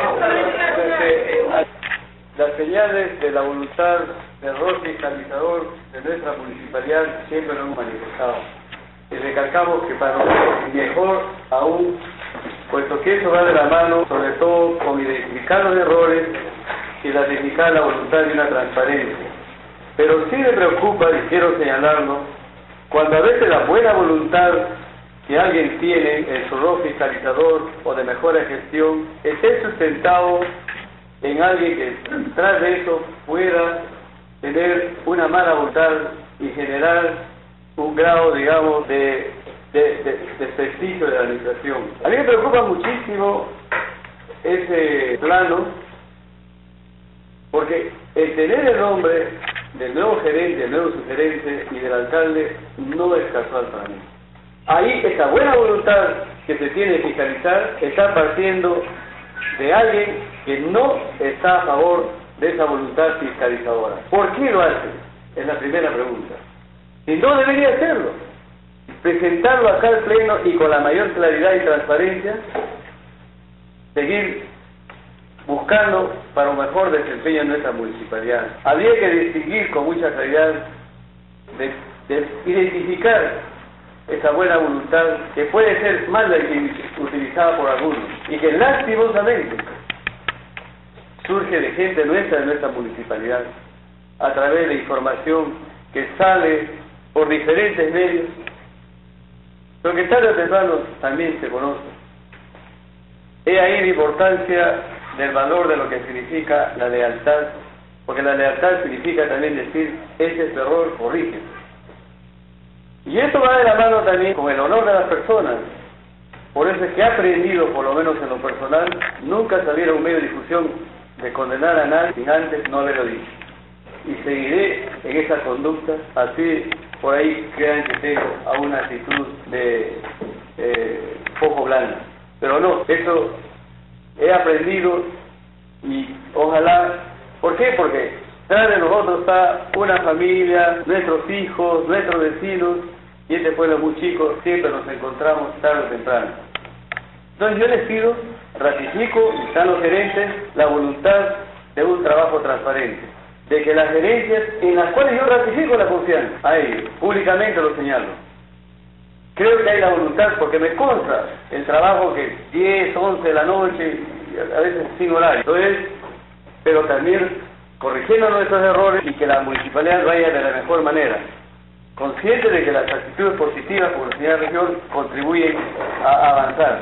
las señales de la voluntad de error fiscalizador de nuestra municipalidad siempre lo hemos manifestado. Y recalcamos que para nosotros mejor aún, puesto que eso va de la mano, sobre todo con identificar los errores y ratificar la voluntad de una transparencia. Pero sí me preocupa, y quiero señalarlo, cuando a veces la buena voluntad que alguien tiene en su rol fiscalizador o de mejora de gestión esté sustentado en alguien que tras de eso pueda tener una mala voluntad y generar un grado, digamos, de, de, de, de prestigio de la administración. A mí me preocupa muchísimo ese plano, porque el tener el nombre del nuevo gerente, del nuevo subgerente y del alcalde no es casual para mí. Ahí esa buena voluntad que se tiene de fiscalizar está partiendo de alguien que no está a favor de esa voluntad fiscalizadora. ¿Por qué lo hace? Es la primera pregunta. Y no debería hacerlo. Presentarlo acá al pleno y con la mayor claridad y transparencia, seguir buscando para un mejor desempeño en nuestra municipalidad. Habría que distinguir con mucha claridad, de, de identificar esa buena voluntad que puede ser mal utilizada por algunos y que lastimosamente surge de gente nuestra de nuestra municipalidad a través de información que sale por diferentes medios, pero que tarde o temprano también se conoce. He ahí la importancia del valor de lo que significa la lealtad, porque la lealtad significa también decir, ese es tu error, corrige. Y esto va de la mano también con el honor de las personas. Por eso es que he aprendido, por lo menos en lo personal, nunca salir a un medio de difusión de condenar a nadie sin antes no haberlo dicho. Y seguiré en esa conducta, así por ahí crean que tengo a una actitud de eh, poco blanda. Pero no, eso he aprendido y ojalá, ¿por qué? Porque tras de nosotros está una familia, nuestros hijos, nuestros vecinos, y este pueblo muy chico, siempre nos encontramos tarde o temprano. Entonces yo les pido, ratifico, y están los gerentes, la voluntad de un trabajo transparente, de que las gerencias en las cuales yo ratifico la confianza a ellos, públicamente lo señalo. Creo que hay la voluntad, porque me consta el trabajo que diez, once de la noche, a veces sin horario. Entonces, pero también corrigiendo nuestros errores y que la municipalidad vaya de la mejor manera, consciente de que las actitudes positivas por la señora región contribuyen a avanzar.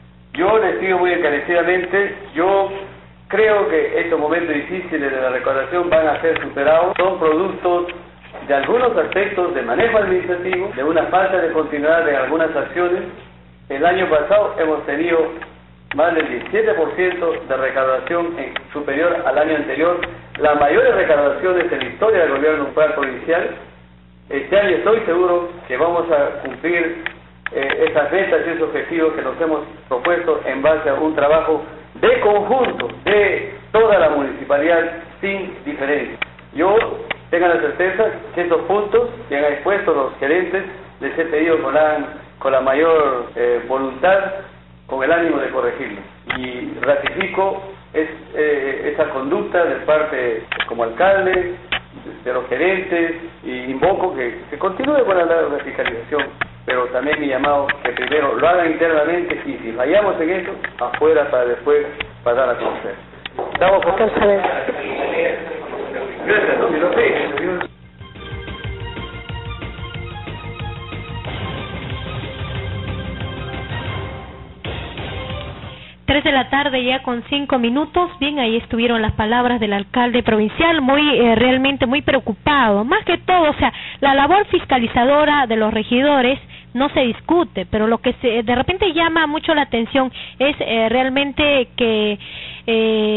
Yo les digo muy encarecidamente, yo creo que estos momentos difíciles de la recaudación van a ser superados, son productos de algunos aspectos de manejo administrativo, de una falta de continuidad de algunas acciones. El año pasado hemos tenido más del diecisiete por ciento de recaudación en, superior al año anterior, las mayores recaudaciones en la historia del gobierno provincial. Este año estoy seguro que vamos a cumplir eh, esas metas y esos objetivos que nos hemos propuesto en base a un trabajo de conjunto de toda la municipalidad sin diferencia. Yo tengan la certeza que estos puntos que han expuesto los gerentes les he pedido con la, con la mayor eh, voluntad, con el ánimo de corregirlo. Y ratifico es, eh, esa conducta de parte como alcalde, de los gerentes, y invoco que se continúe con la, la fiscalización, pero también mi llamado que primero lo hagan internamente y si fallamos en eso, afuera para después pasar a conocer. Estamos con... Gracias, ¿no? Tres de la tarde ya con cinco minutos. Bien, ahí estuvieron las palabras del alcalde provincial, muy eh, realmente muy preocupado. Más que todo, o sea, la labor fiscalizadora de los regidores no se discute, pero lo que se, de repente llama mucho la atención es eh, realmente que eh,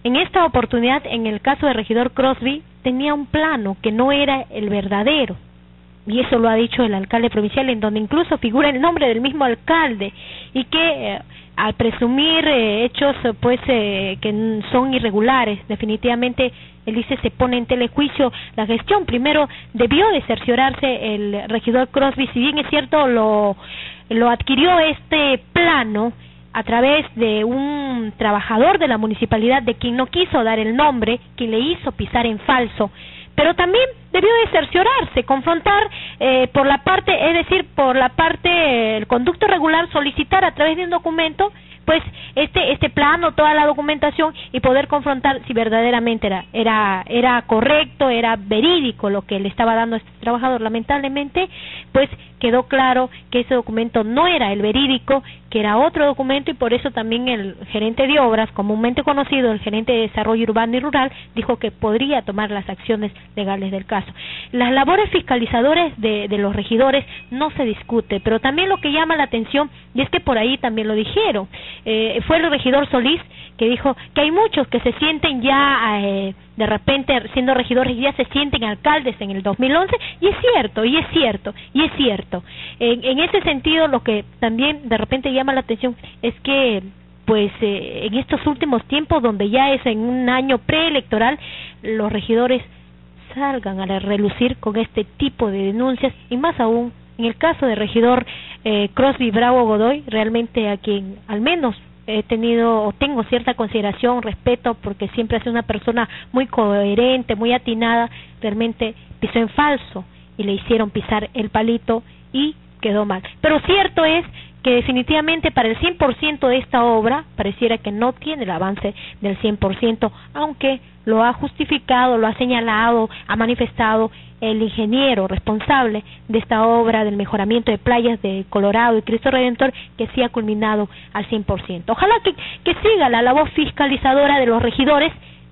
en esta oportunidad, en el caso del regidor Crosby, tenía un plano que no era el verdadero. Y eso lo ha dicho el alcalde provincial, en donde incluso figura el nombre del mismo alcalde, y que eh, al presumir eh, hechos pues eh, que son irregulares, definitivamente él dice se pone en telejuicio la gestión. Primero debió de cerciorarse el regidor Crosby, si bien es cierto lo, lo adquirió este plano a través de un trabajador de la municipalidad, de quien no quiso dar el nombre, que le hizo pisar en falso, pero también debió de cerciorarse, confrontar eh, por la parte, es decir, por la parte, eh, el conducto regular, solicitar a través de un documento, pues este este plano, toda la documentación, y poder confrontar si verdaderamente era era era correcto, era verídico lo que le estaba dando a este trabajador. Lamentablemente, pues quedó claro que ese documento no era el verídico, que era otro documento, y por eso también el gerente de obras, comúnmente conocido, el gerente de desarrollo urbano y rural, dijo que podría tomar las acciones legales del caso. Las labores fiscalizadoras de, de los regidores no se discute, pero también lo que llama la atención, y es que por ahí también lo dijeron, eh, fue el regidor Solís que dijo que hay muchos que se sienten ya eh, de repente siendo regidores y ya se sienten alcaldes en el dos mil once, y es cierto, y es cierto, y es cierto. En, en ese sentido, lo que también de repente llama la atención es que pues eh, en estos últimos tiempos, donde ya es en un año preelectoral, los regidores salgan a relucir con este tipo de denuncias, y más aún en el caso del regidor eh, Crosby Bravo Godoy, realmente a quien al menos he tenido o tengo cierta consideración, respeto, porque siempre ha sido una persona muy coherente, muy atinada, realmente pisó en falso y le hicieron pisar el palito y quedó mal. Pero cierto es que definitivamente para el cien por ciento de esta obra pareciera que no tiene el avance del cien por ciento, aunque lo ha justificado, lo ha señalado, ha manifestado el ingeniero responsable de esta obra del mejoramiento de playas de Colorado y Cristo Redentor, que sí ha culminado al cien por ciento. Ojalá que, que siga la labor fiscalizadora de los regidores,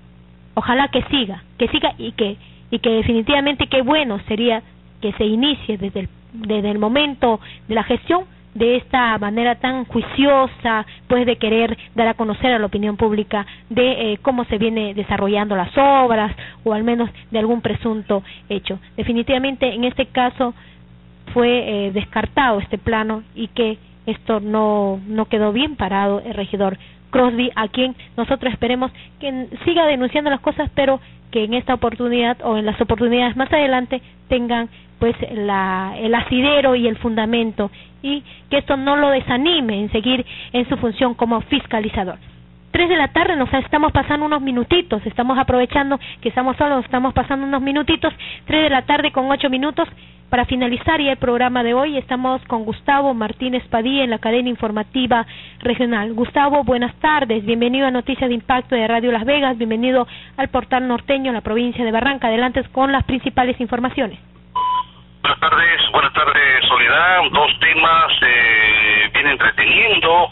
ojalá que siga, que siga y que, y que definitivamente qué bueno sería que se inicie desde el, desde el momento de la gestión de esta manera tan juiciosa, pues de querer dar a conocer a la opinión pública de eh, cómo se viene desarrollando las obras, o al menos de algún presunto hecho. Definitivamente en este caso fue eh, descartado este plano, y que esto no, no quedó bien parado el regidor Crosby, a quien nosotros esperemos que siga denunciando las cosas, pero que en esta oportunidad o en las oportunidades más adelante tengan pues la, el asidero y el fundamento, y que esto no lo desanime en seguir en su función como fiscalizador. Tres de la tarde, nos estamos pasando unos minutitos, estamos aprovechando que estamos solos, nos estamos pasando unos minutitos, tres de la tarde con ocho minutos, para finalizar ya el programa de hoy. Estamos con Gustavo Martínez Padilla en la cadena informativa regional. Gustavo, buenas tardes, bienvenido a Noticias de Impacto de Radio Las Vegas, bienvenido al portal norteño, la provincia de Barranca. Adelante con las principales informaciones. Buenas tardes, buenas tardes Soledad. Dos temas eh, vienen entreteniendo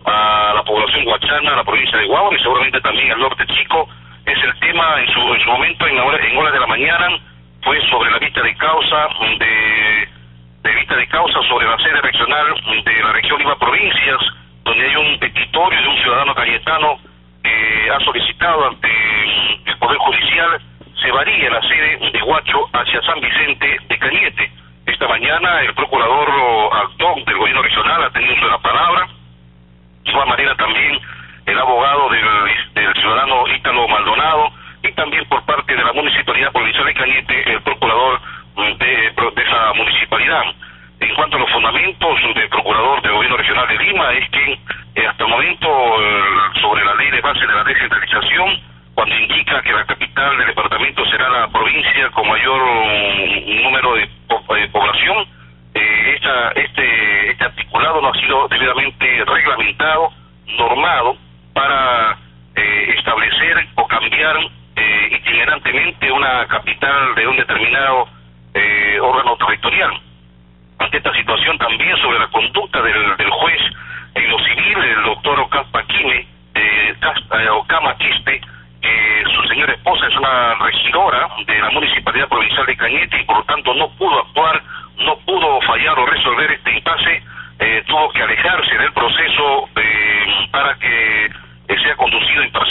a la población huachana, a la provincia de Guagua y seguramente también al norte chico. Es el tema en su, en su momento, en, hora, en horas de la mañana, fue sobre la vista de causa, de, de vista de causa sobre la sede regional de la región Lima Provincias, donde hay un petitorio de un ciudadano cayetano que ha solicitado ante el Poder Judicial se varíe la sede de Huacho hacia San Vicente de Cañete. Esta mañana el procurador actual del gobierno regional ha tenido la palabra, de igual manera también el abogado del, del ciudadano Ítalo Maldonado, y también por parte de la Municipalidad Provincial de Cañete, el procurador de, de esa municipalidad. En cuanto a los fundamentos del procurador del gobierno regional de Lima, es que eh, hasta el momento eh, sobre la ley de base de la descentralización, cuando indica que la capital del departamento será la provincia con mayor um, número de, po de población, eh, esta, este, este articulado no ha sido debidamente reglamentado, normado, para eh, establecer o cambiar eh, itinerantemente una capital de un determinado eh, órgano territorial. Ante esta situación también sobre la conducta del, del juez en lo civil, el doctor Ocampa Quime, eh, Ocama Quispe, que su señora esposa es una regidora de la Municipalidad Provincial de Cañete y por lo tanto no pudo actuar, no pudo fallar o resolver este impasse, eh, tuvo que alejarse del proceso eh, para que eh, sea conducido imparcialmente. Sin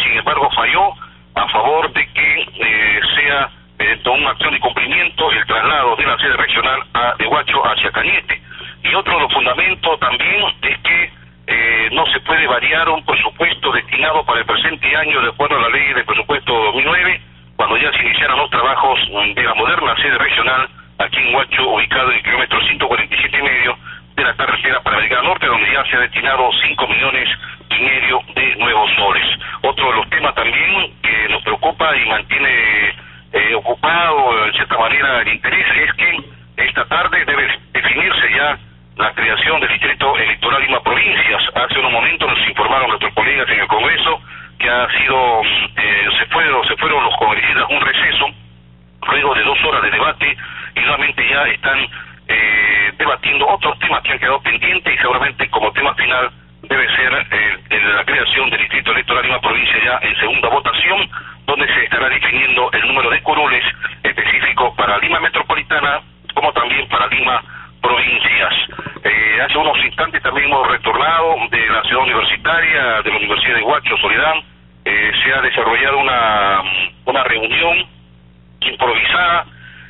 sin embargo falló a favor de que eh, sea mediante una acción de cumplimiento el traslado de la sede regional a, de Huacho hacia Cañete. Y otro de los fundamentos también es que eh, no se puede variar un presupuesto destinado para el presente año de acuerdo a la ley de presupuesto dos mil nueve, cuando ya se iniciaron los trabajos de la moderna sede regional aquí en Huacho, ubicado en el kilómetro ciento cuarenta y siete y medio de la carretera Panamericana Norte, donde ya se ha destinado cinco millones y medio de nuevos soles. Otro de los temas también que nos preocupa y mantiene eh, ocupado en cierta manera el interés es que esta tarde debe definirse ya la creación del Distrito Electoral Lima Provincias. Hace unos momentos nos informaron nuestros colegas en el Congreso que ha sido, eh, se fueron, se fueron los congresistas a un receso luego de dos horas de debate y nuevamente ya están eh, debatiendo otros temas que han quedado pendientes y seguramente como tema final debe ser eh, la creación del Distrito Electoral Lima Provincia ya en segunda votación, donde se estará definiendo el número de curules específicos para Lima Metropolitana como también para Lima Provincias. Eh, hace unos instantes también hemos retornado de la ciudad universitaria, de la Universidad de Huacho, Soledad. Eh, se ha desarrollado una, una reunión improvisada,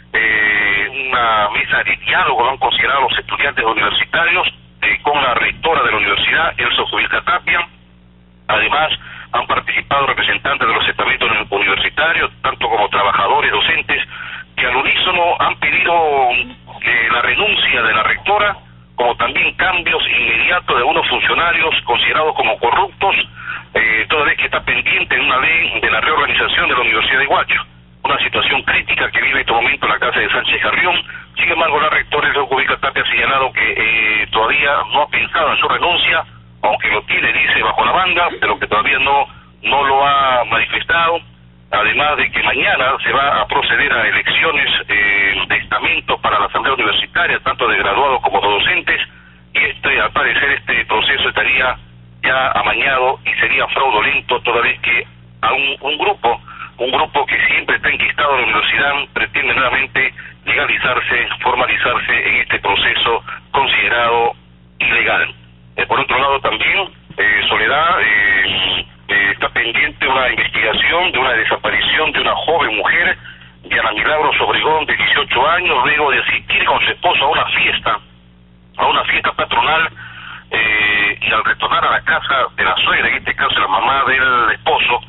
eh, una mesa de diálogo, lo han considerado los estudiantes universitarios, eh, con la rectora de la universidad, Elsa Jubilca Tapia. Además, han participado representantes de los estamentos universitarios, tanto como trabajadores, docentes, que al unísono han pedido eh, la renuncia de la rectora, como también cambios inmediatos de algunos funcionarios considerados como corruptos, eh, toda vez que está pendiente en una ley de la reorganización de la Universidad de Huacho. Una situación crítica que vive en este momento la casa de Sánchez Carrión. Sin embargo, la rectora Elsa Jubilca Tapia ha señalado que eh, todavía no ha pensado en su renuncia, aunque lo tiene, dice, bajo la manga, pero que todavía no, no lo ha manifestado. Además de que mañana se va a proceder a elecciones eh, de estamentos para la Asamblea Universitaria, tanto de graduados como de docentes, y este, al parecer este proceso estaría ya amañado y sería fraudulento, toda vez que a un, un grupo, un grupo que siempre está enquistado en la universidad, pretende nuevamente legalizarse, formalizarse en este proceso considerado ilegal. Eh, por otro lado también, eh, Soledad, eh, eh, está pendiente una investigación de una desaparición de una joven mujer, Diana Milagros Obregón, de dieciocho años, luego de asistir con su esposo a una fiesta, a una fiesta patronal, eh, y al retornar a la casa de la suegra, en este caso la mamá del esposo,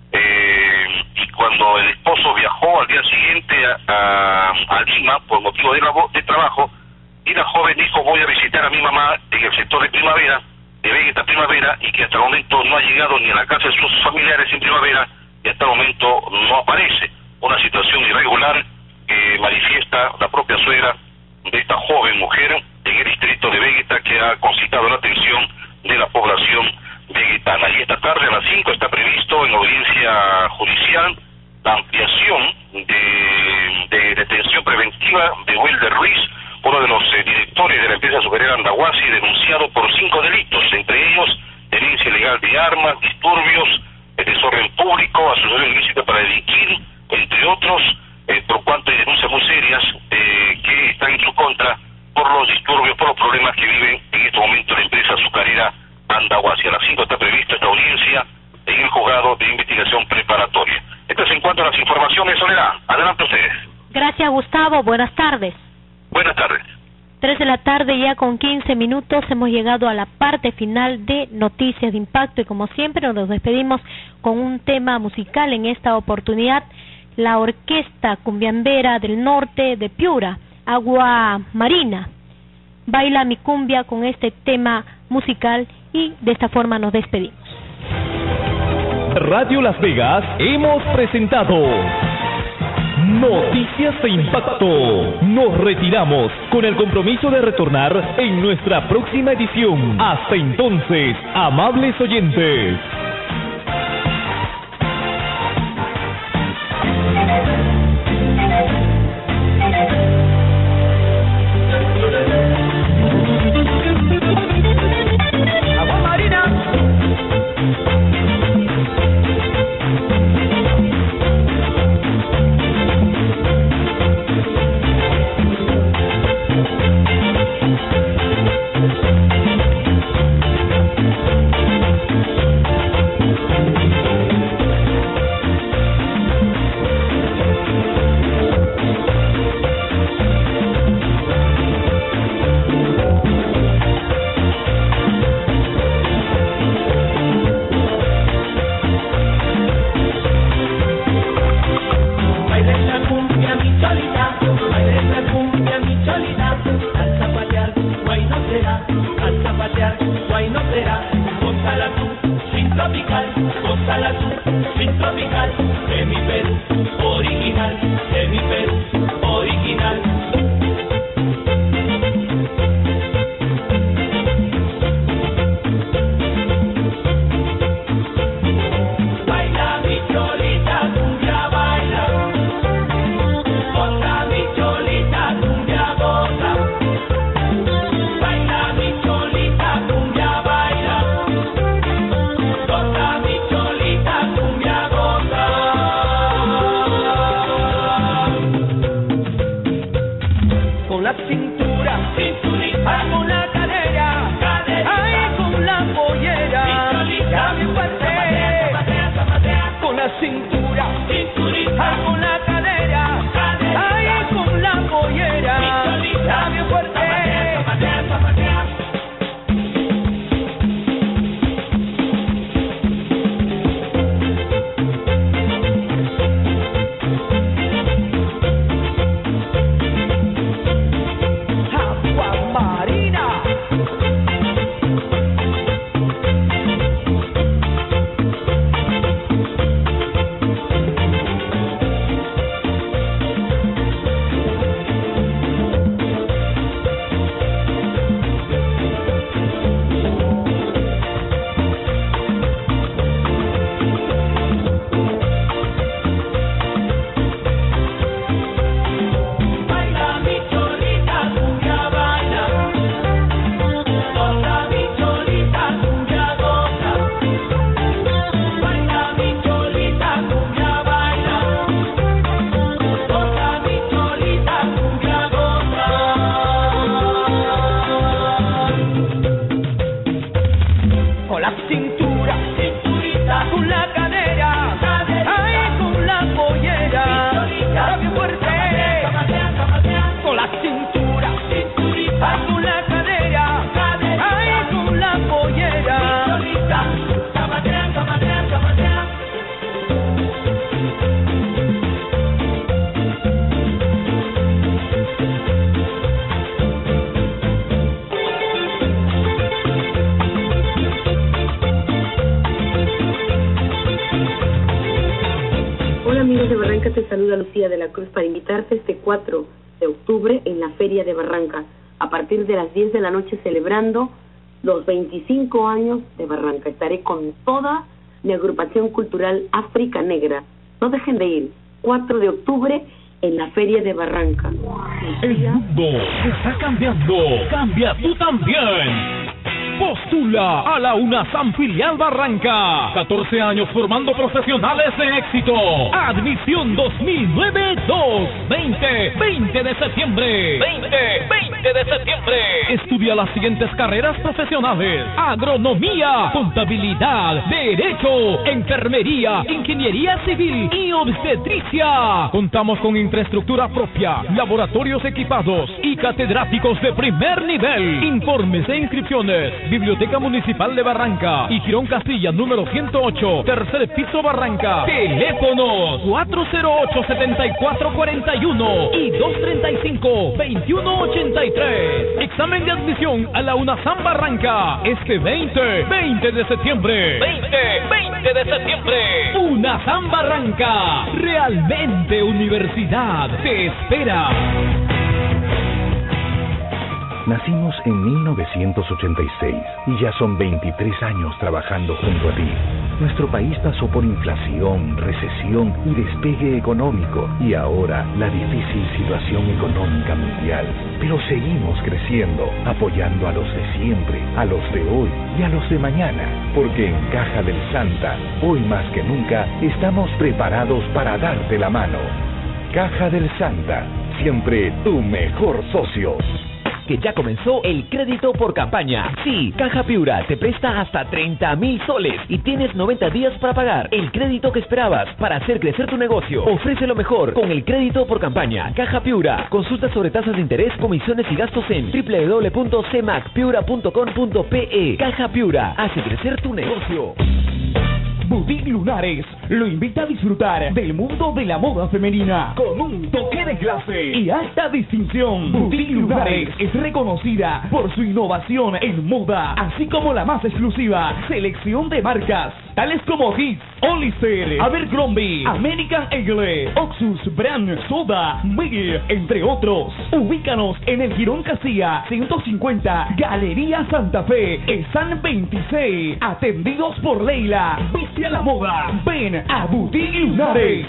eh, y cuando el esposo viajó al día siguiente a, a, a Lima por motivo de, la, de trabajo, y la joven dijo: voy a visitar a mi mamá en el sector de Primavera, de Vegeta Primavera, y que hasta el momento no ha llegado ni a la casa de sus familiares en Primavera, y hasta el momento no aparece. Una situación irregular que manifiesta la propia suegra de esta joven mujer en el distrito de Vegeta, que ha concitado la atención de la población vegetana. Y esta tarde a las cinco está previsto en audiencia judicial la ampliación de, de detención preventiva de Wilder Ruiz, uno de los eh, directores de la empresa azucarera Andahuasi, denunciado por cinco delitos, entre ellos tenencia ilegal de armas, disturbios, eh, desorden público, asociación ilícita para delinquir, entre otros, eh, por cuanto hay denuncias muy serias eh, que están en su contra por los disturbios, por los problemas que vive en este momento la empresa azucarera Andahuasi. A las cinco está prevista esta audiencia en el juzgado de investigación preparatoria. Esto es en cuanto a las informaciones, Soledad. Adelante ustedes. Gracias, Gustavo. Buenas tardes. Buenas tardes. Tres de la tarde ya con quince minutos, hemos llegado a la parte final de Noticias de Impacto y como siempre nos despedimos con un tema musical. En esta oportunidad, la Orquesta Cumbiambera del Norte de Piura, Agua Marina, baila mi cumbia con este tema musical y de esta forma nos despedimos. Radio Las Vegas hemos presentado Noticias de Impacto. Nos retiramos con el compromiso de retornar en nuestra próxima edición. Hasta entonces, amables oyentes. saluda Lucía de la Cruz para invitarte este cuatro de octubre en la Feria de Barranca, a partir de las diez de la noche celebrando los veinticinco años de Barranca. Estaré con toda mi agrupación cultural África Negra. No dejen de ir, cuatro de octubre en la Feria de Barranca. El mundo está cambiando, cambia tú también. Postula a la UNASAM Filial Barranca. catorce años formando profesionales de éxito. Admisión dos mil nueve dos veinte veinte de septiembre. veinte veinte de septiembre. Estudia las siguientes carreras profesionales: agronomía, contabilidad, derecho, enfermería, ingeniería civil y obstetricia. Contamos con infraestructura propia, laboratorios equipados y catedráticos de primer nivel. Informes e inscripciones: Biblioteca Municipal de Barranca y Girón Castilla, número ciento ocho, tercer piso, Barranca. Teléfonos cuatro cero ocho, siete cuatro cuatro uno y dos tres cinco, dos uno ocho tres. Examen de admisión a la UNASAM Barranca este veinte veinte de septiembre. veinte veinte de septiembre. UNASAM Barranca, realmente universidad te espera. Nacimos en mil novecientos ochenta y seis y ya son veintitrés años trabajando junto a ti. Nuestro país pasó por inflación, recesión y despegue económico y ahora la difícil situación económica mundial. Pero seguimos creciendo, apoyando a los de siempre, a los de hoy y a los de mañana, porque en Caja del Santa, hoy más que nunca, estamos preparados para darte la mano. Caja del Santa, siempre tu mejor socio. Que ya comenzó el crédito por campaña. Sí, Caja Piura te presta hasta treinta mil soles y tienes noventa días para pagar. El crédito que esperabas para hacer crecer tu negocio. Ofrece lo mejor con el crédito por campaña. Caja Piura. Consulta sobre tasas de interés, comisiones y gastos en doble u doble u doble u punto c m a c piura punto com punto p e. Caja Piura. Hace crecer tu negocio. Boutique Lunares lo invita a disfrutar del mundo de la moda femenina con un toque de clase y alta distinción. Boutique Lunares es reconocida por su innovación en moda, así como la más exclusiva selección de marcas tales como Hits, Hollister, Abercrombie, American Eagle, Oxus, Brand, Soda, Miguel, entre otros. Ubícanos en el Girón Castilla ciento cincuenta, Galería Santa Fe, San veintiséis, atendidos por Leila. Viste a la moda, ven a Boutique Lunares.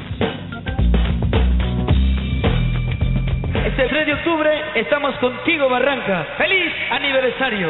Este tres de octubre estamos contigo, Barranca. ¡Feliz aniversario!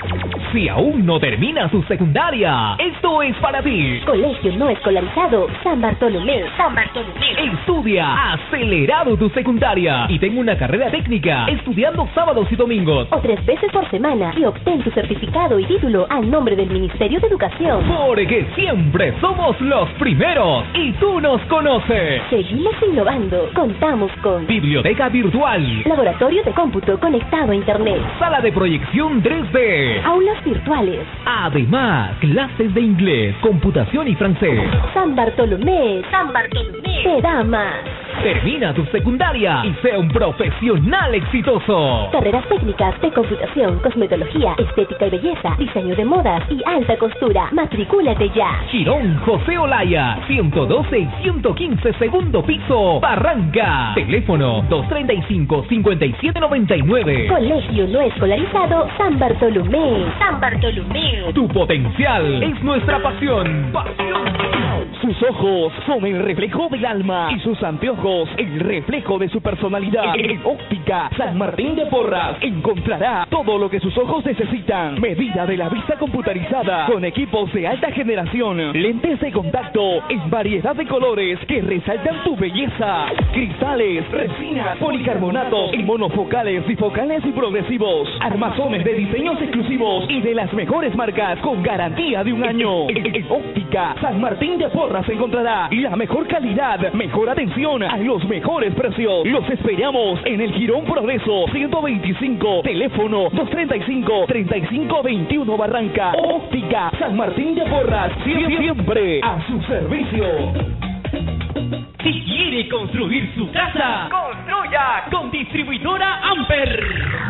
Si aún no termina su secundaria, esto es para ti. Colegio no escolarizado San Bartolomé. San Bartolomé. Estudia acelerado tu secundaria y ten una carrera técnica estudiando sábados y domingos o tres veces por semana y obtén tu certificado y título a nombre del Ministerio de Educación. Porque siempre somos los primeros y tú nos conoces. Seguimos innovando. Contamos con biblioteca virtual, laboratorio de cómputo conectado a internet, sala de proyección tres D, aulas virtuales. Además, clases de inglés, computación y francés. San Bartolomé, San Bartolomé te da más. Termina tu secundaria y sea un profesional exitoso. Carreras técnicas de computación, cosmetología, estética y belleza, diseño de modas y alta costura. Matricúlate ya. Girón José Olaya, ciento doce y ciento quince, segundo piso, Barranca. Teléfono dos tres cinco, cinco siete nueve nueve. Colegio no escolarizado San Bartolomé. San Bartolomé. Tu potencial es nuestra pasión. Pasión. Sus ojos son el reflejo del alma y sus anteojos el reflejo de su personalidad. En Óptica San Martín de Porras encontrará todo lo que sus ojos necesitan. Medida de la vista computarizada con equipos de alta generación, lentes de contacto en variedad de colores que resaltan tu belleza, cristales, resinas, policarbonatos y monofocales, bifocales y progresivos, armazones de diseños exclusivos y de las mejores marcas con garantía de un año. En, en Óptica San Martín de Porras encontrará la mejor calidad, mejor atención a los mejores precios. Los esperamos en el Girón Progreso ciento veinticinco, teléfono dos tres cinco, tres cinco dos uno, Barranca. Óptica San Martín de Porras, siempre a su servicio. Si quiere construir su casa, construya Construya con distribuidora Amper.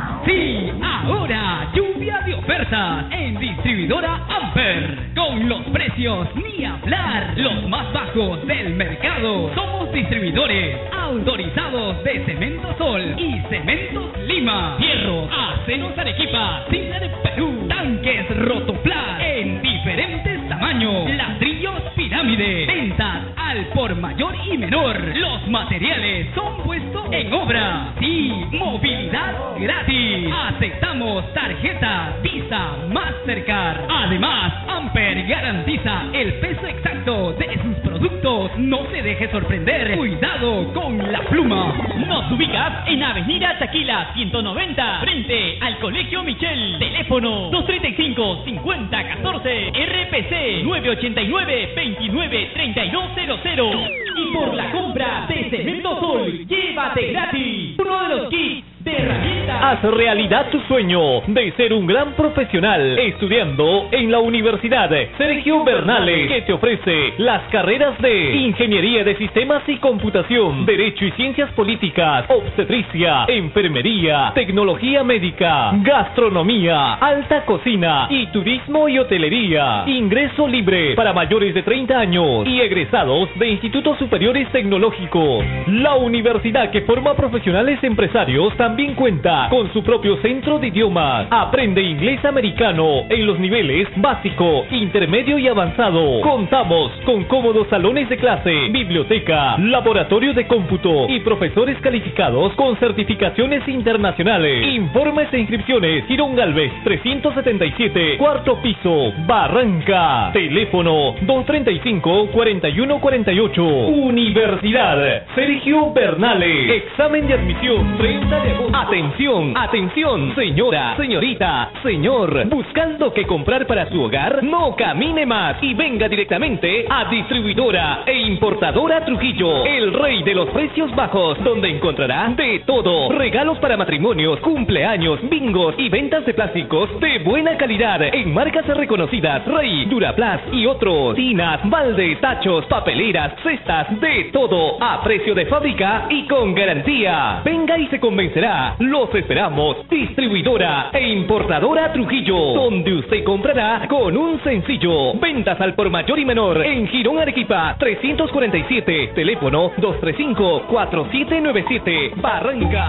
Sí, ahora lluvia de ofertas en distribuidora Amper. Con los precios ni hablar, los más bajos del mercado. Somos distribuidores autorizados de Cemento Sol y Cementos Lima. Hierros, aceros Arequipa, Signa de Perú, tanques Rotoplas en diferentes tamaños, ladrillos pirámide, ventas al por mayor y menor. Los materiales son puestos en obra. Sí, movilidad gratis. Aceptamos tarjetas Visa, Mastercard. Además, Amper garantiza el peso exacto de sus productos. No se deje sorprender. Cuidado con la pluma. Nos ubicas en Avenida Taquila ciento noventa, frente al Colegio Michel. Teléfono dos treinta y cinco, cincuenta catorce, R P C nueve ochenta y nueve, veintinueve treinta y dos cero cero. Y por la compra de Cemento Sol, llévate gratis uno de los kits de herramientas. Haz realidad tu sueño de ser un gran profesional estudiando en la Universidad Sergio Bernales, que te ofrece las carreras de Ingeniería de Sistemas y Computación, Derecho y Ciencias Políticas, Obstetricia, Enfermería, Tecnología Médica, Gastronomía, Alta Cocina y Turismo y Hotelería. Ingreso libre para mayores de treinta años y egresados de institutos superiores tecnológicos. La universidad, que forma profesionales empresarios, también cuenta con su propio centro de idiomas. Aprende inglés americano en los niveles básico, intermedio y avanzado. Contamos con cómodos salones de clase, biblioteca, laboratorio de cómputo y profesores calificados con certificaciones internacionales. Informes e inscripciones: Girón Galvez trescientos setenta y siete, cuarto piso, Barranca. Teléfono dos treinta y cinco, cuarenta y uno cuarenta y ocho. Universidad Sergio Bernales. Examen de admisión treinta de agosto. Atención, atención, señora, señorita, señor, buscando qué comprar para su hogar. No camine más y venga directamente a Distribuidora e Importadora Trujillo, el rey de los precios bajos, donde encontrará de todo: regalos para matrimonios, cumpleaños, bingos y ventas de plásticos de buena calidad en marcas reconocidas: Rey, Duraplast y otros. Tinas, baldes, tachos, papeleras, cestas, de todo a precio de fábrica y con garantía. Venga y se convencerá. Los esperamos. Distribuidora e Importadora Trujillo, donde usted comprará con un sencillo. Ventas al por mayor y menor en Girón Arequipa trescientos cuarenta y siete. Teléfono dos treinta y cinco, cuarenta y siete noventa y siete. Barranca.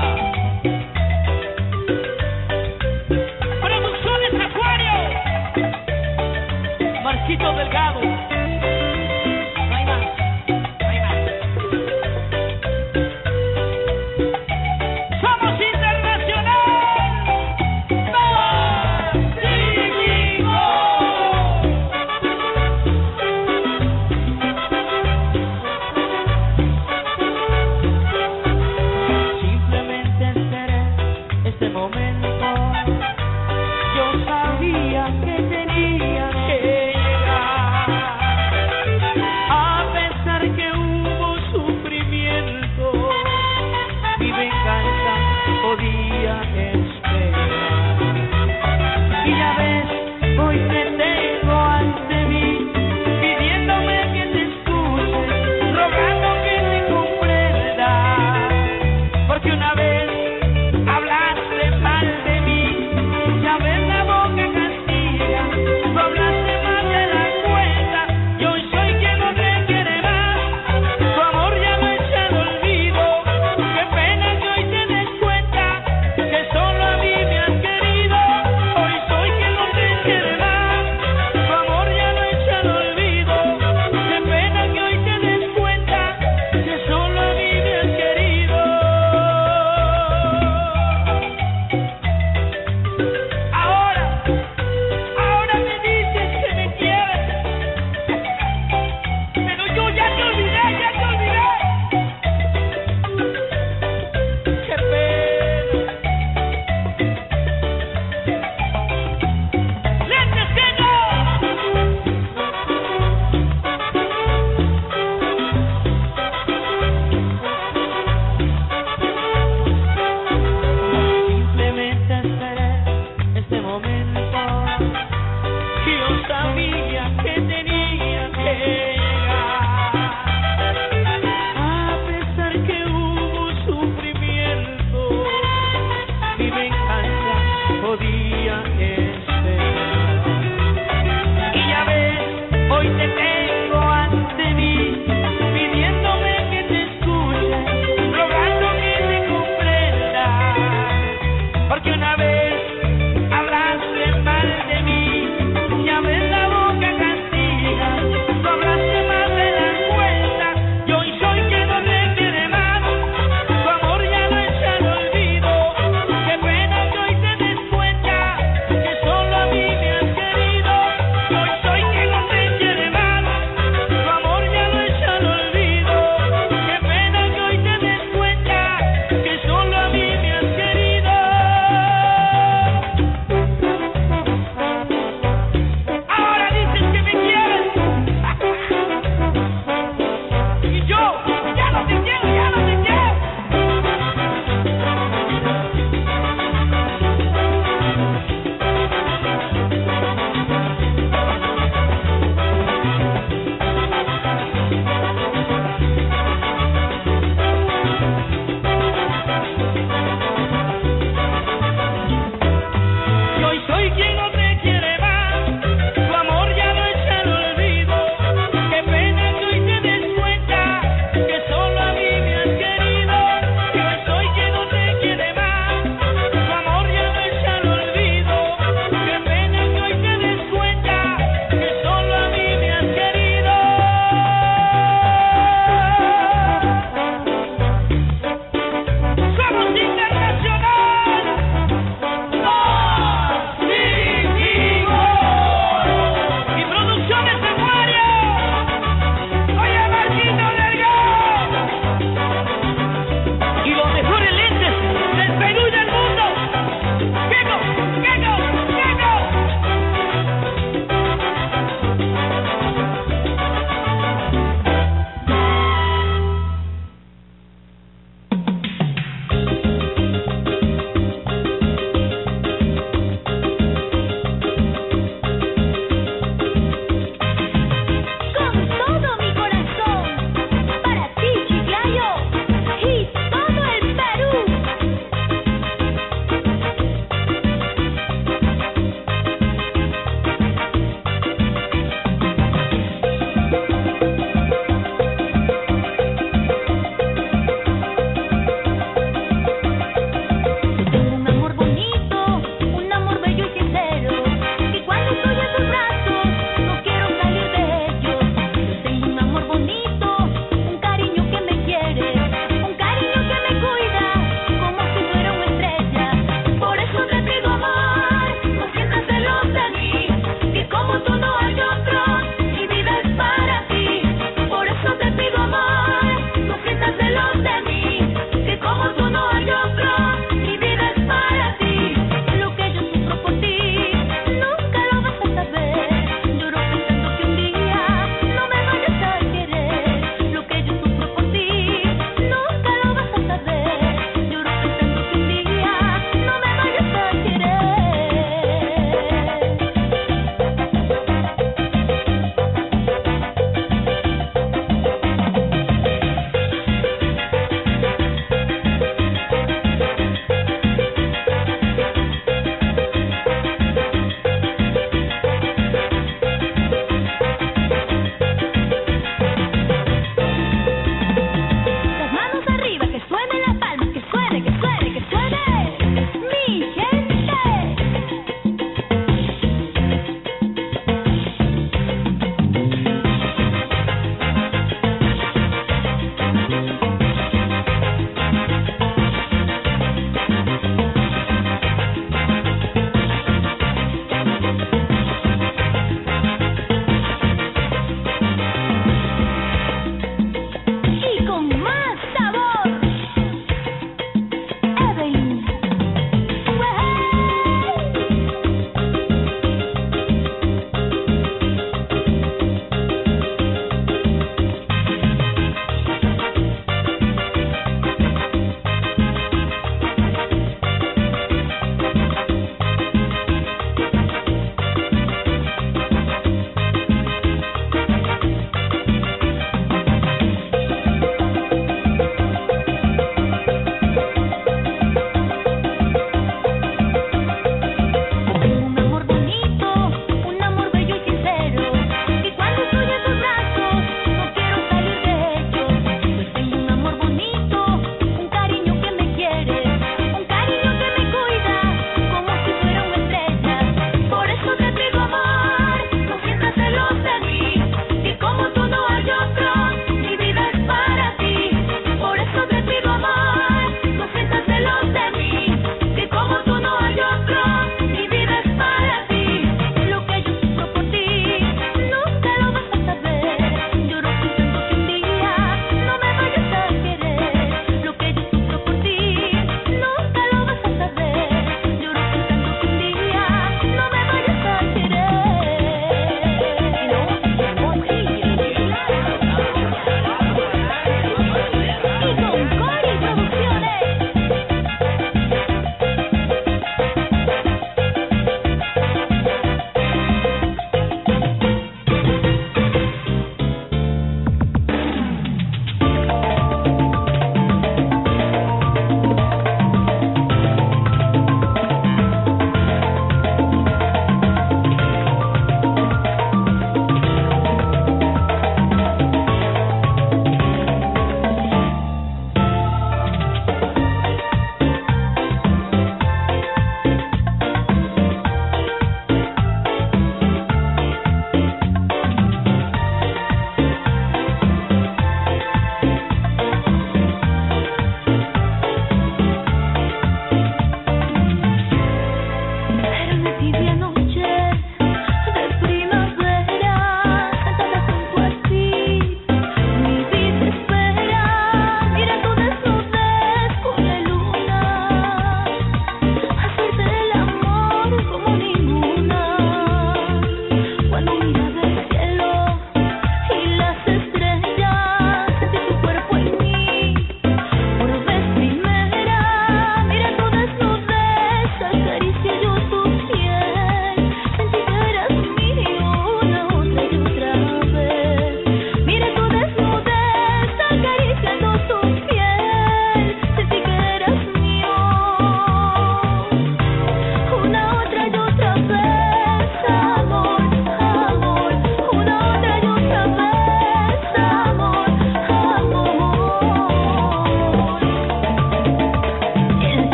Producciones Acuario. Marquito Delgado. No hay más. No hay más. Somos internacional. Simplemente esperé este momento. Yo sabía que tenía que llegar.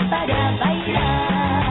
para bailar.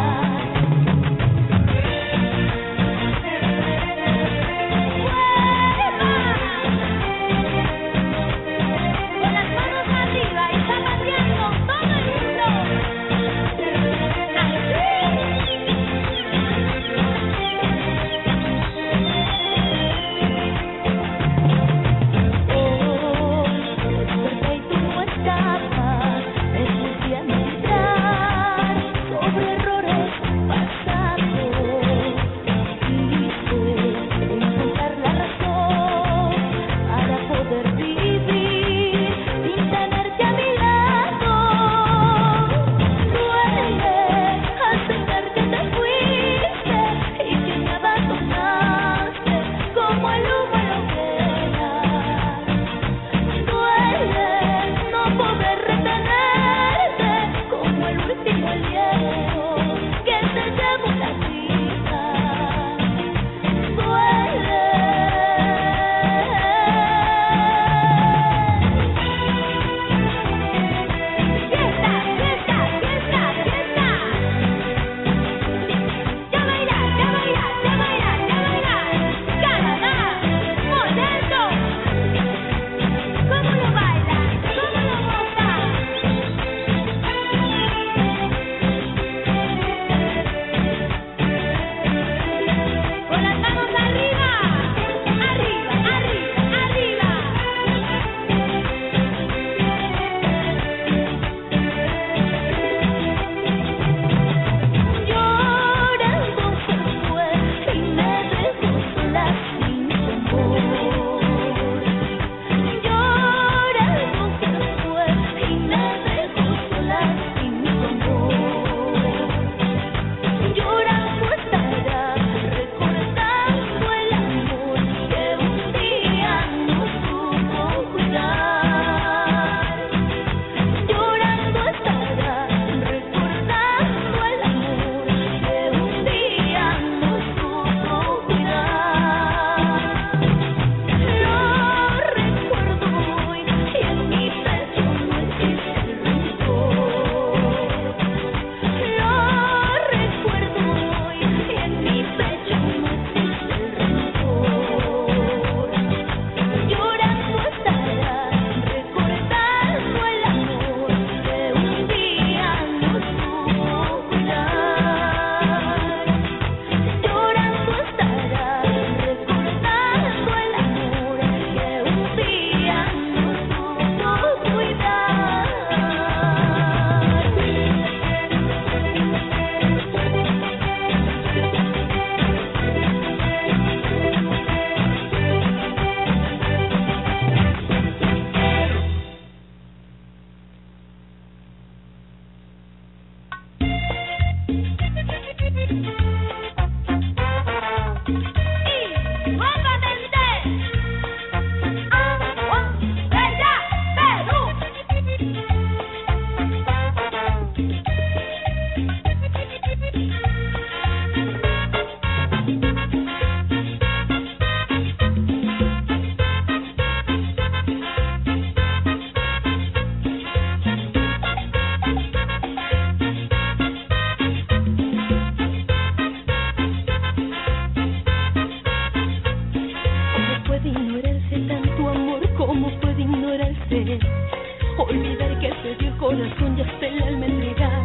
Olvidar que se dio el corazón y hasta el alma entregar.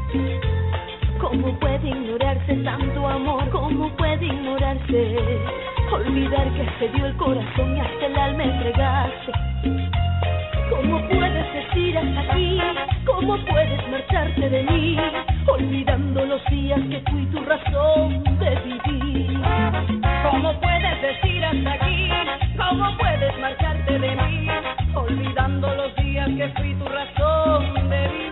¿Cómo puede ignorarse tanto amor? ¿Cómo puede ignorarse? Olvidar que se dio el corazón y hasta el alma entregarse. ¿Cómo puedes decir hasta aquí? ¿Cómo puedes marcharte de mí? Olvidando los días que fui tu razón de vivir. ¿Cómo puedes decir hasta aquí? ¿Cómo puedes marcharte de mí? Olvidando los días que fui tu razón de vivir.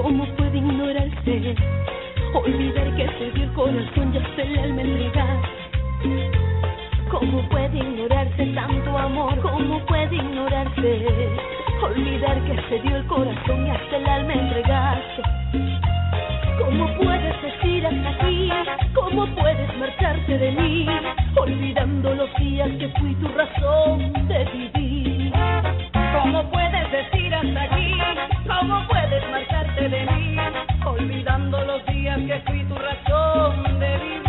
¿Cómo puede ignorarse? Olvidar que se dio el corazón y hasta el alma entregar. ¿Cómo puede ignorarse tanto amor? ¿Cómo puede ignorarse? Olvidar que se dio el corazón y hasta el alma entregarse. ¿Cómo puedes decir hasta aquí? ¿Cómo puedes marcharte de mí? Olvidando los días que fui tu razón de vivir. ¿Cómo puedes decir hasta aquí? ¿Cómo puedes marcharte de mí? Olvidando los días que fui tu razón de vivir.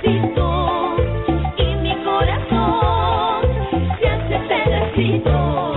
Pedacito.